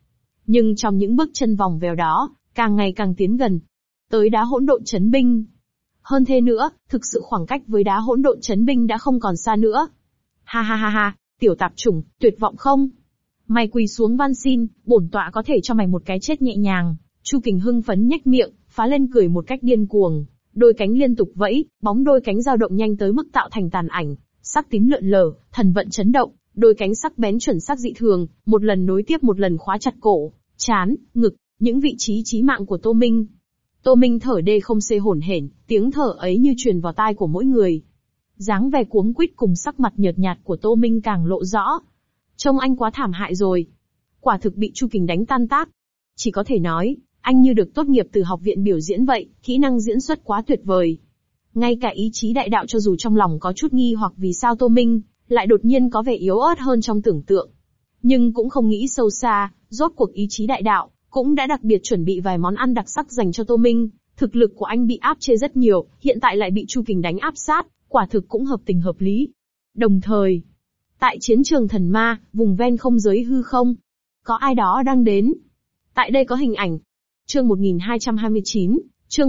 Speaker 1: Nhưng trong những bước chân vòng vèo đó, càng ngày càng tiến gần. Tới đá hỗn độn chấn binh. Hơn thế nữa, thực sự khoảng cách với đá hỗn độn chấn binh đã không còn xa nữa. Ha ha ha ha, tiểu tạp chủng, tuyệt vọng không? Mày quỳ xuống van xin, bổn tọa có thể cho mày một cái chết nhẹ nhàng. Chu Kình hưng phấn nhếch miệng, phá lên cười một cách điên cuồng. Đôi cánh liên tục vẫy, bóng đôi cánh dao động nhanh tới mức tạo thành tàn ảnh, sắc tím lượn lờ, thần vận chấn động, đôi cánh sắc bén chuẩn xác dị thường, một lần nối tiếp một lần khóa chặt cổ, trán, ngực, những vị trí chí mạng của Tô Minh. Tô Minh thở đê không xê hổn hển, tiếng thở ấy như truyền vào tai của mỗi người. Dáng vẻ cuống quýt cùng sắc mặt nhợt nhạt của Tô Minh càng lộ rõ. Trông anh quá thảm hại rồi. Quả thực bị Chu Kình đánh tan tác. Chỉ có thể nói, anh như được tốt nghiệp từ học viện biểu diễn vậy, kỹ năng diễn xuất quá tuyệt vời. Ngay cả ý chí đại đạo cho dù trong lòng có chút nghi hoặc vì sao Tô Minh lại đột nhiên có vẻ yếu ớt hơn trong tưởng tượng. Nhưng cũng không nghĩ sâu xa, rốt cuộc ý chí đại đạo cũng đã đặc biệt chuẩn bị vài món ăn đặc sắc dành cho Tô Minh. Thực lực của anh bị áp chế rất nhiều, hiện tại lại bị Chu Kình đánh áp sát, quả thực cũng hợp tình hợp lý. Đồng thời, tại chiến trường thần ma, vùng ven không giới hư không, có ai đó đang đến. Tại đây có hình ảnh. Chương 1229, chương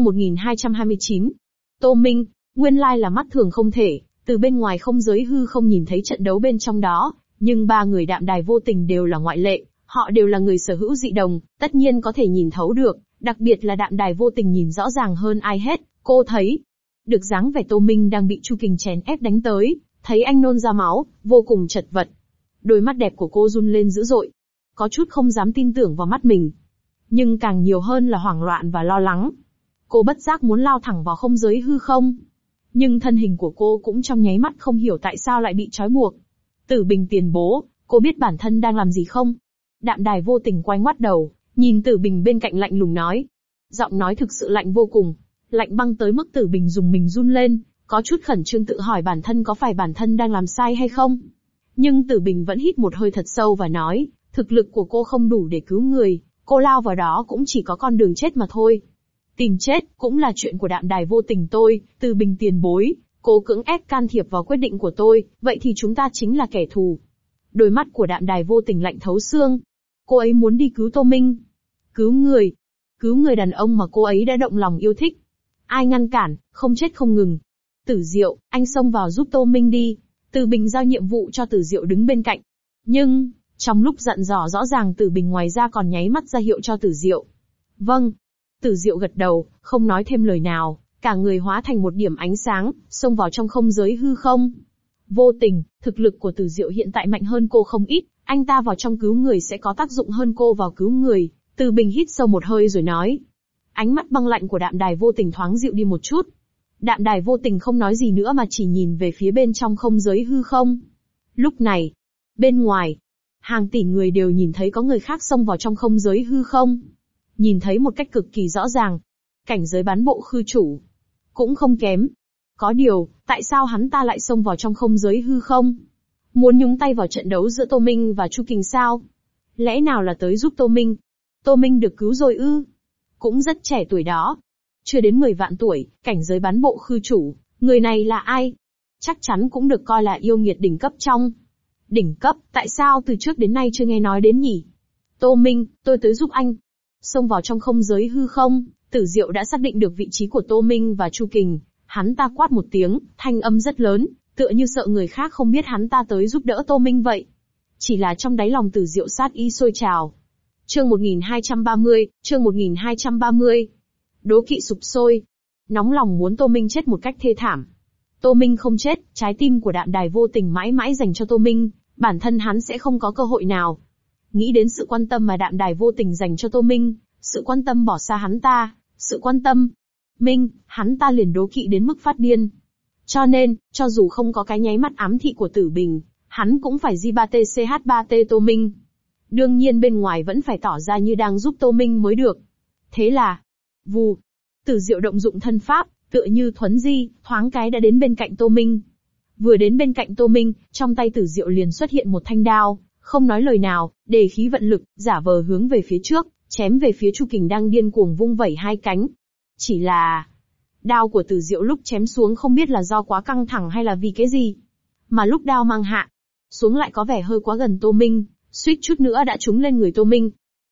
Speaker 1: 1229. Tô Minh, nguyên lai là mắt thường không thể, từ bên ngoài không giới hư không nhìn thấy trận đấu bên trong đó, nhưng ba người đạm đài vô tình đều là ngoại lệ, họ đều là người sở hữu dị đồng, tất nhiên có thể nhìn thấu được, đặc biệt là đạm đài vô tình nhìn rõ ràng hơn ai hết, cô thấy. Được dáng vẻ Tô Minh đang bị Chu Kình chèn ép đánh tới, thấy anh nôn ra máu, vô cùng chật vật. Đôi mắt đẹp của cô run lên dữ dội, có chút không dám tin tưởng vào mắt mình. Nhưng càng nhiều hơn là hoảng loạn và lo lắng. Cô bất giác muốn lao thẳng vào không giới hư không. Nhưng thân hình của cô cũng trong nháy mắt không hiểu tại sao lại bị trói buộc. Tử Bình tiền bố, cô biết bản thân đang làm gì không? Đạm đài vô tình quay ngoắt đầu, nhìn Tử Bình bên cạnh lạnh lùng nói. Giọng nói thực sự lạnh vô cùng, lạnh băng tới mức Tử Bình dùng mình run lên, có chút khẩn trương tự hỏi bản thân có phải bản thân đang làm sai hay không. Nhưng Tử Bình vẫn hít một hơi thật sâu và nói, thực lực của cô không đủ để cứu người, cô lao vào đó cũng chỉ có con đường chết mà thôi. Tìm chết cũng là chuyện của đạm đài vô tình tôi, Tử Bình tiền bối, cô cưỡng ép can thiệp vào quyết định của tôi, vậy thì chúng ta chính là kẻ thù. Đôi mắt của đạm đài vô tình lạnh thấu xương. Cô ấy muốn đi cứu Tô Minh. Cứu người đàn ông mà cô ấy đã động lòng yêu thích. Ai ngăn cản, không chết không ngừng. Tử Diệu, anh xông vào giúp Tô Minh đi. Tử Bình giao nhiệm vụ cho Tử Diệu đứng bên cạnh. Nhưng, trong lúc dặn dò rõ ràng Tử Bình ngoài ra còn nháy mắt ra hiệu cho Tử Diệu. Vâng. Tử Diệu gật đầu, không nói thêm lời nào, cả người hóa thành một điểm ánh sáng, xông vào trong không giới hư không. Vô tình, thực lực của Tử Diệu hiện tại mạnh hơn cô không ít, anh ta vào trong cứu người sẽ có tác dụng hơn cô vào cứu người. Tử Bình hít sâu một hơi rồi nói. Ánh mắt băng lạnh của đạm đài vô tình thoáng dịu đi một chút. Đạm đài vô tình không nói gì nữa mà chỉ nhìn về phía bên trong không giới hư không. Lúc này, bên ngoài, hàng tỷ người đều nhìn thấy có người khác xông vào trong không giới hư không. Nhìn thấy một cách cực kỳ rõ ràng. Cảnh giới bán bộ khư chủ. Cũng không kém. Có điều, tại sao hắn ta lại xông vào trong không giới hư không? Muốn nhúng tay vào trận đấu giữa Tô Minh và Chu Kình sao? Lẽ nào là tới giúp Tô Minh? Tô Minh được cứu rồi ư? Cũng rất trẻ tuổi đó. Chưa đến 10 vạn tuổi, cảnh giới bán bộ khư chủ. Người này là ai? Chắc chắn cũng được coi là yêu nghiệt đỉnh cấp trong. Đỉnh cấp, tại sao từ trước đến nay chưa nghe nói đến nhỉ? Tô Minh, tôi tới giúp anh. Xông vào trong không giới hư không, Tử Diệu đã xác định được vị trí của Tô Minh và Chu Kình. Hắn ta quát một tiếng, thanh âm rất lớn, tựa như sợ người khác không biết hắn ta tới giúp đỡ Tô Minh vậy. Chỉ là trong đáy lòng Tử Diệu sát ý sôi trào. Chương 1230, chương 1230. Đố kỵ sụp sôi. Nóng lòng muốn Tô Minh chết một cách thê thảm. Tô Minh không chết, trái tim của đạm đài vô tình mãi mãi dành cho Tô Minh, bản thân hắn sẽ không có cơ hội nào. Nghĩ đến sự quan tâm mà đạm đài vô tình dành cho Tô Minh, sự quan tâm bỏ xa hắn ta, sự quan tâm hắn ta liền đố kỵ đến mức phát điên. Cho nên, cho dù không có cái nháy mắt ám thị của Tử Bình, hắn cũng phải J3TCH3T Tô Minh. Đương nhiên bên ngoài vẫn phải tỏ ra như đang giúp Tô Minh mới được. Thế là, vù, Tử Diệu động dụng thân pháp, tựa như thuấn di, thoáng cái đã đến bên cạnh Tô Minh. Vừa đến bên cạnh Tô Minh, trong tay Tử Diệu liền xuất hiện một thanh đao, không nói lời nào, đề khí vận lực, giả vờ hướng về phía trước, chém về phía Chu Kình đang điên cuồng vung vẩy hai cánh. Chỉ là, đao của Tử Diệu lúc chém xuống không biết là do quá căng thẳng hay là vì cái gì. Mà lúc đao mang hạ xuống lại có vẻ hơi quá gần Tô Minh, suýt chút nữa đã trúng lên người Tô Minh.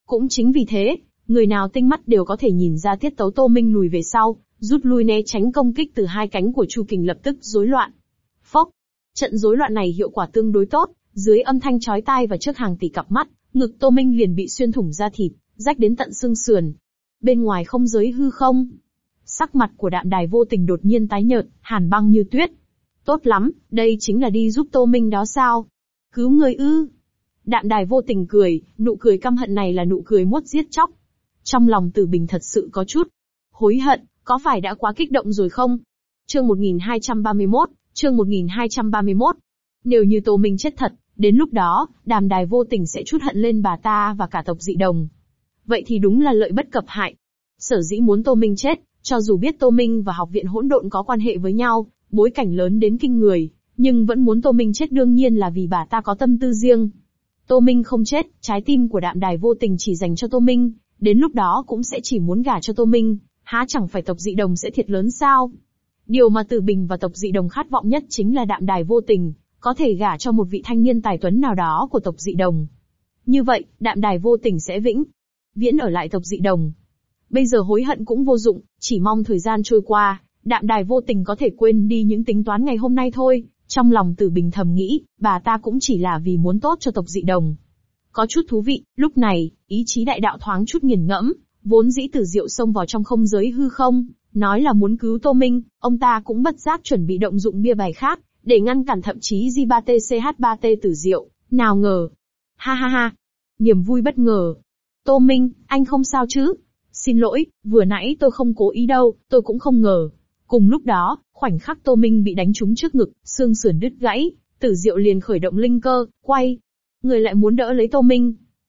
Speaker 1: Cũng chính vì thế, người nào tinh mắt đều có thể nhìn ra tiết tấu Tô Minh lùi về sau, rút lui né tránh công kích từ hai cánh của Chu Kình lập tức rối loạn. Phốc! Trận rối loạn này hiệu quả tương đối tốt, dưới âm thanh chói tai và trước hàng tỷ cặp mắt, ngực Tô Minh liền bị xuyên thủng da thịt, rách đến tận xương sườn. Bên ngoài không giới hư không. Sắc mặt của Đạm Đài Vô Tình đột nhiên tái nhợt, hàn băng như tuyết. Tốt lắm, đây chính là đi giúp Tô Minh đó sao? Cứu người ư? Đạm Đài Vô Tình cười, nụ cười căm hận này là nụ cười muốt giết chóc. Trong lòng Tử Bình thật sự có chút hối hận, có phải đã quá kích động rồi không? Chương 1231, chương 1231. Nếu như Tô Minh chết thật, đến lúc đó, Đạm Đài Vô Tình sẽ trút hận lên bà ta và cả tộc Dị Đồng. Vậy thì đúng là lợi bất cập hại. Sở dĩ muốn Tô Minh chết, cho dù biết Tô Minh và Học viện Hỗn Độn có quan hệ với nhau, bối cảnh lớn đến kinh người, nhưng vẫn muốn Tô Minh chết đương nhiên là vì bà ta có tâm tư riêng. Tô Minh không chết, trái tim của Đạm Đài Vô Tình chỉ dành cho Tô Minh, đến lúc đó cũng sẽ chỉ muốn gả cho Tô Minh, há chẳng phải tộc Dị Đồng sẽ thiệt lớn sao? Điều mà Tử Bình và tộc Dị Đồng khát vọng nhất chính là Đạm Đài Vô Tình có thể gả cho một vị thanh niên tài tuấn nào đó của tộc Dị Đồng. Như vậy, Đạm Đài Vô Tình sẽ vĩnh viễn ở lại tộc Dị Đồng. Bây giờ hối hận cũng vô dụng, chỉ mong thời gian trôi qua, Đạm Đài Vô Tình có thể quên đi những tính toán ngày hôm nay thôi. Trong lòng Tử Bình thầm nghĩ, bà ta cũng chỉ là vì muốn tốt cho tộc Dị Đồng. Có chút thú vị, lúc này, ý chí đại đạo thoáng chút nghiền ngẫm, vốn dĩ Tử Diệu xông vào trong không giới hư không, nói là muốn cứu Tô Minh, ông ta cũng bất giác chuẩn bị động dụng bia bài khác, để ngăn cản thậm chí J3TCH3T Tử Diệu, nào ngờ. Ha ha ha, niềm vui bất ngờ. Tô Minh, anh không sao chứ? Xin lỗi, vừa nãy tôi không cố ý đâu, tôi cũng không ngờ. Cùng lúc đó, khoảnh khắc Tô Minh bị đánh trúng trước ngực, xương sườn đứt gãy, Tử Diệu liền khởi động linh cơ, quay. Người lại muốn đỡ lấy Tô Minh.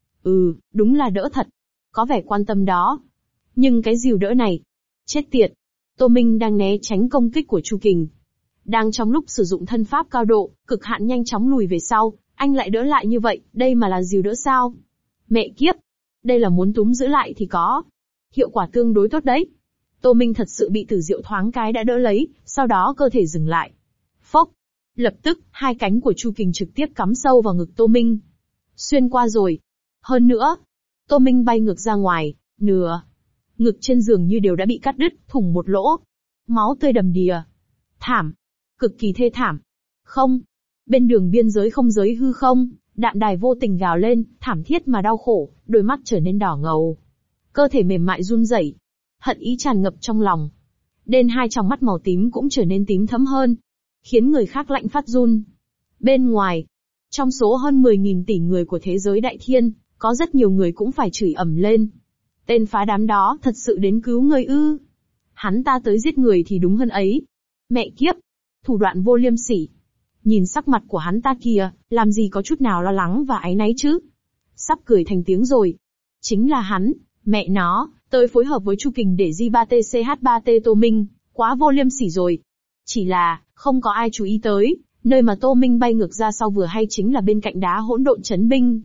Speaker 1: Đúng là đỡ thật. Có vẻ quan tâm đó. Nhưng cái dìu đỡ này. Chết tiệt. Tô Minh đang né tránh công kích của Chu Kình. Đang trong lúc sử dụng thân pháp cao độ, cực hạn nhanh chóng lùi về sau, anh lại đỡ lại như vậy, đây mà là dìu đỡ sao? Mẹ kiếp. Đây là muốn túm giữ lại thì có. Hiệu quả tương đối tốt đấy. Tô Minh thật sự bị Tử Diệu thoáng cái đã đỡ lấy, sau đó cơ thể dừng lại. Phốc. Lập tức, hai cánh của Chu Kình trực tiếp cắm sâu vào ngực Tô Minh. Xuyên qua rồi. Hơn nữa, Tô Minh bay ngược ra ngoài, nửa. Ngực trên giường như đều đã bị cắt đứt, thủng một lỗ. Máu tươi đầm đìa. Thảm. Cực kỳ thê thảm. Không. Bên đường biên giới không giới hư không, Đạm Đài Vô Tình gào lên, thảm thiết mà đau khổ, đôi mắt trở nên đỏ ngầu. Cơ thể mềm mại run rẩy. Hận ý tràn ngập trong lòng. Đến hai tròng mắt màu tím cũng trở nên tím thẫm hơn, khiến người khác lạnh phát run. Bên ngoài, trong số hơn 10.000 tỷ người của thế giới đại thiên, có rất nhiều người cũng phải chửi ầm lên. Tên phá đám đó thật sự đến cứu người ư? Hắn ta tới giết người thì đúng hơn ấy. Mẹ kiếp, thủ đoạn vô liêm sỉ. Nhìn sắc mặt của hắn ta kìa, làm gì có chút nào lo lắng và áy náy chứ? Sắp cười thành tiếng rồi. Chính là hắn, mẹ nó, tới phối hợp với Chu Kình để J3TCH3T Tô Minh, quá vô liêm sỉ rồi. Chỉ là, không có ai chú ý tới, nơi mà Tô Minh bay ngược ra sau vừa hay chính là bên cạnh đá hỗn độn chấn binh.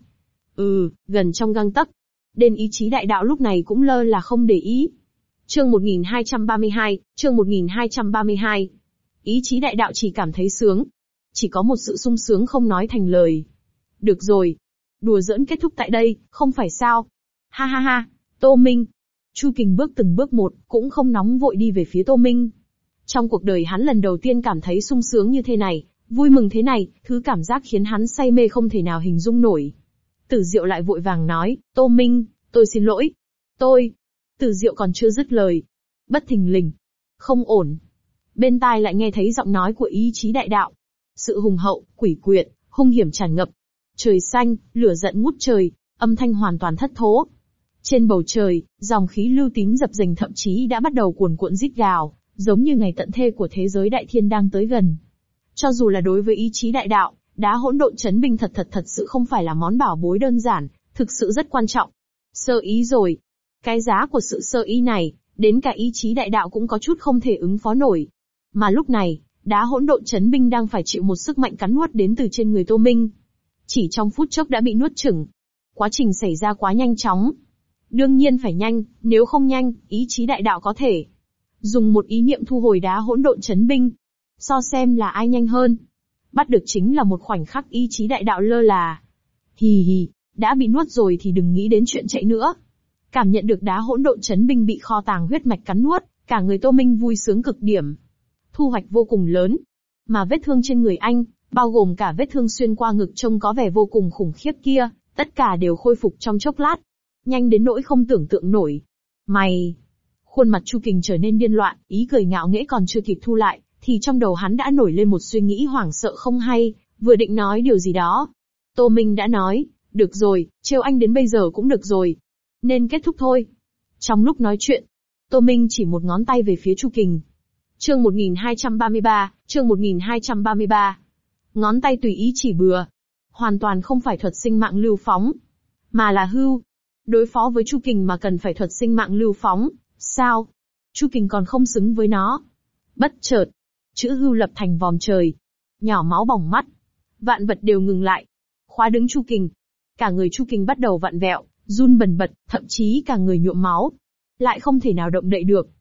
Speaker 1: Gần trong gang tấc. Đến ý chí đại đạo lúc này cũng lơ là không để ý. Chương 1232, chương 1232. Ý chí đại đạo chỉ cảm thấy sướng. Chỉ có một sự sung sướng không nói thành lời. Được rồi. Đùa giỡn kết thúc tại đây, không phải sao? Ha ha ha, Tô Minh. Chu Kình bước từng bước một, cũng không nóng vội đi về phía Tô Minh. Trong cuộc đời hắn lần đầu tiên cảm thấy sung sướng như thế này, vui mừng thế này, thứ cảm giác khiến hắn say mê không thể nào hình dung nổi. Tử Diệu lại vội vàng nói, Tô Minh, tôi xin lỗi. Tử Diệu còn chưa dứt lời. Bất thình lình. Không ổn. Bên tai lại nghe thấy giọng nói của ý chí đại đạo. Sự hùng hậu, quỷ quyệt, hung hiểm tràn ngập. Trời xanh, lửa giận ngút trời, âm thanh hoàn toàn thất thố. Trên bầu trời, dòng khí lưu tím dập dềnh thậm chí đã bắt đầu cuồn cuộn rít gào, giống như ngày tận thế của thế giới đại thiên đang tới gần. Cho dù là đối với ý chí đại đạo, đá hỗn độn chấn binh thật sự không phải là món bảo bối đơn giản, thực sự rất quan trọng. Sơ ý rồi. Cái giá của sự sơ ý này, đến cả ý chí đại đạo cũng có chút không thể ứng phó nổi. Mà lúc này, đá hỗn độn chấn binh đang phải chịu một sức mạnh cắn nuốt đến từ trên người Tô Minh. Chỉ trong phút chốc đã bị nuốt chửng. Quá trình xảy ra quá nhanh chóng. Đương nhiên phải nhanh, nếu không nhanh, ý chí đại đạo có thể dùng một ý niệm thu hồi đá hỗn độn chấn binh. So xem là ai nhanh hơn. Bắt được chính là một khoảnh khắc ý chí đại đạo lơ là. Hì hì, đã bị nuốt rồi thì đừng nghĩ đến chuyện chạy nữa. Cảm nhận được đá hỗn độn chấn binh bị kho tàng huyết mạch cắn nuốt, cả người Tô Minh vui sướng cực điểm. Thu hoạch vô cùng lớn. Mà vết thương trên người anh, bao gồm cả vết thương xuyên qua ngực trông có vẻ vô cùng khủng khiếp kia, tất cả đều khôi phục trong chốc lát. Nhanh đến nỗi không tưởng tượng nổi. Mày! Khuôn mặt Chu Kình trở nên điên loạn, ý cười ngạo nghễ còn chưa kịp thu lại, thì trong đầu hắn đã nổi lên một suy nghĩ hoảng sợ không hay, vừa định nói điều gì đó. Tô Minh đã nói, được rồi, trêu anh đến bây giờ cũng được rồi. Nên kết thúc thôi. Trong lúc nói chuyện, Tô Minh chỉ một ngón tay về phía Chu Kình. Chương 1233, chương 1233. Ngón tay tùy ý chỉ bừa. Hoàn toàn không phải thuật sinh mạng lưu phóng, mà là hưu. Đối phó với Chu Kình mà cần phải thuật sinh mạng lưu phóng, sao? Chu Kình còn không xứng với nó. Bất chợt, chữ hưu lập thành vòm trời. Nhỏ máu bỏng mắt. Vạn vật đều ngừng lại. Khóa đứng Chu Kình. Cả người Chu Kình bắt đầu vặn vẹo, run bần bật, thậm chí cả người nhuộm máu. Lại không thể nào động đậy được.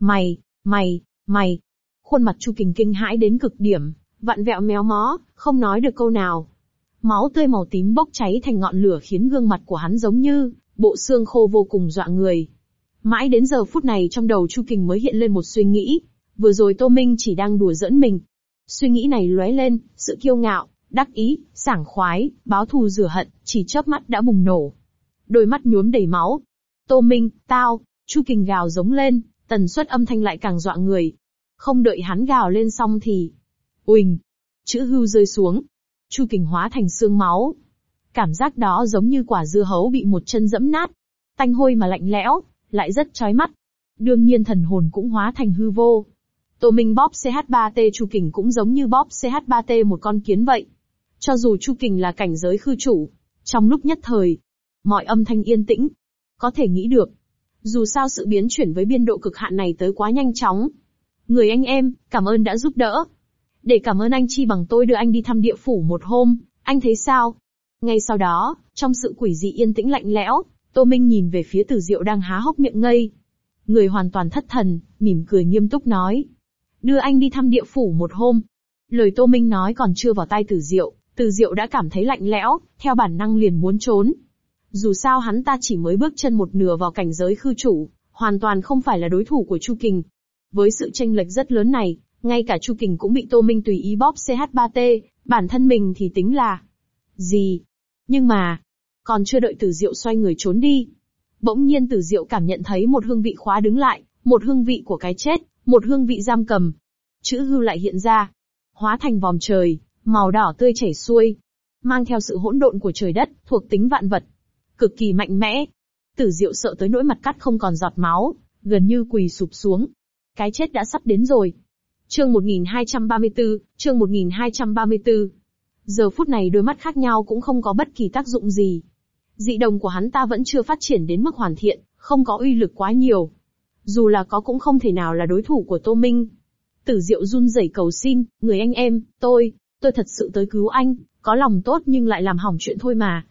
Speaker 1: Mày. Khuôn mặt Chu Kình kinh hãi đến cực điểm, vặn vẹo méo mó, không nói được câu nào. Máu tươi màu tím bốc cháy thành ngọn lửa khiến gương mặt của hắn giống như bộ xương khô vô cùng dọa người. Mãi đến giờ phút này trong đầu Chu Kình mới hiện lên một suy nghĩ, vừa rồi Tô Minh chỉ đang đùa giỡn mình. Suy nghĩ này lóe lên, sự kiêu ngạo, đắc ý, sảng khoái, báo thù rửa hận, chỉ chớp mắt đã bùng nổ. Đôi mắt nhuốm đầy máu. Tô Minh, tao, Chu Kình gào giống lên, tần suất âm thanh lại càng dọa người. Không đợi hắn gào lên xong thì... Uỳnh! Chữ hưu rơi xuống. Chu Kình hóa thành xương máu. Cảm giác đó giống như quả dưa hấu bị một chân dẫm nát. Tanh hôi mà lạnh lẽo, lại rất chói mắt. Đương nhiên thần hồn cũng hóa thành hư vô. Tô Minh bóp CH3T Chu Kình cũng giống như bóp CH3T một con kiến vậy. Cho dù Chu Kình là cảnh giới khư chủ, trong lúc nhất thời, mọi âm thanh yên tĩnh. Có thể nghĩ được. Dù sao sự biến chuyển với biên độ cực hạn này tới quá nhanh chóng. Người anh em, cảm ơn đã giúp đỡ. Để cảm ơn anh chi bằng tôi đưa anh đi thăm địa phủ một hôm, anh thấy sao? Ngay sau đó, trong sự quỷ dị yên tĩnh lạnh lẽo, Tô Minh nhìn về phía Từ Diệu đang há hốc miệng ngây. Người hoàn toàn thất thần, mỉm cười nghiêm túc nói. Đưa anh đi thăm địa phủ một hôm. Lời Tô Minh nói còn chưa vào tai Từ Diệu đã cảm thấy lạnh lẽo, theo bản năng liền muốn trốn. Dù sao hắn ta chỉ mới bước chân một nửa vào cảnh giới khư chủ, hoàn toàn không phải là đối thủ của Chu Kình. Với sự chênh lệch rất lớn này, ngay cả Chu Kình cũng bị Tô Minh tùy ý bóp CH3T, bản thân mình thì tính là gì? Nhưng mà, còn chưa đợi Từ Diệu xoay người trốn đi. Bỗng nhiên Từ Diệu cảm nhận thấy một hương vị khóa đứng lại, một hương vị của cái chết, một hương vị giam cầm. Chữ hưu lại hiện ra, hóa thành vòm trời, màu đỏ tươi chảy xuôi, mang theo sự hỗn độn của trời đất, thuộc tính vạn vật. Cực kỳ mạnh mẽ. Từ Diệu sợ tới nỗi mặt cắt không còn giọt máu, gần như quỳ sụp xuống. Cái chết đã sắp đến rồi. Chương 1234, chương 1234. Giờ phút này đôi mắt khác nhau cũng không có bất kỳ tác dụng gì. Dị đồng của hắn ta vẫn chưa phát triển đến mức hoàn thiện, không có uy lực quá nhiều. Dù là có cũng không thể nào là đối thủ của Tô Minh. Tử Diệu run rẩy cầu xin, người anh em, tôi thật sự tới cứu anh, có lòng tốt nhưng lại làm hỏng chuyện thôi mà,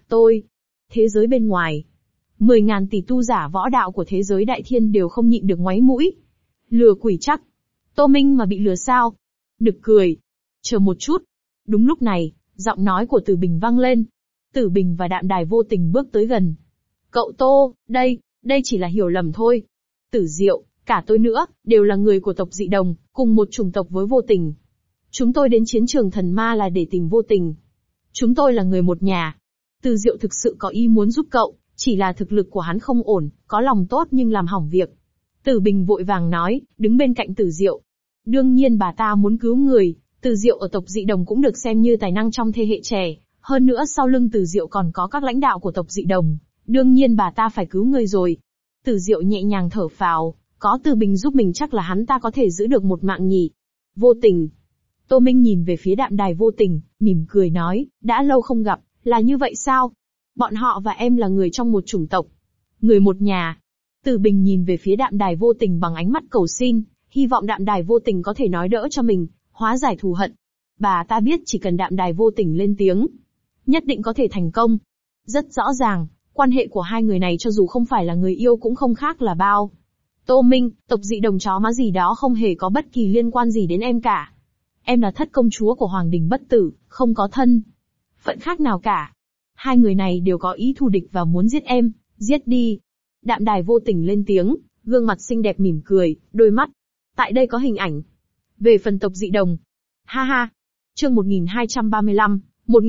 Speaker 1: Thế giới bên ngoài, 10.000 tỷ tu giả võ đạo của thế giới đại thiên đều không nhịn được ngoáy mũi. Lừa quỷ chắc. Tô Minh mà bị lừa sao? Nực cười. Chờ một chút. Đúng lúc này, giọng nói của Tử Bình vang lên. Tử Bình và Đạm Đài vô tình bước tới gần. Cậu Tô, đây chỉ là hiểu lầm thôi. Tử Diệu, cả tôi nữa, đều là người của tộc Dị Đồng, cùng một chủng tộc với Vô Tình. Chúng tôi đến chiến trường thần ma là để tìm Vô Tình. Chúng tôi là người một nhà. Tử Diệu thực sự có ý muốn giúp cậu, chỉ là thực lực của hắn không ổn, có lòng tốt nhưng làm hỏng việc. Tử Bình vội vàng nói, đứng bên cạnh Tử Diệu. Đương nhiên bà ta muốn cứu người, Tử Diệu ở tộc Dị Đồng cũng được xem như tài năng trong thế hệ trẻ, hơn nữa sau lưng Tử Diệu còn có các lãnh đạo của tộc Dị Đồng, đương nhiên bà ta phải cứu người rồi. Tử Diệu nhẹ nhàng thở phào, có Tử Bình giúp mình chắc là hắn ta có thể giữ được một mạng nhỉ. Vô Tình. Tô Minh nhìn về phía Đạm Đài Vô Tình, mỉm cười nói, đã lâu không gặp, là như vậy sao? Bọn họ và em là người trong một chủng tộc, người một nhà. Tử Bình nhìn về phía Đạm Đài Vô Tình bằng ánh mắt cầu xin, hy vọng Đạm Đài Vô Tình có thể nói đỡ cho mình, hóa giải thù hận. Bà ta biết chỉ cần Đạm Đài Vô Tình lên tiếng, nhất định có thể thành công. Rất rõ ràng, quan hệ của hai người này cho dù không phải là người yêu cũng không khác là bao. Tô Minh, tộc Dị Đồng chó má gì đó không hề có bất kỳ liên quan gì đến em cả. Em là thất công chúa của Hoàng Đình Bất Tử, không có thân phận khác nào cả. Hai người này đều có ý thù địch và muốn giết em, giết đi. Đạm Đài vô tình lên tiếng, gương mặt xinh đẹp mỉm cười, đôi mắt. Tại đây có hình ảnh. Về phần tộc dị đồng. Ha ha. Chương 1235,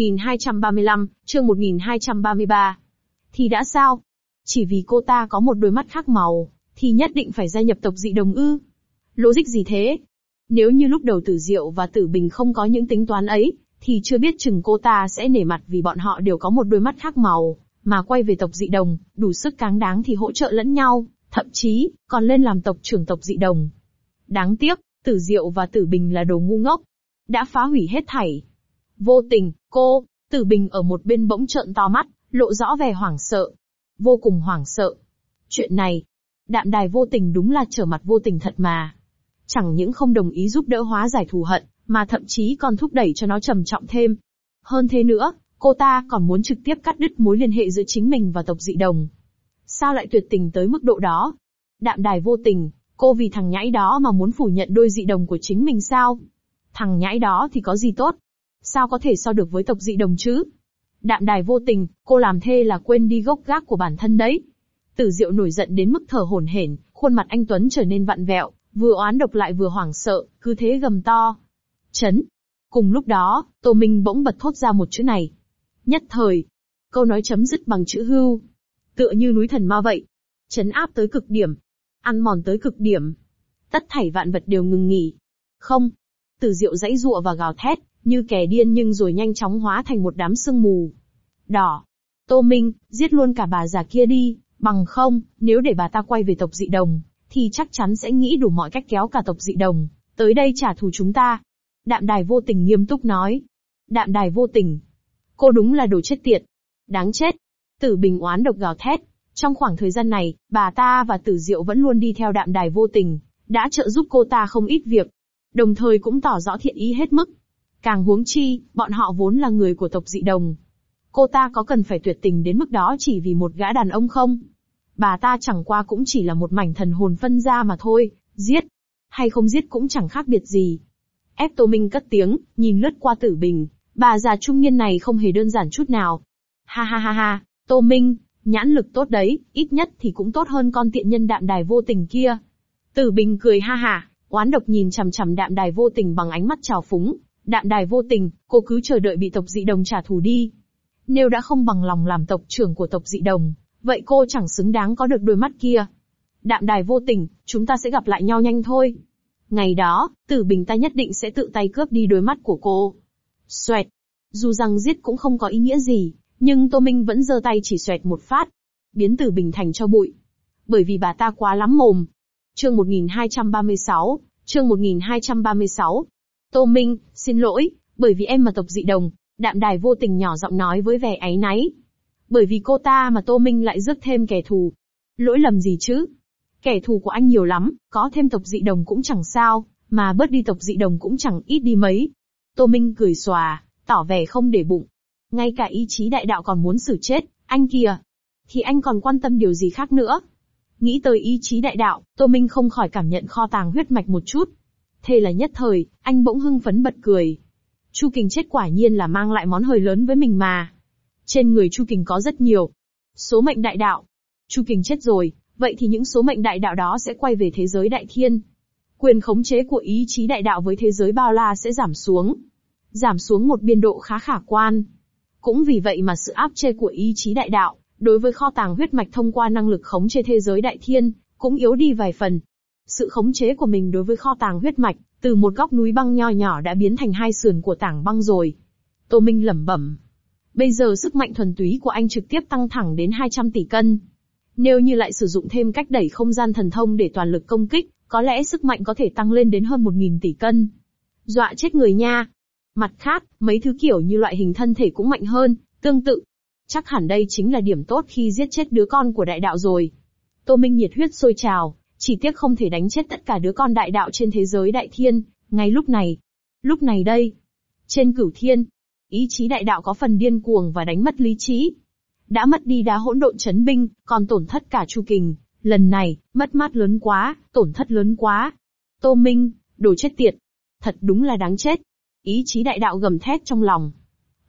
Speaker 1: 1235, chương 1233. Thì đã sao? Chỉ vì cô ta có một đôi mắt khác màu, thì nhất định phải gia nhập tộc dị đồng ư? Logic gì thế? Nếu như lúc đầu Tử Diệu và Tử Bình không có những tính toán ấy, thì chưa biết chừng cô ta sẽ nể mặt vì bọn họ đều có một đôi mắt khác màu, mà quay về tộc dị đồng, đủ sức cáng đáng thì hỗ trợ lẫn nhau, thậm chí, còn lên làm tộc trưởng tộc dị đồng. Đáng tiếc, Tử Diệu và Tử Bình là đồ ngu ngốc. Đã phá hủy hết thảy. Vô tình, cô, Tử Bình ở một bên bỗng trợn to mắt, lộ rõ vẻ hoảng sợ. Vô cùng hoảng sợ. Chuyện này, Đạm Đài vô tình đúng là trở mặt vô tình thật mà. Chẳng những không đồng ý giúp đỡ hóa giải thù hận, mà thậm chí còn thúc đẩy cho nó trầm trọng thêm. Hơn thế nữa, cô ta còn muốn trực tiếp cắt đứt mối liên hệ giữa chính mình và tộc dị đồng. Sao lại tuyệt tình tới mức độ đó? Đạm Đài vô tình, cô vì thằng nhãi đó mà muốn phủ nhận đôi dị đồng của chính mình sao? Thằng nhãi đó thì có gì tốt? Sao có thể so được với tộc dị đồng chứ? Đạm Đài vô tình, cô làm thê là quên đi gốc gác của bản thân đấy. Tử Diệu nổi giận đến mức thở hổn hển, khuôn mặt anh Tuấn trở nên vặn vẹo, vừa oán độc lại vừa hoảng sợ, cứ thế gầm to. Chấn. Cùng lúc đó, Tô Minh bỗng bật thốt ra một chữ này. Nhất thời, câu nói chấm dứt bằng chữ hưu. Tựa như núi thần ma vậy. Chấn áp tới cực điểm. Ăn mòn tới cực điểm. Tất thảy vạn vật đều ngừng nghỉ. Không. Tử Diệu giãy giụa và gào thét, như kẻ điên nhưng rồi nhanh chóng hóa thành một đám sương mù. Đỏ. Tô Minh, giết luôn cả bà già kia đi, bằng không, nếu để bà ta quay về tộc dị đồng, thì chắc chắn sẽ nghĩ đủ mọi cách kéo cả tộc dị đồng tới đây trả thù chúng ta. Đạm Đài vô tình nghiêm túc nói. Đạm Đài vô tình. Cô đúng là đồ chết tiệt. Đáng chết. Tử Bình oán độc gào thét. Trong khoảng thời gian này, bà ta và Tử Diệu vẫn luôn đi theo Đạm Đài vô tình, đã trợ giúp cô ta không ít việc. Đồng thời cũng tỏ rõ thiện ý hết mức. Càng huống chi, bọn họ vốn là người của tộc dị đồng. Cô ta có cần phải tuyệt tình đến mức đó chỉ vì một gã đàn ông không? Bà ta chẳng qua cũng chỉ là một mảnh thần hồn phân ra mà thôi, giết. Hay không giết cũng chẳng khác biệt gì. Ép Tô Minh cất tiếng, nhìn lướt qua Tử Bình, bà già trung niên này không hề đơn giản chút nào. Ha ha ha ha, Tô Minh, nhãn lực tốt đấy, ít nhất thì cũng tốt hơn con tiện nhân Đạm Đài vô tình kia. Tử Bình cười ha hả, oán độc nhìn chằm chằm Đạm Đài vô tình bằng ánh mắt trào phúng. Đạm Đài vô tình, cô cứ chờ đợi bị tộc dị đồng trả thù đi. Nếu đã không bằng lòng làm tộc trưởng của tộc dị đồng, vậy cô chẳng xứng đáng có được đôi mắt kia. Đạm Đài vô tình, chúng ta sẽ gặp lại nhau nhanh thôi. Ngày đó, Tử Bình ta nhất định sẽ tự tay cướp đi đôi mắt của cô. Xoẹt. Dù rằng giết cũng không có ý nghĩa gì, nhưng Tô Minh vẫn giơ tay chỉ xoẹt một phát, biến Tử Bình thành tro bụi. Bởi vì bà ta quá lắm mồm. Chương 1236, chương 1236. Tô Minh, xin lỗi, bởi vì em mà tộc dị đồng, Đạm Đài vô tình nhỏ giọng nói với vẻ áy náy. Bởi vì cô ta mà Tô Minh lại rước thêm kẻ thù. Lỗi lầm gì chứ? Kẻ thù của anh nhiều lắm, có thêm tộc dị đồng cũng chẳng sao, mà bớt đi tộc dị đồng cũng chẳng ít đi mấy. Tô Minh cười xòa, tỏ vẻ không để bụng. Ngay cả ý chí đại đạo còn muốn xử chết, anh kìa. Thì anh còn quan tâm điều gì khác nữa? Nghĩ tới ý chí đại đạo, Tô Minh không khỏi cảm nhận kho tàng huyết mạch một chút. Thế là nhất thời, anh bỗng hưng phấn bật cười. Chu Kình chết quả nhiên là mang lại món hời lớn với mình mà. Trên người Chu Kình có rất nhiều số mệnh đại đạo. Chu Kình chết rồi, vậy thì những số mệnh đại đạo đó sẽ quay về thế giới đại thiên. Quyền khống chế của ý chí đại đạo với thế giới bao la sẽ giảm xuống. Giảm xuống một biên độ khá khả quan. Cũng vì vậy mà sự áp chế của ý chí đại đạo, đối với kho tàng huyết mạch thông qua năng lực khống chế thế giới đại thiên, cũng yếu đi vài phần. Sự khống chế của mình đối với kho tàng huyết mạch, từ một góc núi băng nho nhỏ đã biến thành hai sườn của tảng băng rồi. Tô Minh lẩm bẩm. Bây giờ sức mạnh thuần túy của anh trực tiếp tăng thẳng đến 200 tỷ cân. Nếu như lại sử dụng thêm cách đẩy không gian thần thông để toàn lực công kích, có lẽ sức mạnh có thể tăng lên đến hơn 1.000 tỷ cân. Dọa chết người nha. Mặt khác, mấy thứ kiểu như loại hình thân thể cũng mạnh hơn, tương tự. Chắc hẳn đây chính là điểm tốt khi giết chết đứa con của đại đạo rồi. Tô Minh nhiệt huyết sôi trào, chỉ tiếc không thể đánh chết tất cả đứa con đại đạo trên thế giới đại thiên, ngay lúc này. Lúc này đây. Trên cửu thiên, ý chí đại đạo có phần điên cuồng và đánh mất lý trí. Đã mất đi đá hỗn độn chấn binh, còn tổn thất cả Chu Kình. Lần này, mất mát lớn quá, tổn thất lớn quá. Tô Minh, đồ chết tiệt. Thật đúng là đáng chết. Ý chí đại đạo gầm thét trong lòng.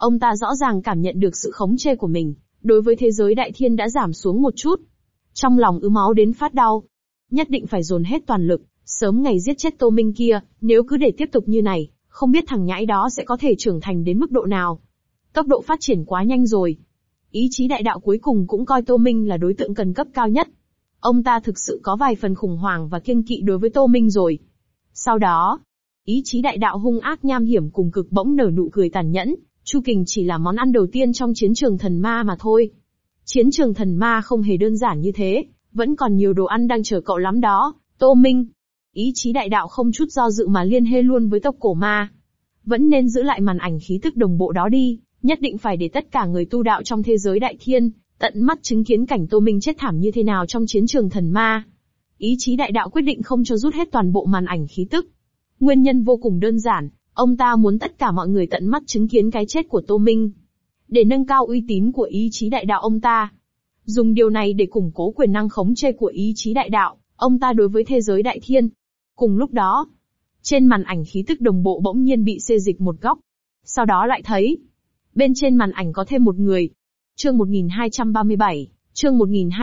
Speaker 1: Ông ta rõ ràng cảm nhận được sự khống chế của mình, đối với thế giới đại thiên đã giảm xuống một chút. Trong lòng ứ máu đến phát đau. Nhất định phải dồn hết toàn lực, sớm ngày giết chết Tô Minh kia, nếu cứ để tiếp tục như này, không biết thằng nhãi đó sẽ có thể trưởng thành đến mức độ nào. Tốc độ phát triển quá nhanh rồi. Ý chí đại đạo cuối cùng cũng coi Tô Minh là đối tượng cần cấp cao nhất. Ông ta thực sự có vài phần khủng hoảng và kiêng kỵ đối với Tô Minh rồi. Sau đó, ý chí đại đạo hung ác nham hiểm cùng cực bỗng nở nụ cười tàn nhẫn. Chu Kình chỉ là món ăn đầu tiên trong chiến trường thần ma mà thôi. Chiến trường thần ma không hề đơn giản như thế, vẫn còn nhiều đồ ăn đang chờ cậu lắm đó, Tô Minh. Ý chí đại đạo không chút do dự mà liên hệ luôn với tộc cổ ma. Vẫn nên giữ lại màn ảnh khí tức đồng bộ đó đi, nhất định phải để tất cả người tu đạo trong thế giới đại thiên, tận mắt chứng kiến cảnh Tô Minh chết thảm như thế nào trong chiến trường thần ma. Ý chí đại đạo quyết định không cho rút hết toàn bộ màn ảnh khí tức. Nguyên nhân vô cùng đơn giản, ông ta muốn tất cả mọi người tận mắt chứng kiến cái chết của Tô Minh. Để nâng cao uy tín của ý chí đại đạo ông ta. Dùng điều này để củng cố quyền năng khống chế của ý chí đại đạo, ông ta đối với thế giới đại thiên. Cùng lúc đó, trên màn ảnh khí tức đồng bộ bỗng nhiên bị xê dịch một góc. Sau đó lại thấy, bên trên màn ảnh có thêm một người. Chương 1237, chương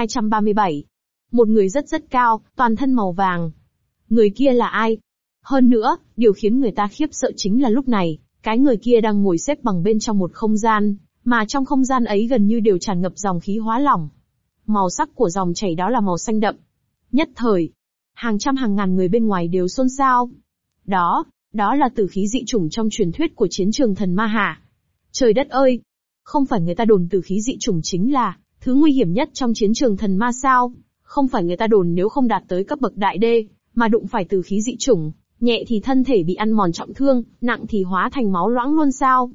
Speaker 1: 1237. Một người rất cao, toàn thân màu vàng. Người kia là ai? Hơn nữa, điều khiến người ta khiếp sợ chính là lúc này, cái người kia đang ngồi xếp bằng bên trong một không gian, mà trong không gian ấy gần như đều tràn ngập dòng khí hóa lỏng. Màu sắc của dòng chảy đó là màu xanh đậm. Nhất thời, hàng trăm hàng ngàn người bên ngoài đều xôn xao. Đó là tử khí dị chủng trong truyền thuyết của chiến trường thần ma hả? Trời đất ơi! Không phải người ta đồn tử khí dị chủng chính là thứ nguy hiểm nhất trong chiến trường thần ma sao? Không phải người ta đồn nếu không đạt tới cấp bậc đại đê, mà đụng phải tử khí dị chủng, nhẹ thì thân thể bị ăn mòn trọng thương, nặng thì hóa thành máu loãng luôn sao?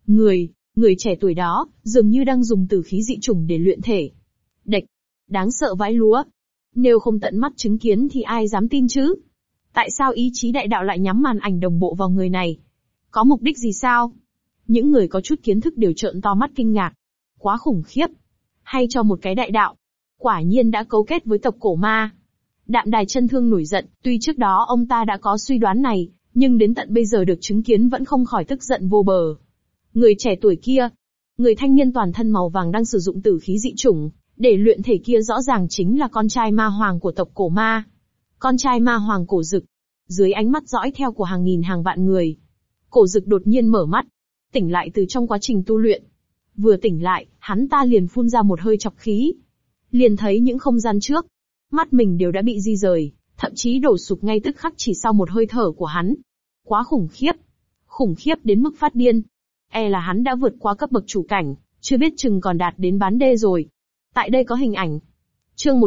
Speaker 1: Người trẻ tuổi đó, dường như đang dùng tử khí dị chủng để luyện thể. Đệch! Đáng sợ vãi lúa! Nếu không tận mắt chứng kiến thì ai dám tin chứ? Tại sao ý chí đại đạo lại nhắm màn ảnh đồng bộ vào người này? Có mục đích gì sao? Những người có chút kiến thức đều trợn to mắt kinh ngạc. Quá khủng khiếp! Hay cho một cái đại đạo? Quả nhiên đã cấu kết với tộc cổ ma. Đạm Đài Chân Thương nổi giận, tuy trước đó ông ta đã có suy đoán này, nhưng đến tận bây giờ được chứng kiến vẫn không khỏi tức giận vô bờ. Người trẻ tuổi kia, người thanh niên toàn thân màu vàng đang sử dụng tử khí dị chủng, để luyện thể kia rõ ràng chính là con trai ma hoàng của tộc cổ ma. Con trai ma hoàng Cổ Dực. Dưới ánh mắt dõi theo của hàng nghìn hàng vạn người, Cổ Dực đột nhiên mở mắt, tỉnh lại từ trong quá trình tu luyện. Vừa tỉnh lại, hắn ta liền phun ra một hơi chọc khí. Liền thấy những không gian trước, mắt mình đều đã bị di rời, thậm chí đổ sụp ngay tức khắc chỉ sau một hơi thở của hắn. Quá khủng khiếp đến mức phát điên. E là hắn đã vượt qua cấp bậc chủ cảnh, chưa biết chừng còn đạt đến bán đê rồi. Tại đây có hình ảnh. Chương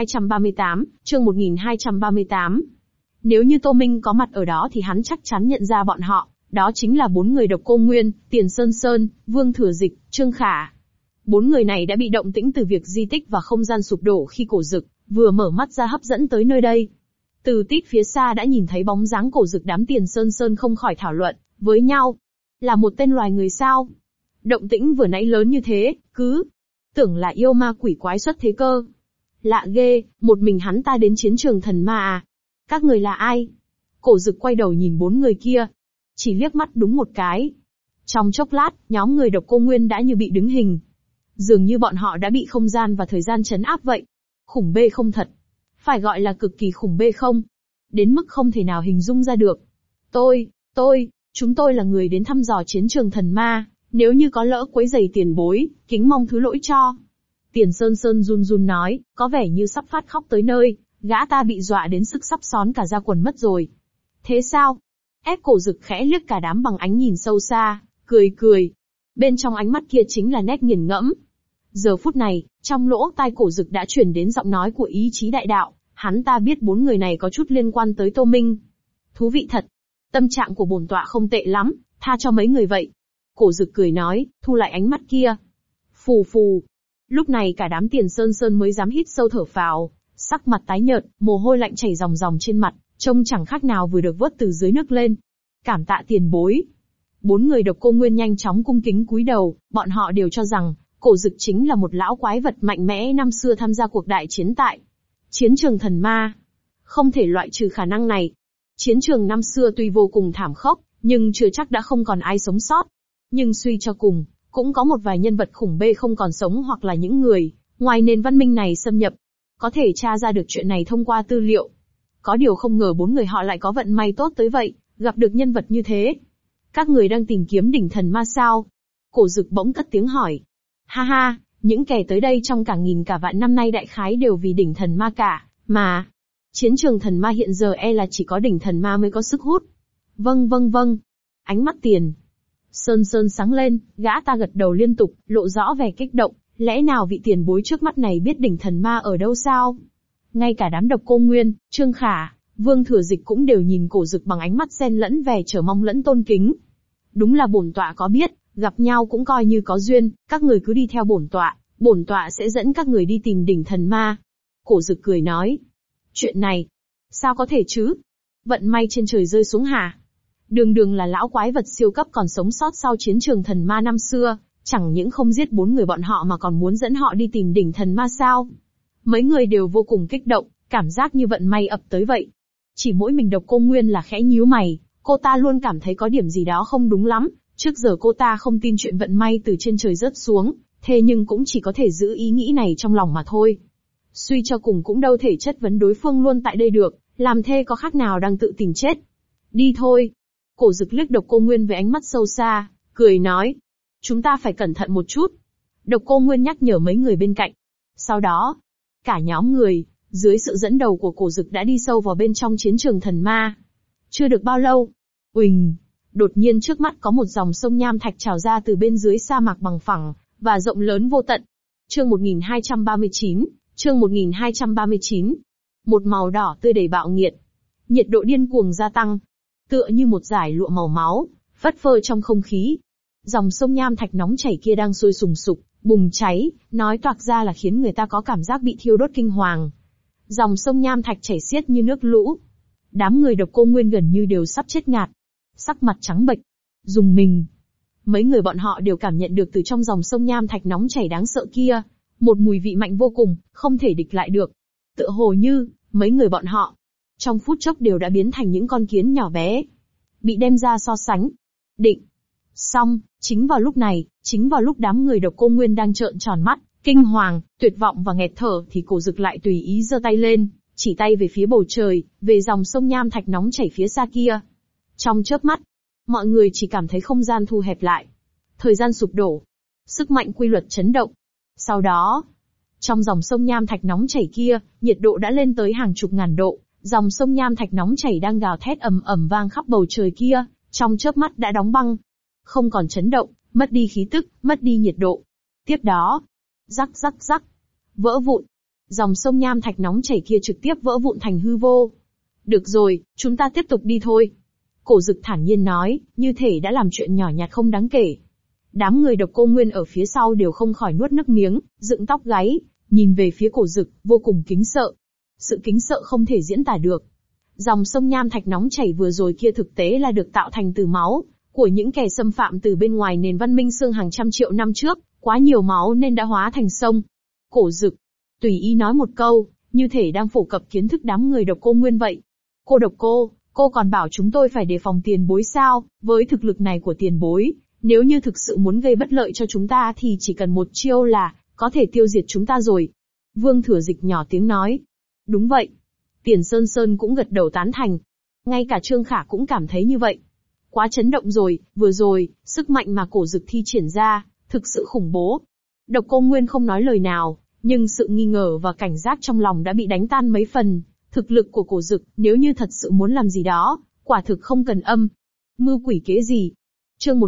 Speaker 1: 1238, chương 1238. Nếu như Tô Minh có mặt ở đó thì hắn chắc chắn nhận ra bọn họ, đó chính là 4 người Độc Cô Nguyên, Tiền Sơn Sơn, Vương Thừa Dịch, Trương Khả. 4 người này đã bị động tĩnh từ việc di tích và không gian sụp đổ khi Cổ Dực vừa mở mắt ra hấp dẫn tới nơi đây. Từ tít phía xa đã nhìn thấy bóng dáng Cổ Dực, đám Tiền Sơn Sơn không khỏi thảo luận với nhau. Là một tên loài người sao? Động tĩnh vừa nãy lớn như thế, cứ tưởng là yêu ma quỷ quái xuất thế cơ. Lạ ghê, một mình hắn ta đến chiến trường thần ma à? Các người là ai? Cổ Dực quay đầu nhìn 4 người kia, chỉ liếc mắt đúng một cái. Trong chốc lát, nhóm người Độc Cô Nguyên đã như bị đứng hình. Dường như bọn họ đã bị không gian và thời gian trấn áp vậy. Khủng bê không thật. Phải gọi là cực kỳ khủng bê không? Đến mức không thể nào hình dung ra được. Chúng tôi là người đến thăm dò chiến trường thần ma, nếu như có lỡ quấy rầy tiền bối, kính mong thứ lỗi cho. Tiền Sơn Sơn run run nói, có vẻ như sắp phát khóc tới nơi, gã ta bị dọa đến sức sắp xón cả da quần mất rồi. Thế sao? Ép Cổ Dực khẽ liếc cả đám bằng ánh nhìn sâu xa, cười. Bên trong ánh mắt kia chính là nét nghiền ngẫm. Giờ phút này, trong lỗ tai Cổ Dực đã truyền đến giọng nói của ý chí đại đạo, hắn ta biết 4 người này có chút liên quan tới Tô Minh. Thú vị thật. Tâm trạng của bổn tọa không tệ lắm, tha cho mấy người vậy. Cổ Dực cười nói, thu lại ánh mắt kia. Phù. Lúc này cả đám Tiền Sơn Sơn mới dám hít sâu thở phào, sắc mặt tái nhợt, mồ hôi lạnh chảy ròng ròng trên mặt, trông chẳng khác nào vừa được vớt từ dưới nước lên. Cảm tạ tiền bối. 4 người Độc Cô Nguyên nhanh chóng cung kính cúi đầu, bọn họ đều cho rằng Cổ Dực chính là một lão quái vật mạnh mẽ năm xưa tham gia cuộc đại chiến tại chiến trường thần ma. Không thể loại trừ khả năng này. Chiến trường năm xưa tuy vô cùng thảm khốc, nhưng chưa chắc đã không còn ai sống sót. Nhưng suy cho cùng, cũng có một vài nhân vật khủng bê không còn sống hoặc là những người ngoài nền văn minh này xâm nhập. Có thể tra ra được chuyện này thông qua tư liệu. Có điều không ngờ 4 người họ lại có vận may tốt tới vậy, gặp được nhân vật như thế. Các người đang tìm kiếm đỉnh thần ma sao? Cổ Dực bỗng cất tiếng hỏi. Ha ha, những kẻ tới đây trong cả nghìn cả vạn năm nay đại khái đều vì đỉnh thần ma cả, mà. Chiến trường thần ma hiện giờ e là chỉ có đỉnh thần ma mới có sức hút. Vâng vâng vâng. Ánh mắt Tiền Sơn Sơn sáng lên, gã ta gật đầu liên tục, lộ rõ vẻ kích động. Lẽ nào vị tiền bối trước mắt này biết đỉnh thần ma ở đâu sao? Ngay cả đám Độc Cô Nguyên, Trương Khả, Vương Thừa Dịch cũng đều nhìn Cổ Dực bằng ánh mắt xen lẫn vẻ chờ mong lẫn tôn kính. Đúng là bổn tọa có biết, gặp nhau cũng coi như có duyên, các người cứ đi theo bổn tọa sẽ dẫn các người đi tìm đỉnh thần ma. Cổ Dực cười nói. Chuyện này, sao có thể chứ? Vận may trên trời rơi xuống hả? Đường đường là lão quái vật siêu cấp còn sống sót sau chiến trường thần ma năm xưa, chẳng những không giết 4 người bọn họ mà còn muốn dẫn họ đi tìm đỉnh thần ma sao? Mấy người đều vô cùng kích động, cảm giác như vận may ập tới vậy. Chỉ mỗi mình Độc Cô Nguyên là khẽ nhíu mày, cô ta luôn cảm thấy có điểm gì đó không đúng lắm, trước giờ cô ta không tin chuyện vận may từ trên trời rớt xuống, thế nhưng cũng chỉ có thể giữ ý nghĩ này trong lòng mà thôi. Suy cho cùng cũng đâu thể chất vấn đối phương luôn tại đây được, làm thế có khác nào đang tự tìm chết. Đi thôi. Cổ Dực liếc Độc Cô Nguyên với ánh mắt sâu xa, cười nói. Chúng ta phải cẩn thận một chút. Độc Cô Nguyên nhắc nhở mấy người bên cạnh. Sau đó, cả nhóm người, dưới sự dẫn đầu của Cổ Dực đã đi sâu vào bên trong chiến trường thần ma. Chưa được bao lâu, uỳnh, đột nhiên trước mắt có một dòng sông nham thạch trào ra từ bên dưới sa mạc bằng phẳng, và rộng lớn vô tận. Chương 1239. Một màu đỏ tươi đầy bạo nghiệt. Nhiệt độ điên cuồng gia tăng. Tựa như một dải lụa màu máu, phất phơ trong không khí. Dòng sông nham thạch nóng chảy kia đang sôi sùng sục, bùng cháy, nói toạc ra là khiến người ta có cảm giác bị thiêu đốt kinh hoàng. Dòng sông nham thạch chảy xiết như nước lũ. Đám người Độc Cô Nguyên gần như đều sắp chết ngạt. Sắc mặt trắng bệch, rùng mình. Mấy người bọn họ đều cảm nhận được từ trong dòng sông nham thạch nóng chảy đáng sợ kia, một mùi vị mạnh vô cùng, không thể địch lại được. Tựa hồ như, mấy người bọn họ, trong phút chốc đều đã biến thành những con kiến nhỏ bé. Bị đem ra so sánh. Định. Xong, chính vào lúc đám người Độc Cô Nguyên đang trợn tròn mắt, kinh hoàng, tuyệt vọng và nghẹt thở thì Cổ Dực lại tùy ý giơ tay lên, chỉ tay về phía bầu trời, về dòng sông nham thạch nóng chảy phía xa kia. Trong chớp mắt, mọi người chỉ cảm thấy không gian thu hẹp lại. Thời gian sụp đổ. Sức mạnh quy luật chấn động. Sau đó, trong dòng sông nham thạch nóng chảy kia, nhiệt độ đã lên tới hàng chục ngàn độ. Dòng sông nham thạch nóng chảy đang gào thét ầm ầm vang khắp bầu trời kia, trong chớp mắt đã đóng băng. Không còn chấn động, mất đi khí tức, mất đi nhiệt độ. Tiếp đó, rắc rắc rắc, vỡ vụn. Dòng sông nham thạch nóng chảy kia trực tiếp vỡ vụn thành hư vô. Được rồi, chúng ta tiếp tục đi thôi. Cổ Dực thản nhiên nói, như thể đã làm chuyện nhỏ nhặt không đáng kể. Đám người Độc Cô Nguyên ở phía sau đều không khỏi nuốt nước miếng, dựng tóc gáy, nhìn về phía Cổ Dực, vô cùng kính sợ. Sự kính sợ không thể diễn tả được. Dòng sông nham thạch nóng chảy vừa rồi kia thực tế là được tạo thành từ máu của những kẻ xâm phạm từ bên ngoài nền văn minh xương hàng trăm triệu năm trước, quá nhiều máu nên đã hóa thành sông. Cổ Dực tùy ý nói một câu, như thể đang phổ cập kiến thức đám người Độc Cô Nguyên vậy. Cô Độc cô còn bảo chúng tôi phải đề phòng tiền bối sao? Với thực lực này của tiền bối, nếu như thực sự muốn gây bất lợi cho chúng ta thì chỉ cần một chiêu là có thể tiêu diệt chúng ta rồi. Vương Thừa Dịch nhỏ tiếng nói. Đúng vậy. Tiền Sơn Sơn cũng gật đầu tán thành. Ngay cả Trương Khả cũng cảm thấy như vậy. Quá chấn động rồi, vừa rồi, sức mạnh mà Cổ Dực thi triển ra, thực sự khủng bố. Độc Cô Nguyên không nói lời nào, nhưng sự nghi ngờ và cảnh giác trong lòng đã bị đánh tan mấy phần. Thực lực của Cổ Dực, nếu như thật sự muốn làm gì đó, quả thực không cần mưu quỷ kế gì. Chương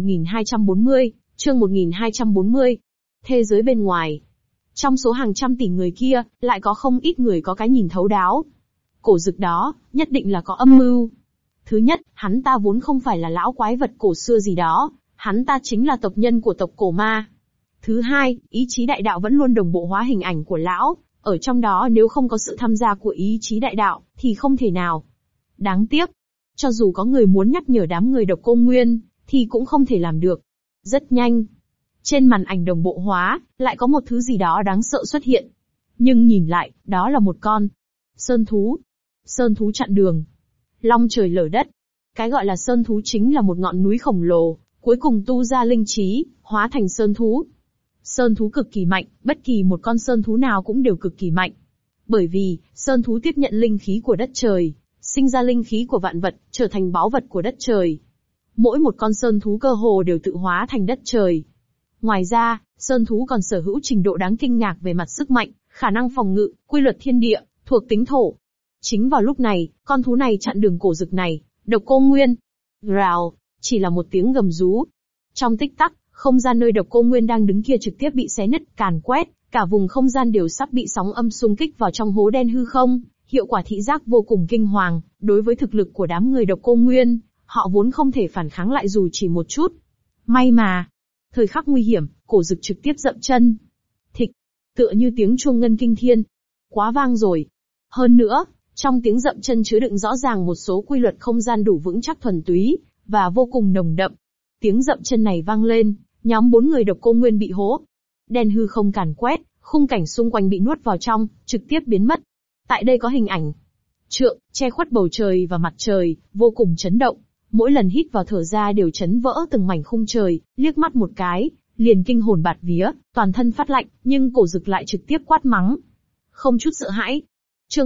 Speaker 1: 1240. Thế giới bên ngoài. Trong số hàng trăm tỷ người kia, lại có không ít người có cái nhìn thấu đáo. Cổ Dực đó, nhất định là có âm mưu. Thứ nhất, hắn ta vốn không phải là lão quái vật cổ xưa gì đó, hắn ta chính là tộc nhân của tộc cổ ma. Thứ hai, ý chí đại đạo vẫn luôn đồng bộ hóa hình ảnh của lão, ở trong đó nếu không có sự tham gia của ý chí đại đạo, thì không thể nào. Đáng tiếc, cho dù có người muốn nhắc nhở đám người Độc Cô Nguyên, thì cũng không thể làm được. Rất nhanh, trên màn ảnh đồng bộ hóa, lại có một thứ gì đó đáng sợ xuất hiện. Nhưng nhìn lại, đó là một con sơn thú. Sơn thú chặn đường. Long trời lở đất. Cái gọi là sơn thú chính là một ngọn núi khổng lồ, cuối cùng tu ra linh trí, hóa thành sơn thú. Sơn thú cực kỳ mạnh, bất kỳ một con sơn thú nào cũng đều cực kỳ mạnh. Bởi vì, sơn thú tiếp nhận linh khí của đất trời, sinh ra linh khí của vạn vật, trở thành báu vật của đất trời. Mỗi một con sơn thú cơ hồ đều tự hóa thành đất trời. Ngoài ra, sơn thú còn sở hữu trình độ đáng kinh ngạc về mặt sức mạnh, khả năng phòng ngự, quy luật thiên địa, thuộc tính thổ. Chính vào lúc này, con thú này chặn đường cổ dực này, Độc Cô Nguyên. Rào, chỉ là một tiếng gầm rú. Trong tích tắc, không gian nơi Độc Cô Nguyên đang đứng kia trực tiếp bị xé nứt, càn quét, cả vùng không gian đều sắp bị sóng âm xung kích vào trong hố đen hư không, hiệu quả thị giác vô cùng kinh hoàng, đối với thực lực của đám người Độc Cô Nguyên, họ vốn không thể phản kháng lại dù chỉ một chút. May mà, thời khắc nguy hiểm, cổ dực trực tiếp dậm chân. Thịch, tựa như tiếng chuông ngân kinh thiên. Quá vang rồi. Hơn nữa, trong tiếng dậm chân chứa đựng rõ ràng một số quy luật không gian đủ vững chắc thuần túy, và vô cùng nồng đậm. Tiếng dậm chân này vang lên, nhóm 4 người Độc Cô Nguyên bị hố. Đen hư không càn quét, khung cảnh xung quanh bị nuốt vào trong, trực tiếp biến mất. Tại đây có hình ảnh. Trượng, che khuất bầu trời và mặt trời, vô cùng chấn động. Mỗi lần hít vào thở ra đều chấn vỡ từng mảnh khung trời, liếc mắt một cái, liền kinh hồn bạt vía, toàn thân phát lạnh, nhưng cổ dực lại trực tiếp quát mắng. Không chút sợ hãi. Chương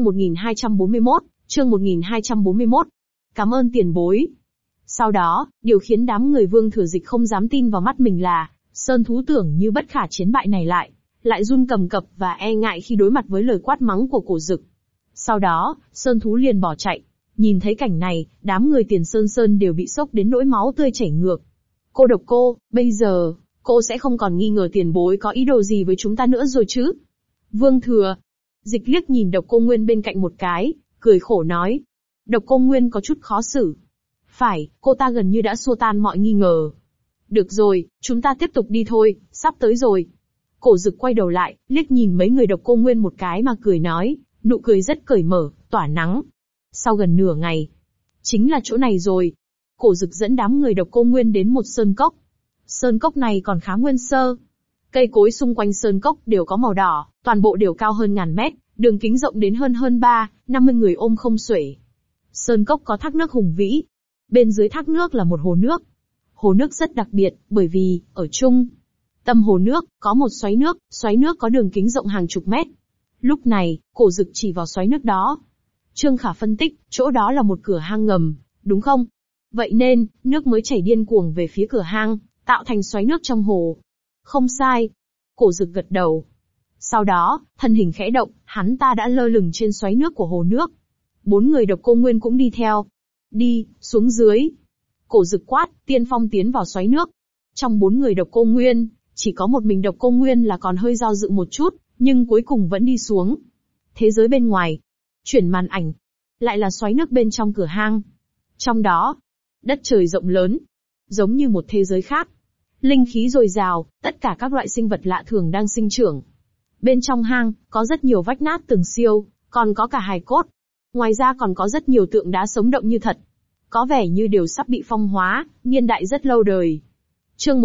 Speaker 1: 1241, chương 1241. Cảm ơn tiền bối. Sau đó, điều khiến đám người Vương Thừa Dịch không dám tin vào mắt mình là, sơn thú tưởng như bất khả chiến bại này lại run cầm cập và e ngại khi đối mặt với lời quát mắng của cổ dực. Sau đó, sơn thú liền bỏ chạy. Nhìn thấy cảnh này, đám người Tiền Sơn đều bị sốc đến nỗi máu tươi chảy ngược. Cô Độc Cô, bây giờ, cô sẽ không còn nghi ngờ tiền bối có ý đồ gì với chúng ta nữa rồi chứ? Vương Thừa Dịch liếc nhìn Độc Cô Nguyên bên cạnh một cái, cười khổ nói. Độc Cô Nguyên có chút khó xử. Phải, cô ta gần như đã xua tan mọi nghi ngờ. Được rồi, chúng ta tiếp tục đi thôi, sắp tới rồi. Cổ Dực quay đầu lại, liếc nhìn mấy người Độc Cô Nguyên một cái mà cười nói, nụ cười rất cởi mở, tỏa nắng. Sau gần nửa ngày, chính là chỗ này rồi. Cổ Dực dẫn đám người Độc Cô Nguyên đến một sơn cốc. Sơn cốc này còn khá nguyên sơ. Cây cối xung quanh sơn cốc đều có màu đỏ, toàn bộ đều cao hơn ngàn mét, đường kính rộng đến hơn 50 người ôm không xuể. Sơn cốc có thác nước hùng vĩ. Bên dưới thác nước là một hồ nước. Hồ nước rất đặc biệt, bởi vì, ở trung tâm hồ nước, có một xoáy nước có đường kính rộng hàng chục mét. Lúc này, Cổ Dực chỉ vào xoáy nước đó. Trương Khả phân tích, chỗ đó là một cửa hang ngầm, đúng không? Vậy nên, nước mới chảy điên cuồng về phía cửa hang, tạo thành xoáy nước trong hồ. Không sai. Cổ Dực gật đầu. Sau đó, thân hình khẽ động, hắn ta đã lơ lửng trên xoáy nước của hồ nước. 4 người Độc Cô Nguyên cũng đi theo. Đi, xuống dưới. Cổ Dực quát, tiên phong tiến vào xoáy nước. Trong 4 người Độc Cô Nguyên, chỉ có một mình Độc Cô Nguyên là còn hơi do dự một chút, nhưng cuối cùng vẫn đi xuống. Thế giới bên ngoài. Chuyển màn ảnh. Lại là xoáy nước bên trong cửa hang. Trong đó, đất trời rộng lớn. Giống như một thế giới khác. Linh khí dồi dào, tất cả các loại sinh vật lạ thường đang sinh trưởng. Bên trong hang, có rất nhiều vách nát tường siêu, còn có cả hài cốt. Ngoài ra còn có rất nhiều tượng đá sống động như thật. Có vẻ như đều sắp bị phong hóa, niên đại rất lâu đời. Chương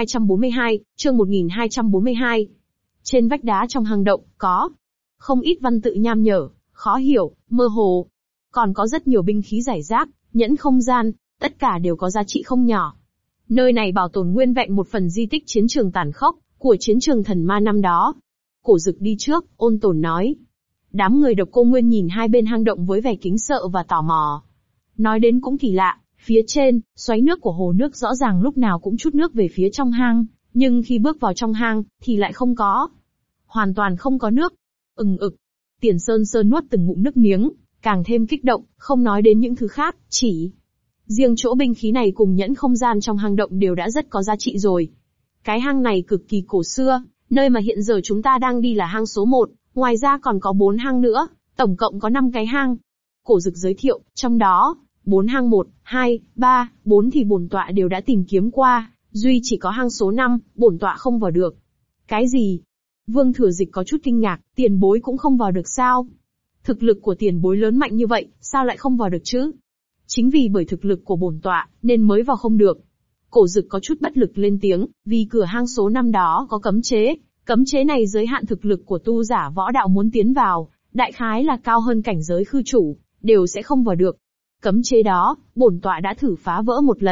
Speaker 1: 1242, chương 1242. Trên vách đá trong hang động, có không ít văn tự nham nhở, khó hiểu, mơ hồ. Còn có rất nhiều binh khí rải rác, nhẫn không gian, tất cả đều có giá trị không nhỏ. Nơi này bảo tồn nguyên vẹn một phần di tích chiến trường tàn khốc, của chiến trường thần ma năm đó. Cổ Dực đi trước, ôn tồn nói. Đám người Độc Cô Nguyên nhìn hai bên hang động với vẻ kính sợ và tò mò. Nói đến cũng kỳ lạ, phía trên, xoáy nước của hồ nước rõ ràng lúc nào cũng trút nước về phía trong hang, nhưng khi bước vào trong hang, thì lại không có. Hoàn toàn không có nước. Tiền Sơn nuốt từng ngụm nước miếng, càng thêm kích động, không nói đến những thứ khác, chỉ riêng chỗ binh khí này cùng nhẫn không gian trong hang động đều đã rất có giá trị rồi. Cái hang này cực kỳ cổ xưa, nơi mà hiện giờ chúng ta đang đi là hang số 1, ngoài ra còn có 4 hang nữa, tổng cộng có 5 cái hang. Cổ Dực giới thiệu, trong đó, 4 hang 1, 2, 3, 4 thì bổn tọa đều đã tìm kiếm qua, duy chỉ có hang số 5, bổn tọa không vào được. Cái gì? Vương Thừa Dịch có chút kinh ngạc, tiền bối cũng không vào được sao? Thực lực của tiền bối lớn mạnh như vậy, sao lại không vào được chứ? Chính vì bởi thực lực của bổn tọa, nên mới vào không được. Cổ Dực có chút bất lực lên tiếng, vì cửa hang số 5 đó có cấm chế này giới hạn thực lực của tu giả võ đạo muốn tiến vào, đại khái là cao hơn cảnh giới khư chủ, đều sẽ không vào được. Cấm chế đó, bổn tọa đã thử phá vỡ một lần,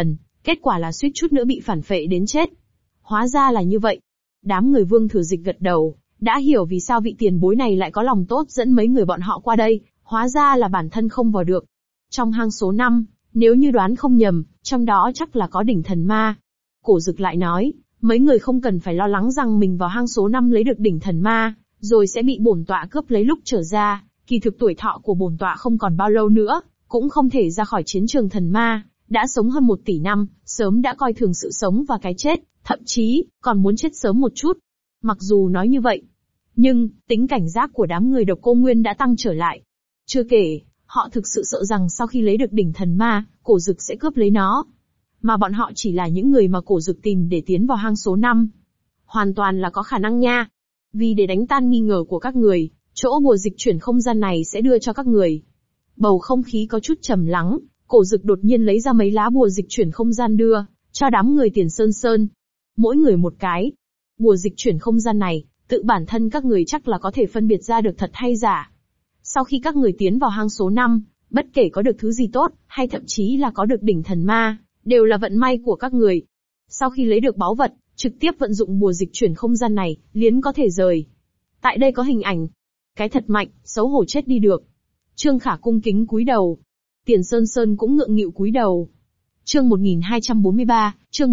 Speaker 1: Kết quả là suýt chút nữa bị phản phệ đến chết. Hóa ra là như vậy. Đám người Vương Thừa Dịch gật đầu, đã hiểu vì sao vị tiền bối này lại có lòng tốt dẫn mấy người bọn họ qua đây, hóa ra là bản thân không vào được. Trong hang số 5, nếu như đoán không nhầm, trong đó chắc là có đỉnh thần ma. Cổ Dực lại nói, mấy người không cần phải lo lắng rằng mình vào hang số 5 lấy được đỉnh thần ma, rồi sẽ bị bổn tọa cướp lấy lúc trở ra. Kỳ thực tuổi thọ của bổn tọa không còn bao lâu nữa, cũng không thể ra khỏi chiến trường thần ma, đã sống hơn 1 tỷ năm, sớm đã coi thường sự sống và cái chết, thậm chí còn muốn chết sớm một chút. Mặc dù nói như vậy, nhưng tính cảnh giác của đám người Độc Cô Nguyên đã tăng trở lại. Chưa kể, họ thực sự sợ rằng sau khi lấy được đỉnh thần ma, Cổ Dực sẽ cướp lấy nó. Mà bọn họ chỉ là những người mà Cổ Dực tìm để tiến vào hang số 5. Hoàn toàn là có khả năng nha. Vì để đánh tan nghi ngờ của các người, chỗ bùa dịch chuyển không gian này sẽ đưa cho các người. Bầu không khí có chút trầm lắng, Cổ Dực đột nhiên lấy ra mấy lá bùa dịch chuyển không gian đưa cho đám người Tiền Sơn Sơn. Mỗi người một cái. Bùa dịch chuyển không gian này, tự bản thân các người chắc là có thể phân biệt ra được thật hay giả. Sau khi các người tiến vào hang số 5, bất kể có được thứ gì tốt, hay thậm chí là có được đỉnh thần ma, đều là vận may của các người. Sau khi lấy được báu vật, trực tiếp vận dụng bùa dịch chuyển không gian này, liền có thể rời. Tại đây có hình ảnh. Cái thật mạnh, xấu hổ chết đi được. Trương Khả cung kính cúi đầu. Tiền Sơn Sơn cũng ngượng nghịu cúi đầu. Chương 1243, chương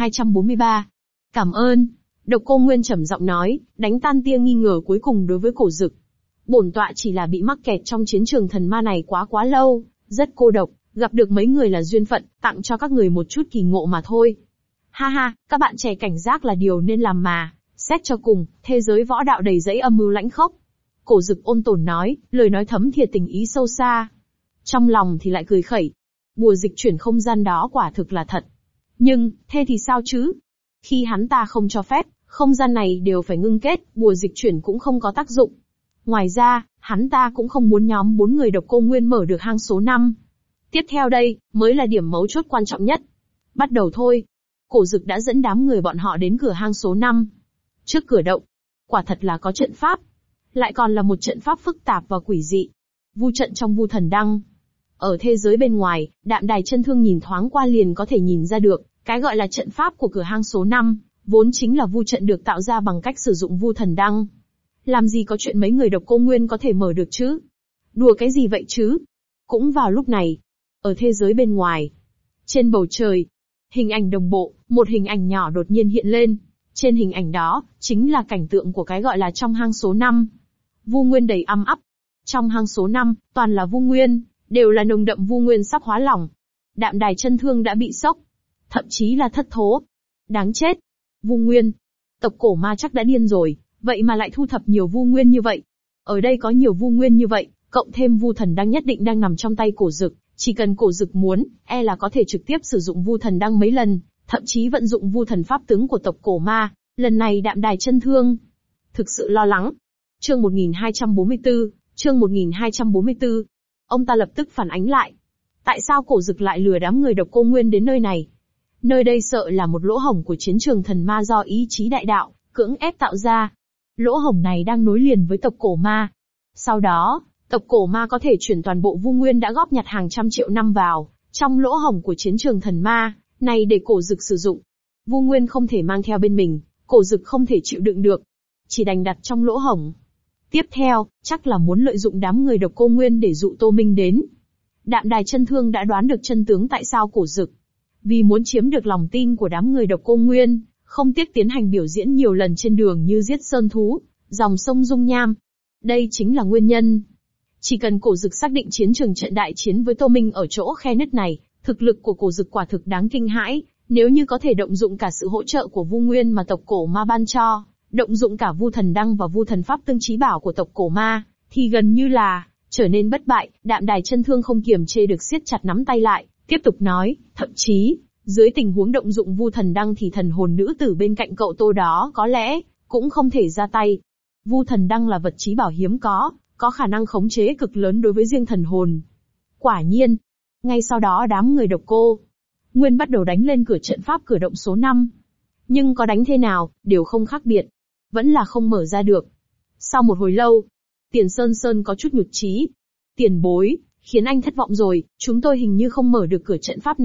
Speaker 1: 1243. Cảm ơn. Độc Cô Nguyên trầm giọng nói, đánh tan tia nghi ngờ cuối cùng đối với Cổ Dực. Bổn tọa chỉ là bị mắc kẹt trong chiến trường thần ma này quá lâu, rất cô độc, gặp được mấy người là duyên phận, tặng cho các người một chút kỳ ngộ mà thôi. Ha ha, các bạn trẻ cảnh giác là điều nên làm mà, xét cho cùng, thế giới võ đạo đầy rẫy âm mưu lãnh khốc. Cổ Dực ôn tồn nói, lời nói thấm thiệt tình ý sâu xa. Trong lòng thì lại cười khẩy. Bùa dịch chuyển không gian đó quả thực là thật. Nhưng, thế thì sao chứ? Khi hắn ta không cho phép, không gian này đều phải ngưng kết, bùa dịch chuyển cũng không có tác dụng. Ngoài ra, hắn ta cũng không muốn nhóm 4 người Độc Cô Nguyên mở được hang số 5. Tiếp theo đây, mới là điểm mấu chốt quan trọng nhất. Bắt đầu thôi. Cổ Dực đã dẫn đám người bọn họ đến cửa hang số 5. Trước cửa động, quả thật là có trận pháp. Lại còn là một trận pháp phức tạp và quỷ dị. Vu trận trong Vu Thần Đăng. Ở thế giới bên ngoài, Đạm Đài Chân Thương nhìn thoáng qua liền có thể nhìn ra được, cái gọi là trận pháp của cửa hang số 5, vốn chính là vu trận được tạo ra bằng cách sử dụng Vu Thần Đăng. Làm gì có chuyện mấy người Độc Cô Nguyên có thể mở được chứ? Đùa cái gì vậy chứ? Cũng vào lúc này, ở thế giới bên ngoài, trên bầu trời, hình ảnh đồng bộ, một hình ảnh nhỏ đột nhiên hiện lên. Trên hình ảnh đó, chính là cảnh tượng của cái gọi là trong hang số 5. Vu Nguyên đầy âm ắp. Trong hang số 5, toàn là Vu Nguyên, đều là nồng đậm Vu Nguyên sắp hóa lỏng. Đạm Đài Chân Thương đã bị sốc, thậm chí là thất thố. Đáng chết. Vu Nguyên. Tộc cổ ma chắc đã điên rồi, vậy mà lại thu thập nhiều Vu Nguyên như vậy. Ở đây có nhiều Vu Nguyên như vậy, cộng thêm Vu Thần Đăng nhất định đang nằm trong tay Cổ Dực, chỉ cần Cổ Dực muốn, là có thể trực tiếp sử dụng Vu Thần Đăng mấy lần, thậm chí vận dụng Vu Thần pháp tướng của tộc cổ ma. Lần này Đạm Đài Chân Thương thực sự lo lắng. Chương 1244, chương 1244. Ông ta lập tức phản ánh lại. Tại sao Cổ Dực lại lừa đám người Độc Cô Nguyên đến nơi này? Nơi đây sợ là một lỗ hổng của chiến trường thần ma do ý chí đại đạo cưỡng ép tạo ra. Lỗ hổng này đang nối liền với tộc cổ ma. Sau đó, tộc cổ ma có thể chuyển toàn bộ Vu Nguyên đã góp nhặt hàng trăm triệu năm vào trong lỗ hổng của chiến trường thần ma này để Cổ Dực sử dụng. Vu Nguyên không thể mang theo bên mình, Cổ Dực không thể chịu đựng được, chỉ đành đặt trong lỗ hổng. Tiếp theo, chắc là muốn lợi dụng đám người Độc Cô Nguyên để dụ Tô Minh đến. Đạm Đài Chân Thương đã đoán được chân tướng tại sao Cổ Dực vì muốn chiếm được lòng tin của đám người Độc Cô Nguyên, không tiếc tiến hành biểu diễn nhiều lần trên đường như giết sơn thú, dòng sông dung nham. Đây chính là nguyên nhân. Chỉ cần Cổ Dực xác định chiến trường trận đại chiến với Tô Minh ở chỗ khe nứt này, thực lực của Cổ Dực quả thực đáng kinh hãi, nếu như có thể động dụng cả sự hỗ trợ của Vu Nguyên mà tộc cổ ma ban cho, động dụng cả Vu Thần Đăng và Vu Thần Pháp tương chí bảo của tộc cổ ma, thì gần như là trở nên bất bại. Đạm Đài Chân Thương không kiềm chế được siết chặt nắm tay lại, tiếp tục nói, thậm chí, dưới tình huống động dụng Vu Thần Đăng thì thần hồn nữ tử bên cạnh cậu Tô đó có lẽ cũng không thể ra tay. Vu Thần Đăng là vật chí bảo hiếm có khả năng khống chế cực lớn đối với riêng thần hồn. Quả nhiên, ngay sau đó đám người Độc Cô Nguyên bắt đầu đánh lên cửa trận pháp cửa động số 5. Nhưng có đánh thế nào, đều không khác biệt. Vẫn là không mở ra được. Sau một hồi lâu, Tiền Sơn Sơn có chút nhụt chí. Tiền bối, khiến anh thất vọng rồi, chúng tôi hình như không mở được cửa trận pháp này.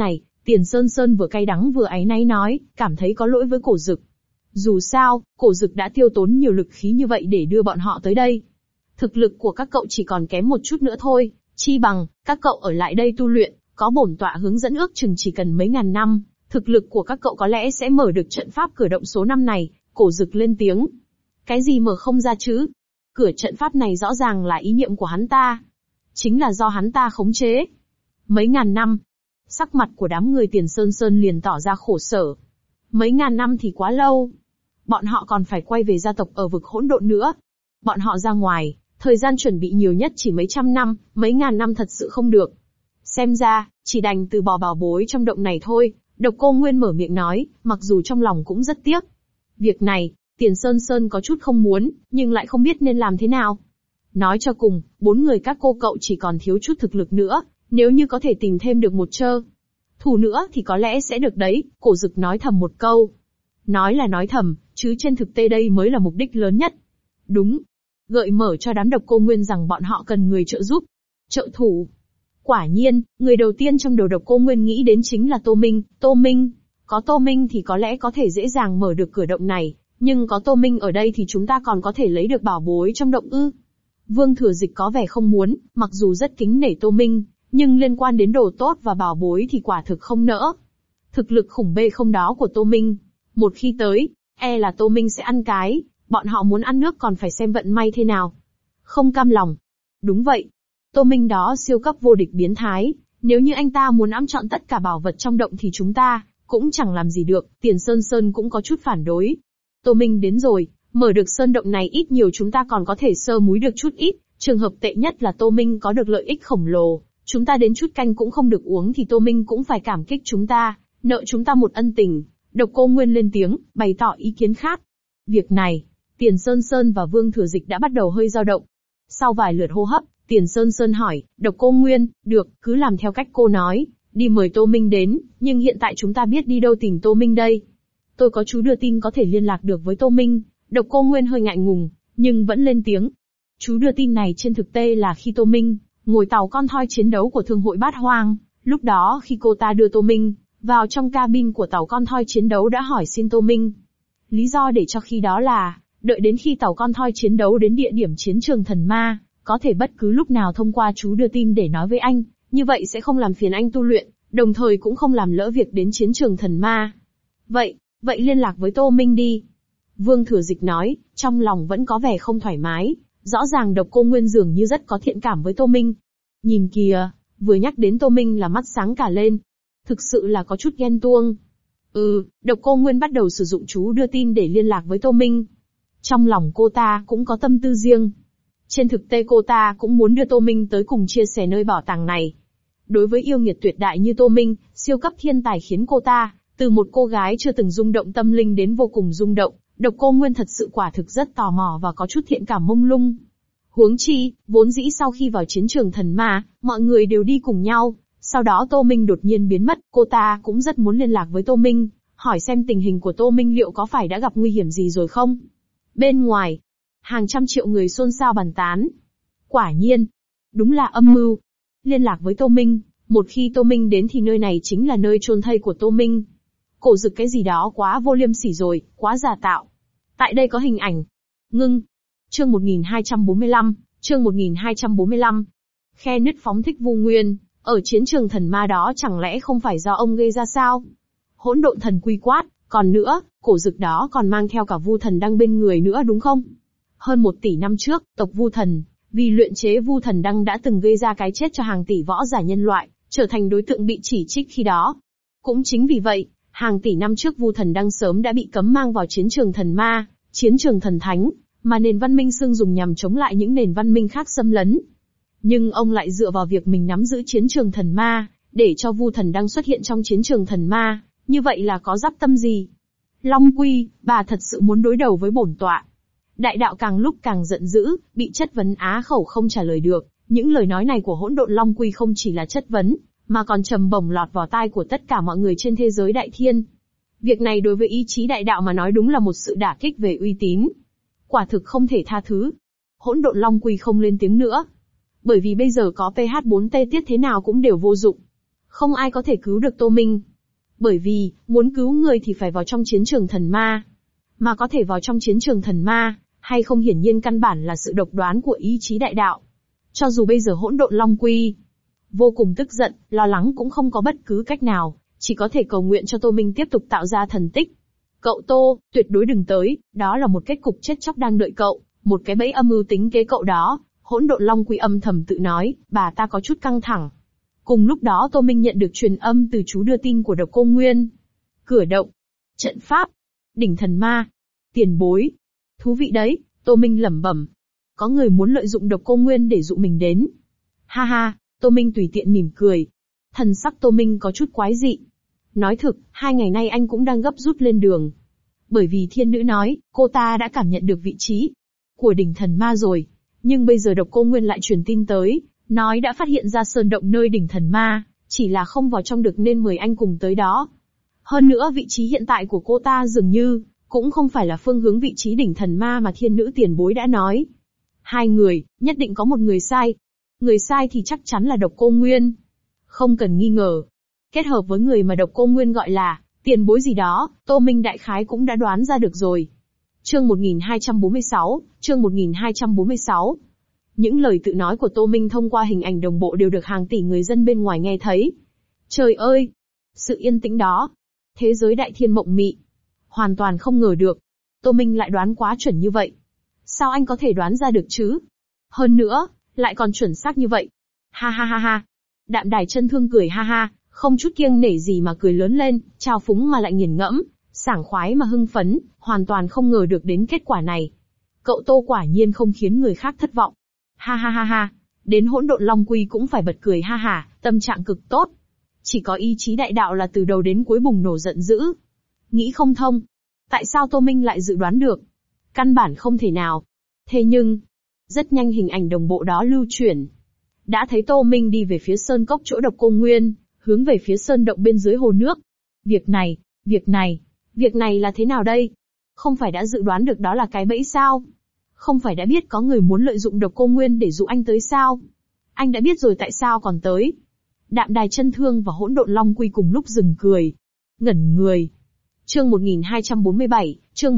Speaker 1: Tiền Sơn Sơn vừa cay đắng vừa áy náy nói, cảm thấy có lỗi với Cổ Dực. Dù sao, Cổ Dực đã tiêu tốn nhiều lực khí như vậy để đưa bọn họ tới đây. Thực lực của các cậu chỉ còn kém một chút nữa thôi, chi bằng, các cậu ở lại đây tu luyện, có bổn tọa hướng dẫn ước chừng chỉ cần mấy ngàn năm, thực lực của các cậu có lẽ sẽ mở được trận pháp cửa động số 5 này, Cổ Dực lên tiếng. Cái gì mở không ra chứ? Cửa trận pháp này rõ ràng là ý niệm của hắn ta. Chính là do hắn ta khống chế. Mấy ngàn năm. Sắc mặt của đám người Tiền Sơn Sơn liền tỏ ra khổ sở. Mấy ngàn năm thì quá lâu. Bọn họ còn phải quay về gia tộc ở vực hỗn độn nữa. Bọn họ ra ngoài, thời gian chuẩn bị nhiều nhất chỉ mấy trăm năm, mấy ngàn năm thật sự không được. Xem ra, chỉ đành từ bỏ bảo bối trong động này thôi, Độc Cô Nguyên mở miệng nói, mặc dù trong lòng cũng rất tiếc. Việc này, Tiền Sơn Sơn có chút không muốn, nhưng lại không biết nên làm thế nào. Nói cho cùng, 4 người các cô cậu chỉ còn thiếu chút thực lực nữa, nếu như có thể tìm thêm được một trơ thủ nữa thì có lẽ sẽ được đấy, Cổ Dực nói thầm một câu. Nói là nói thầm, chứ trên thực tế đây mới là mục đích lớn nhất. Đúng. Gợi mở cho đám Độc Cô Nguyên rằng bọn họ cần người trợ giúp. Trợ thủ. Quả nhiên, người đầu tiên trong đầu Độc Cô Nguyên nghĩ đến chính là Tô Minh. Tô Minh. Có Tô Minh thì có lẽ có thể dễ dàng mở được cửa động này, nhưng có Tô Minh ở đây thì chúng ta còn có thể lấy được bảo bối trong động ư. Vương Thừa Dịch có vẻ không muốn, mặc dù rất kính nể Tô Minh, nhưng liên quan đến đồ tốt và bảo bối thì quả thực không nỡ. Thực lực khủng bê không đó của Tô Minh, một khi tới, là Tô Minh sẽ ăn cái, bọn họ muốn ăn nước còn phải xem vận may thế nào. Không cam lòng. Đúng vậy. Tô Minh đó siêu cấp vô địch biến thái, nếu như anh ta muốn ẵm trọn tất cả bảo vật trong động thì chúng ta cũng chẳng làm gì được, Tiền Sơn Sơn cũng có chút phản đối. Tô Minh đến rồi, mở được sơn động này ít nhiều chúng ta còn có thể sơ múi được chút ít, trường hợp tệ nhất là Tô Minh có được lợi ích khổng lồ, chúng ta đến chút canh cũng không được uống thì Tô Minh cũng phải cảm kích chúng ta, nợ chúng ta một ân tình. Độc Cô Nguyên lên tiếng, bày tỏ ý kiến khác. Việc này, Tiền Sơn Sơn và Vương Thừa Dịch đã bắt đầu hơi dao động. Sau vài lượt hô hấp, Tiền Sơn Sơn hỏi, Độc Cô Nguyên, được, cứ làm theo cách cô nói, đi mời Tô Minh đến, nhưng hiện tại chúng ta biết đi đâu tìm Tô Minh đây. Tôi có chú đưa tin có thể liên lạc được với Tô Minh. Độc Cô Nguyên hơi ngại ngùng, nhưng vẫn lên tiếng. Chú đưa tin này trên thực tế là khi Tô Minh ngồi tàu con thoi chiến đấu của Thương hội Bát Hoang, lúc đó khi cô ta đưa Tô Minh vào trong cabin của tàu con thoi chiến đấu đã hỏi xin Tô Minh. Lý do để cho khi đó là, đợi đến khi tàu con thoi chiến đấu đến địa điểm chiến trường thần ma, có thể bất cứ lúc nào thông qua chú đưa tin để nói với anh, như vậy sẽ không làm phiền anh tu luyện, đồng thời cũng không làm lỡ việc đến chiến trường thần ma. Vậy liên lạc với Tô Minh đi. Vương Thừa Dịch nói, trong lòng vẫn có vẻ không thoải mái, rõ ràng Độc Cô Nguyên dường như rất có thiện cảm với Tô Minh. Nhìn kìa, vừa nhắc đến Tô Minh là mắt sáng cả lên. Thực sự là có chút ghen tuông. Độc Cô Nguyên bắt đầu sử dụng chú đưa tin để liên lạc với Tô Minh. Trong lòng cô ta cũng có tâm tư riêng. Trên thực tế cô ta cũng muốn đưa Tô Minh tới cùng chia sẻ nơi bảo tàng này. Đối với yêu nghiệt tuyệt đại như Tô Minh, siêu cấp thiên tài khiến cô ta, từ một cô gái chưa từng rung động tâm linh đến vô cùng rung động, Độc Cô Nguyên thật sự quả thực rất tò mò và có chút thiện cảm mông lung. Huống chi, vốn dĩ sau khi vào chiến trường thần ma, mọi người đều đi cùng nhau, sau đó Tô Minh đột nhiên biến mất, cô ta cũng rất muốn liên lạc với Tô Minh, hỏi xem tình hình của Tô Minh liệu có phải đã gặp nguy hiểm gì rồi không. Bên ngoài, hàng trăm triệu người xôn xao bàn tán. Quả nhiên, đúng là âm mưu. Liên lạc với Tô Minh, một khi Tô Minh đến thì nơi này chính là nơi chôn thây của Tô Minh. Cổ Dực cái gì đó quá vô liêm sỉ rồi, quá giả tạo. Tại đây có hình ảnh. Ngưng. Chương 1245, chương 1245. Khe nứt phóng thích Vu Nguyên, ở chiến trường thần ma đó chẳng lẽ không phải do ông gây ra sao? Hỗn độn thần quy quát, còn nữa, Cổ Dực đó còn mang theo cả Vu Thần Đăng bên người nữa đúng không? Hơn 1 tỷ năm trước, tộc Vu Thần, vì luyện chế Vu Thần Đăng đã từng gây ra cái chết cho hàng tỷ võ giả nhân loại, trở thành đối tượng bị chỉ trích khi đó. Cũng chính vì vậy, hàng tỷ năm trước Vu Thần Đăng sớm đã bị cấm mang vào chiến trường thần ma, chiến trường thần thánh, mà nền văn minh xương dùng nhằm chống lại những nền văn minh khác xâm lấn. Nhưng ông lại dựa vào việc mình nắm giữ chiến trường thần ma, để cho Vu Thần Đăng xuất hiện trong chiến trường thần ma, như vậy là có dắp tâm gì? Long Quy, bà thật sự muốn đối đầu với bổn tọa. Đại đạo càng lúc càng giận dữ, bị chất vấn á khẩu không trả lời được, những lời nói này của hỗn độn Long Quy không chỉ là chất vấn, mà còn trầm bổng lọt vào tai của tất cả mọi người trên thế giới đại thiên. Việc này đối với ý chí đại đạo mà nói đúng là một sự đả kích về uy tín. Quả thực không thể tha thứ. Hỗn độn Long Quy không lên tiếng nữa. Bởi vì bây giờ có PH4T tiết thế nào cũng đều vô dụng. Không ai có thể cứu được Tô Minh. Bởi vì, muốn cứu người thì phải vào trong chiến trường thần ma. Mà có thể vào trong chiến trường thần ma, hay không hiển nhiên căn bản là sự độc đoán của ý chí đại đạo. Cho dù bây giờ hỗn độn long quy vô cùng tức giận, lo lắng cũng không có bất cứ cách nào, chỉ có thể cầu nguyện cho Tô Minh tiếp tục tạo ra thần tích. Cậu Tô, tuyệt đối đừng tới, đó là một kết cục chết chóc đang đợi cậu, một cái bẫy âm mưu tính kế cậu đó. Hỗn độn long quy âm thầm tự nói, bà ta có chút căng thẳng. Cùng lúc đó Tô Minh nhận được truyền âm từ chú đưa tin của Độc Cô Nguyên. Cửa động, trận pháp, đỉnh thần ma, tiền bối. Thú vị đấy, Tô Minh lẩm bẩm. Có người muốn lợi dụng Độc Cô Nguyên để dụ mình đến. Ha ha, Tô Minh tùy tiện mỉm cười. Thần sắc Tô Minh có chút quái dị. Nói thực, 2 ngày nay anh cũng đang gấp rút lên đường. Bởi vì thiên nữ nói, cô ta đã cảm nhận được vị trí của đỉnh thần ma rồi. Nhưng bây giờ Độc Cô Nguyên lại truyền tin tới, nói đã phát hiện ra sơn động nơi đỉnh thần ma, chỉ là không vào trong được nên mời anh cùng tới đó. Hơn nữa vị trí hiện tại của cô ta dường như, cũng không phải là phương hướng vị trí đỉnh thần ma mà thiên nữ tiền bối đã nói. 2 người, nhất định có một người sai. Người sai thì chắc chắn là Độc Cô Nguyên. Không cần nghi ngờ. Kết hợp với người mà Độc Cô Nguyên gọi là tiền bối gì đó, Tô Minh đại khái cũng đã đoán ra được rồi. Chương 1246, chương 1246. Những lời tự nói của Tô Minh thông qua hình ảnh đồng bộ đều được hàng tỷ người dân bên ngoài nghe thấy. Trời ơi! Sự yên tĩnh đó. Thế giới đại thiên mộng mị. Hoàn toàn không ngờ được. Tô Minh lại đoán quá chuẩn như vậy. Sao anh có thể đoán ra được chứ? Hơn nữa, lại còn chuẩn xác như vậy. Ha ha ha ha. Đạm Đài Chân Thương cười ha ha, không chút kiêng nể gì mà cười lớn lên, trào phúng mà lại nghiền ngẫm, sảng khoái mà hưng phấn, hoàn toàn không ngờ được đến kết quả này. Cậu Tô quả nhiên không khiến người khác thất vọng. Ha ha ha ha, đến hỗn độn long quy cũng phải bật cười ha ha, tâm trạng cực tốt. Chỉ có ý chí đại đạo là từ đầu đến cuối bùng nổ giận dữ. Nghĩ không thông. Tại sao Tô Minh lại dự đoán được? Căn bản không thể nào. Thế nhưng, rất nhanh hình ảnh đồng bộ đó lưu chuyển. Đã thấy Tô Minh đi về phía sơn cốc chỗ Độc Cô Nguyên, hướng về phía sơn động bên dưới hồ nước. Việc này là thế nào đây? Không phải đã dự đoán được đó là cái bẫy sao? Không phải đã biết có người muốn lợi dụng Độc Cô Nguyên để dụ anh tới sao? Anh đã biết rồi tại sao còn tới? Đạm Đài Chân Thương và Hỗn Độn Long Quy cùng lúc dừng cười. Ngẩn người. Chương 1247, chương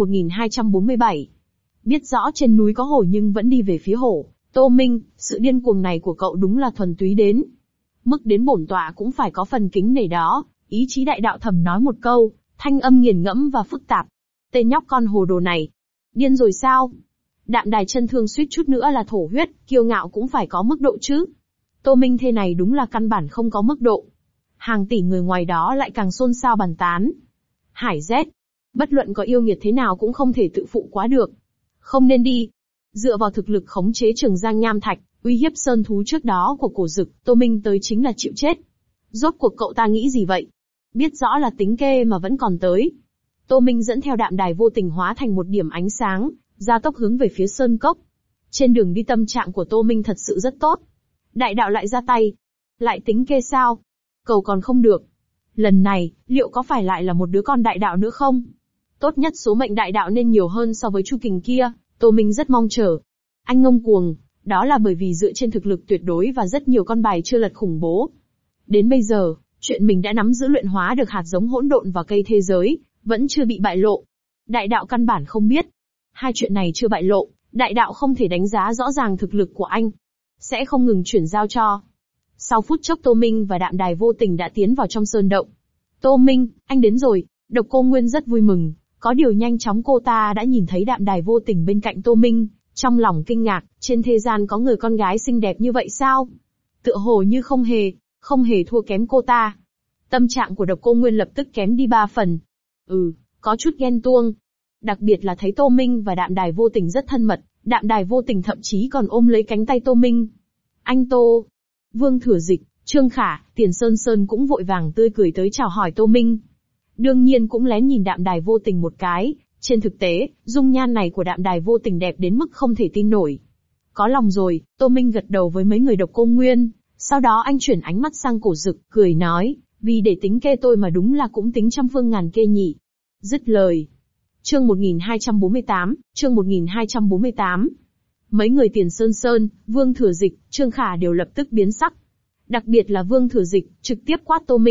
Speaker 1: 1247. Biết rõ trên núi có hồ nhưng vẫn đi về phía hồ. Tô Minh, sự điên cuồng này của cậu đúng là thuần túy đến. Mức đến bổn tọa cũng phải có phần kính nể đó. Ý chí đại đạo thầm nói một câu, thanh âm nghiền ngẫm và phức tạp. Tên nhóc con hồ đồ này. Điên rồi sao? Đạm Đài Chân Thương suýt chút nữa là thổ huyết, kiêu ngạo cũng phải có mức độ chứ. Tô Minh thế này đúng là căn bản không có mức độ. Hàng tỷ người ngoài đó lại càng xôn xao bàn tán. Hải rét. Bất luận có yêu nghiệt thế nào cũng không thể tự phụ quá được. Không nên đi. Dựa vào thực lực khống chế Trường Giang Nham Thạch, uy hiếp sơn thú trước đó của Cổ Dực, Tô Minh tới chính là chịu chết. Rốt cuộc cậu ta nghĩ gì vậy? Biết rõ là tính kê mà vẫn còn tới. Tô Minh dẫn theo Đạm Đài vô tình hóa thành một điểm ánh sáng, gia tốc hướng về phía sơn cốc. Trên đường đi tâm trạng của Tô Minh thật sự rất tốt. Đại đạo lại ra tay. Lại tính kê sao? Cầu còn không được. Lần này, liệu có phải lại là một đứa con đại đạo nữa không? Tốt nhất số mệnh đại đạo nên nhiều hơn so với Chu Kình kia, Tô Minh rất mong chờ. Anh ngông cuồng, đó là bởi vì dựa trên thực lực tuyệt đối và rất nhiều con bài chưa lật khủng bố. Đến bây giờ, chuyện mình đã nắm giữ luyện hóa được hạt giống hỗn độn và cây thế giới, vẫn chưa bị bại lộ. Đại đạo căn bản không biết. Hai chuyện này chưa bại lộ, đại đạo không thể đánh giá rõ ràng thực lực của anh. Sẽ không ngừng chuyển giao cho. Sau phút chốc Tô Minh và Đạm Đài vô tình đã tiến vào trong sơn động. Tô Minh, anh đến rồi. Độc Cô Nguyên rất vui mừng. Có điều nhanh chóng cô ta đã nhìn thấy Đạm Đài vô tình bên cạnh Tô Minh. Trong lòng kinh ngạc, trên thế gian có người con gái xinh đẹp như vậy sao? Tựa hồ như không hề thua kém cô ta. Tâm trạng của Độc Cô Nguyên lập tức kém đi 3 phần. Có chút ghen tuông. Đặc biệt là thấy Tô Minh và Đạm Đài vô tình rất thân mật, Đạm Đài vô tình thậm chí còn ôm lấy cánh tay Tô Minh. Anh Tô. Vương Thừa Dịch, Trương Khả, Tiền Sơn Sơn cũng vội vàng tươi cười tới chào hỏi Tô Minh. Đương nhiên cũng lén nhìn Đạm Đài vô tình một cái, trên thực tế, dung nhan này của Đạm Đài vô tình đẹp đến mức không thể tin nổi. Có lòng rồi, Tô Minh gật đầu với mấy người Độc Cô Nguyên, sau đó anh chuyển ánh mắt sang Cổ Dực, cười nói, vì để tính kê tôi mà đúng là cũng tính trăm phương ngàn kê nhỉ. Dứt lời. Chương 1248, chương 1248. Mấy người Tiền Sơn Sơn, Vương Thừa Dịch, Trương Khả đều lập tức biến sắc. Đặc biệt là Vương Thừa Dịch, trực tiếp quát Tô Minh,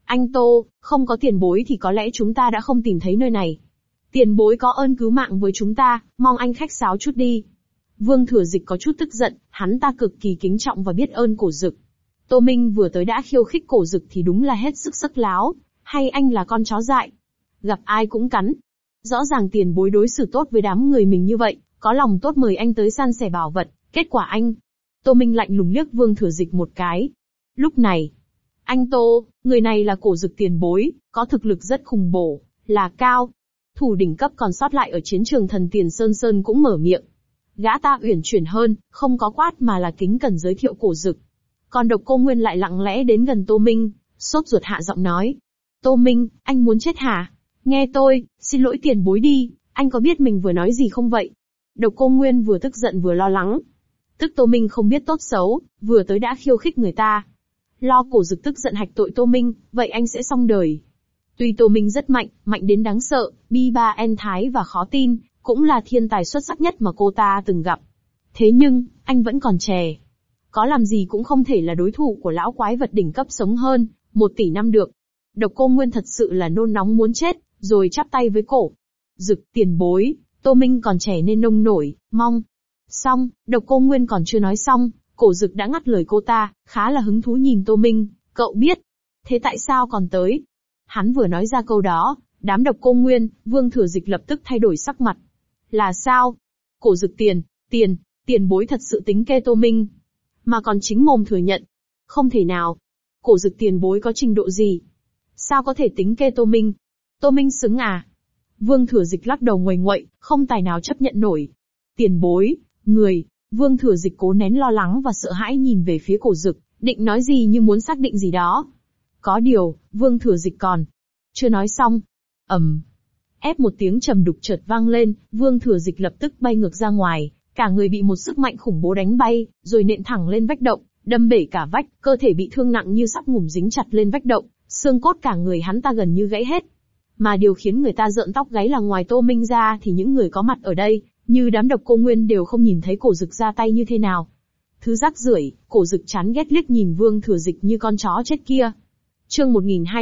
Speaker 1: Anh Tô, không có tiền bối thì có lẽ chúng ta đã không tìm thấy nơi này. Tiền bối có ơn cứu mạng với chúng ta, mong anh khách sáo chút đi. Vương Thừa Dịch có chút tức giận, hắn ta cực kỳ kính trọng và biết ơn Cổ Dực. Tô Minh vừa tới đã khiêu khích Cổ Dực thì đúng là hết sức sắc láo, hay anh là con chó dại? Gặp ai cũng cắn. Rõ ràng tiền bối đối xử tốt với đám người mình như vậy, có lòng tốt mời anh tới san sẻ bảo vật, kết quả anh. Tô Minh lạnh lùng liếc Vương Thừa Dịch một cái. Lúc này, anh Tô, người này là Cổ Dực tiền bối, có thực lực rất khủng bổ, là cao thủ đỉnh cấp còn sót lại ở chiến trường Thần Tiền Sơn cũng mở miệng. Gã ta uyển chuyển hơn, không có quát mà là kính cẩn giới thiệu Cổ Dực. Còn Độc Cô Nguyên lại lặng lẽ đến gần Tô Minh, sốt ruột hạ giọng nói. Tô Minh, anh muốn chết hả? Nghe tôi, xin lỗi tiền bối đi, anh có biết mình vừa nói gì không vậy? Độc Cô Nguyên vừa tức giận vừa lo lắng. Tức Tô Minh không biết tốt xấu, vừa tới đã khiêu khích người ta. Lo Cổ Dực tức giận hạch tội Tô Minh, vậy anh sẽ xong đời. Tuy Tô Minh rất mạnh, mạnh đến đáng sợ, bi ba en thái và khó tin, cũng là thiên tài xuất sắc nhất mà cô ta từng gặp. Thế nhưng, anh vẫn còn trẻ. Có làm gì cũng không thể là đối thủ của lão quái vật đỉnh cấp sống hơn 1 tỷ năm được. Độc Cô Nguyên thật sự là nôn nóng muốn chết, rồi chắp tay với Cổ Dực tiền bối, Tô Minh còn trẻ nên nông nổi, mong. Xong, Độc Cô Nguyên còn chưa nói xong, Cổ Dực đã ngắt lời cô ta, khá là hứng thú nhìn Tô Minh, cậu biết. Thế tại sao còn tới? Hắn vừa nói ra câu đó, đám Độc Cô Nguyên, Vương Thừa Dịch lập tức thay đổi sắc mặt. Là sao? Cổ Dực tiền bối thật sự tính kê Tô Minh. Mà còn chính mồm thừa nhận. Không thể nào. Cổ Dực tiền bối có trình độ gì? Sao có thể tính kê Tô Minh? Tô Minh xứng à? Vương Thừa Dịch lắc đầu nguầy nguậy, không tài nào chấp nhận nổi. Tiền bối, người, Vương Thừa Dịch cố nén lo lắng và sợ hãi nhìn về phía Cổ Dực, định nói gì như muốn xác định gì đó. Có điều, Vương Thừa Dịch còn chưa nói xong. Ép một tiếng trầm đục chợt vang lên, Vương Thừa Dịch lập tức bay ngược ra ngoài, cả người bị một sức mạnh khủng bố đánh bay, rồi nện thẳng lên vách động, đâm bể cả vách, cơ thể bị thương nặng như sắp ngủm dính chặt lên vách động, xương cốt cả người hắn ta gần như gãy hết. Mà điều khiến người ta rợn tóc gáy là ngoài Tô Minh ra thì những người có mặt ở đây, như đám Độc Cô Nguyên đều không nhìn thấy Cổ Dực ra tay như thế nào. Thứ rác rưởi, Cổ Dực chán ghét liếc nhìn Vương Thừa Dịch như con chó chết kia. Chương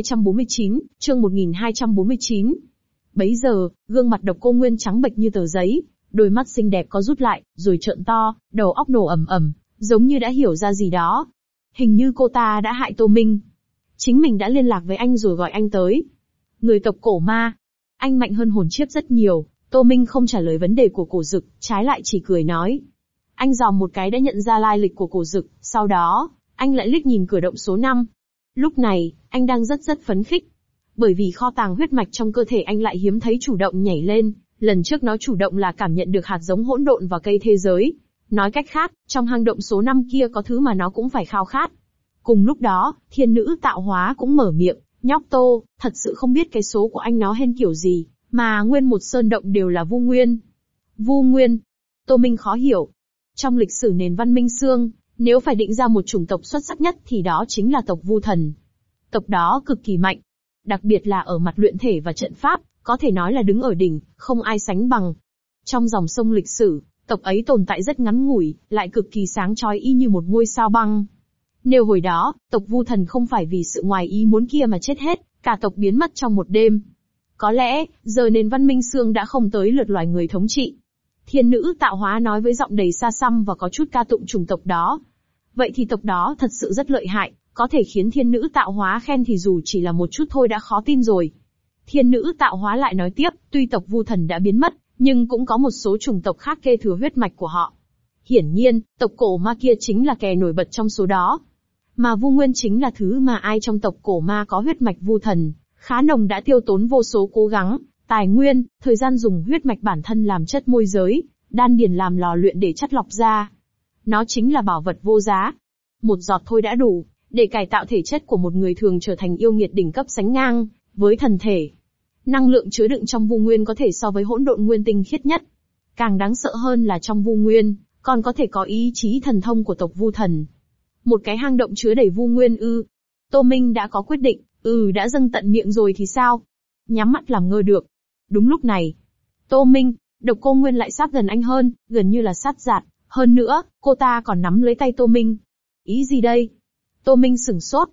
Speaker 1: 1249. Bấy giờ, gương mặt Độc Cô Nguyên trắng bệch như tờ giấy, đôi mắt xinh đẹp có rút lại, rồi trợn to, đầu óc nổ ầm, giống như đã hiểu ra gì đó. Hình như cô ta đã hại Tô Minh. Chính mình đã liên lạc với anh rồi gọi anh tới. Người tộc Cổ Ma. Anh mạnh hơn hồn chiếp rất nhiều. Tô Minh không trả lời vấn đề của Cổ Dực, trái lại chỉ cười nói. Anh dòm một cái đã nhận ra lai lịch của Cổ Dực, sau đó, anh lại liếc nhìn cửa động số 5. Lúc này, anh đang rất phấn khích. Bởi vì kho tàng huyết mạch trong cơ thể anh lại hiếm thấy chủ động nhảy lên, lần trước nó chủ động là cảm nhận được hạt giống hỗn độn và cây thế giới. Nói cách khác, trong hang động số 5 kia có thứ mà nó cũng phải khao khát. Cùng lúc đó, thiên nữ tạo hóa cũng mở miệng, nhóc Tô, thật sự không biết cái số của anh nó hên kiểu gì, mà nguyên một sơn động đều là Vu Nguyên. Vu Nguyên. Tô Minh khó hiểu. Trong lịch sử nền văn minh xương, nếu phải định ra một chủng tộc xuất sắc nhất thì đó chính là tộc Vu Thần. Tộc đó cực kỳ mạnh. Đặc biệt là ở mặt luyện thể và trận pháp, có thể nói là đứng ở đỉnh, không ai sánh bằng. Trong dòng sông lịch sử, tộc ấy tồn tại rất ngắn ngủi, lại cực kỳ sáng chói y như một ngôi sao băng. Nếu hồi đó, tộc Vu Thần không phải vì sự ngoài ý muốn kia mà chết hết, cả tộc biến mất trong một đêm. Có lẽ, giờ nền văn minh xương đã không tới lượt loài người thống trị. Thiên nữ tạo hóa nói với giọng đầy xa xăm và có chút ca tụng chủng tộc đó. Vậy thì tộc đó thật sự rất lợi hại, có thể khiến thiên nữ tạo hóa khen thì dù chỉ là một chút thôi đã khó tin rồi. Thiên nữ tạo hóa lại nói tiếp, tuy tộc Vu Thần đã biến mất, nhưng cũng có một số chủng tộc khác kế thừa huyết mạch của họ. Hiển nhiên, tộc Cổ Ma kia chính là kẻ nổi bật trong số đó. Mà Vu Nguyên chính là thứ mà ai trong tộc Cổ Ma có huyết mạch Vu Thần, khá nồng đã tiêu tốn vô số cố gắng, tài nguyên, thời gian dùng huyết mạch bản thân làm chất môi giới, đan điền làm lò luyện để chắt lọc ra. Nó chính là bảo vật vô giá. Một giọt thôi đã đủ, để cải tạo thể chất của một người thường trở thành yêu nghiệt đỉnh cấp sánh ngang với thần thể. Năng lượng chứa đựng trong Vu Nguyên có thể so với hỗn độn nguyên tinh khiết nhất. Càng đáng sợ hơn là trong Vu Nguyên, còn có thể có ý chí thần thông của tộc Vu Thần. Một cái hang động chứa đầy Vu Nguyên ư? Tô Minh đã có quyết định, đã dâng tận miệng rồi thì sao? Nhắm mắt làm ngơ được. Đúng lúc này, Tô Minh, Độc Cô Nguyên lại sát gần anh hơn, gần như là sát giạt. Hơn nữa, cô ta còn nắm lấy tay Tô Minh. Ý gì đây? Tô Minh sửng sốt.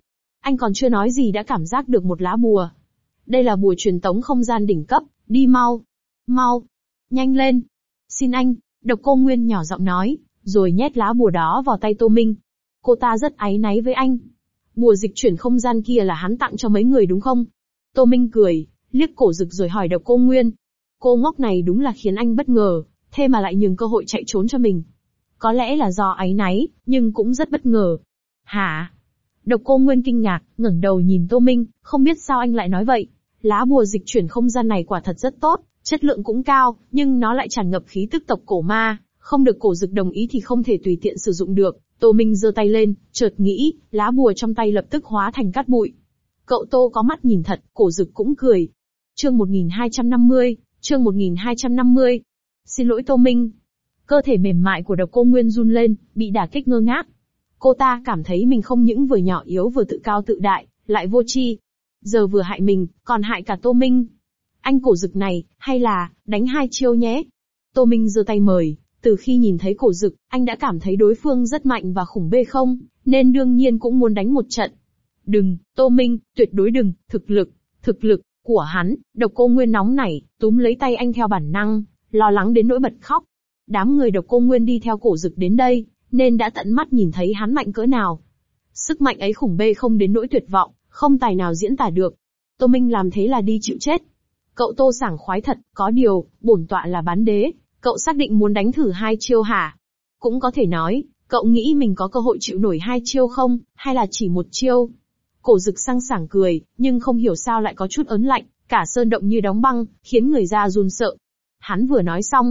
Speaker 1: Anh còn chưa nói gì đã cảm giác được một lá bùa. Đây là bùa truyền tống không gian đỉnh cấp, đi mau. Mau. Nhanh lên. Xin anh, Độc Cô Nguyên nhỏ giọng nói, rồi nhét lá bùa đó vào tay Tô Minh. Cô ta rất áy náy với anh. Bùa dịch chuyển không gian kia là hắn tặng cho mấy người đúng không? Tô Minh cười, liếc Cổ Dực rồi hỏi Độc Cô Nguyên. Cô ngốc này đúng là khiến anh bất ngờ, thế mà lại nhường cơ hội chạy trốn cho mình. Có lẽ là do áy náy, nhưng cũng rất bất ngờ. Hả? Độc Cô Nguyên kinh ngạc, ngẩng đầu nhìn Tô Minh, không biết sao anh lại nói vậy. Lá bùa dịch chuyển không gian này quả thật rất tốt, chất lượng cũng cao, nhưng nó lại tràn ngập khí tức tộc cổ ma, không được Cổ Dực đồng ý thì không thể tùy tiện sử dụng được. Tô Minh giơ tay lên, chợt nghĩ, lá bùa trong tay lập tức hóa thành cát bụi. Cậu Tô có mắt nhìn thật, Cổ Dực cũng cười. Chương 1250, chương 1250. Xin lỗi Tô Minh. Cơ thể mềm mại của Độc Cô Nguyên run lên, bị đả kích ngơ ngác. Cô ta cảm thấy mình không những vừa nhỏ yếu vừa tự cao tự đại, lại vô tri. Giờ vừa hại mình, còn hại cả Tô Minh. Anh Cổ Dực này, hay là, đánh 2 chiêu nhé. Tô Minh giơ tay mời, từ khi nhìn thấy Cổ Dực, anh đã cảm thấy đối phương rất mạnh và khủng bê không, nên đương nhiên cũng muốn đánh một trận. Đừng, Tô Minh, tuyệt đối đừng, thực lực của hắn. Độc Cô Nguyên nóng nảy, túm lấy tay anh theo bản năng, lo lắng đến nỗi bật khóc. Đám người Độc Cô Nguyên đi theo Cổ Dực đến đây, nên đã tận mắt nhìn thấy hắn mạnh cỡ nào. Sức mạnh ấy khủng bê không đến nỗi tuyệt vọng, không tài nào diễn tả được. Tô Minh làm thế là đi chịu chết. Cậu Tô sảng khoái thật, có điều, bổn tọa là bán đế, cậu xác định muốn đánh thử 2 chiêu hả? Cũng có thể nói, cậu nghĩ mình có cơ hội chịu nổi 2 chiêu không, hay là chỉ 1 chiêu? Cổ Dực sang sảng cười, nhưng không hiểu sao lại có chút ớn lạnh, cả sơn động như đóng băng, khiến người ta run sợ. Hắn vừa nói xong.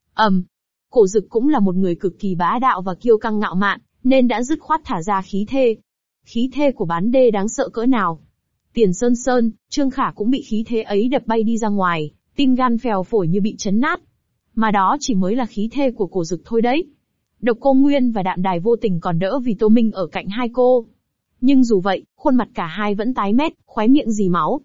Speaker 1: Cổ Dực cũng là một người cực kỳ bá đạo và kiêu căng ngạo mạn, nên đã dứt khoát thả ra khí thê. Khí thê của bán đê đáng sợ cỡ nào? Tiền Sơn, Trương Khả cũng bị khí thế ấy đập bay đi ra ngoài, tim gan phèo phổi như bị chấn nát. Mà đó chỉ mới là khí thê của Cổ Dực thôi đấy. Độc Cô Nguyên và Đạm Đài vô tình còn đỡ vì Tô Minh ở cạnh hai cô. Nhưng dù vậy, khuôn mặt cả hai vẫn tái mét, khóe miệng rỉ máu.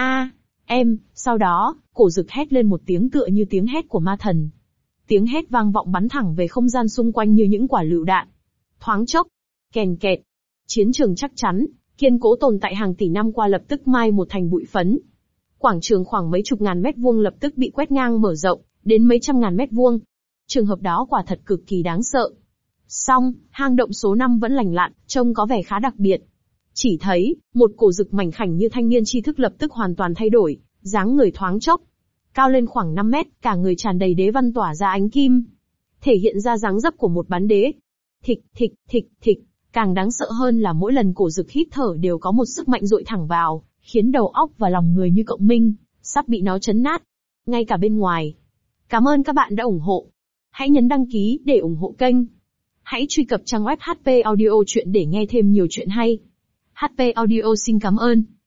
Speaker 1: Sau đó, Cổ Dực hét lên một tiếng tựa như tiếng hét của ma thần. Tiếng hét vang vọng bắn thẳng về không gian xung quanh như những quả lựu đạn. Thoáng chốc, kèn kẹt. Chiến trường chắc chắn, kiên cố tồn tại hàng tỷ năm qua lập tức mai một thành bụi phấn. Quảng trường khoảng mấy chục ngàn mét vuông lập tức bị quét ngang mở rộng, đến mấy trăm ngàn mét vuông. Trường hợp đó quả thật cực kỳ đáng sợ. Song, hang động số 5 vẫn lành lặn, trông có vẻ khá đặc biệt. Chỉ thấy, một Cổ Dực mảnh khảnh như thanh niên tri thức lập tức hoàn toàn thay đổi, dáng người thoáng chốc. Cao lên khoảng 5 mét, cả người tràn đầy đế văn tỏa ra ánh kim. Thể hiện ra dáng dấp của một bán đế. Thịch. Càng đáng sợ hơn là mỗi lần Cổ Dực hít thở đều có một sức mạnh dội thẳng vào, khiến đầu óc và lòng người như cọng minh, sắp bị nó chấn nát. Ngay cả bên ngoài. Cảm ơn các bạn đã ủng hộ. Hãy nhấn đăng ký để ủng hộ kênh. Hãy truy cập trang web HP Audio Chuyện để nghe thêm nhiều chuyện hay. HP Audio xin cảm ơn.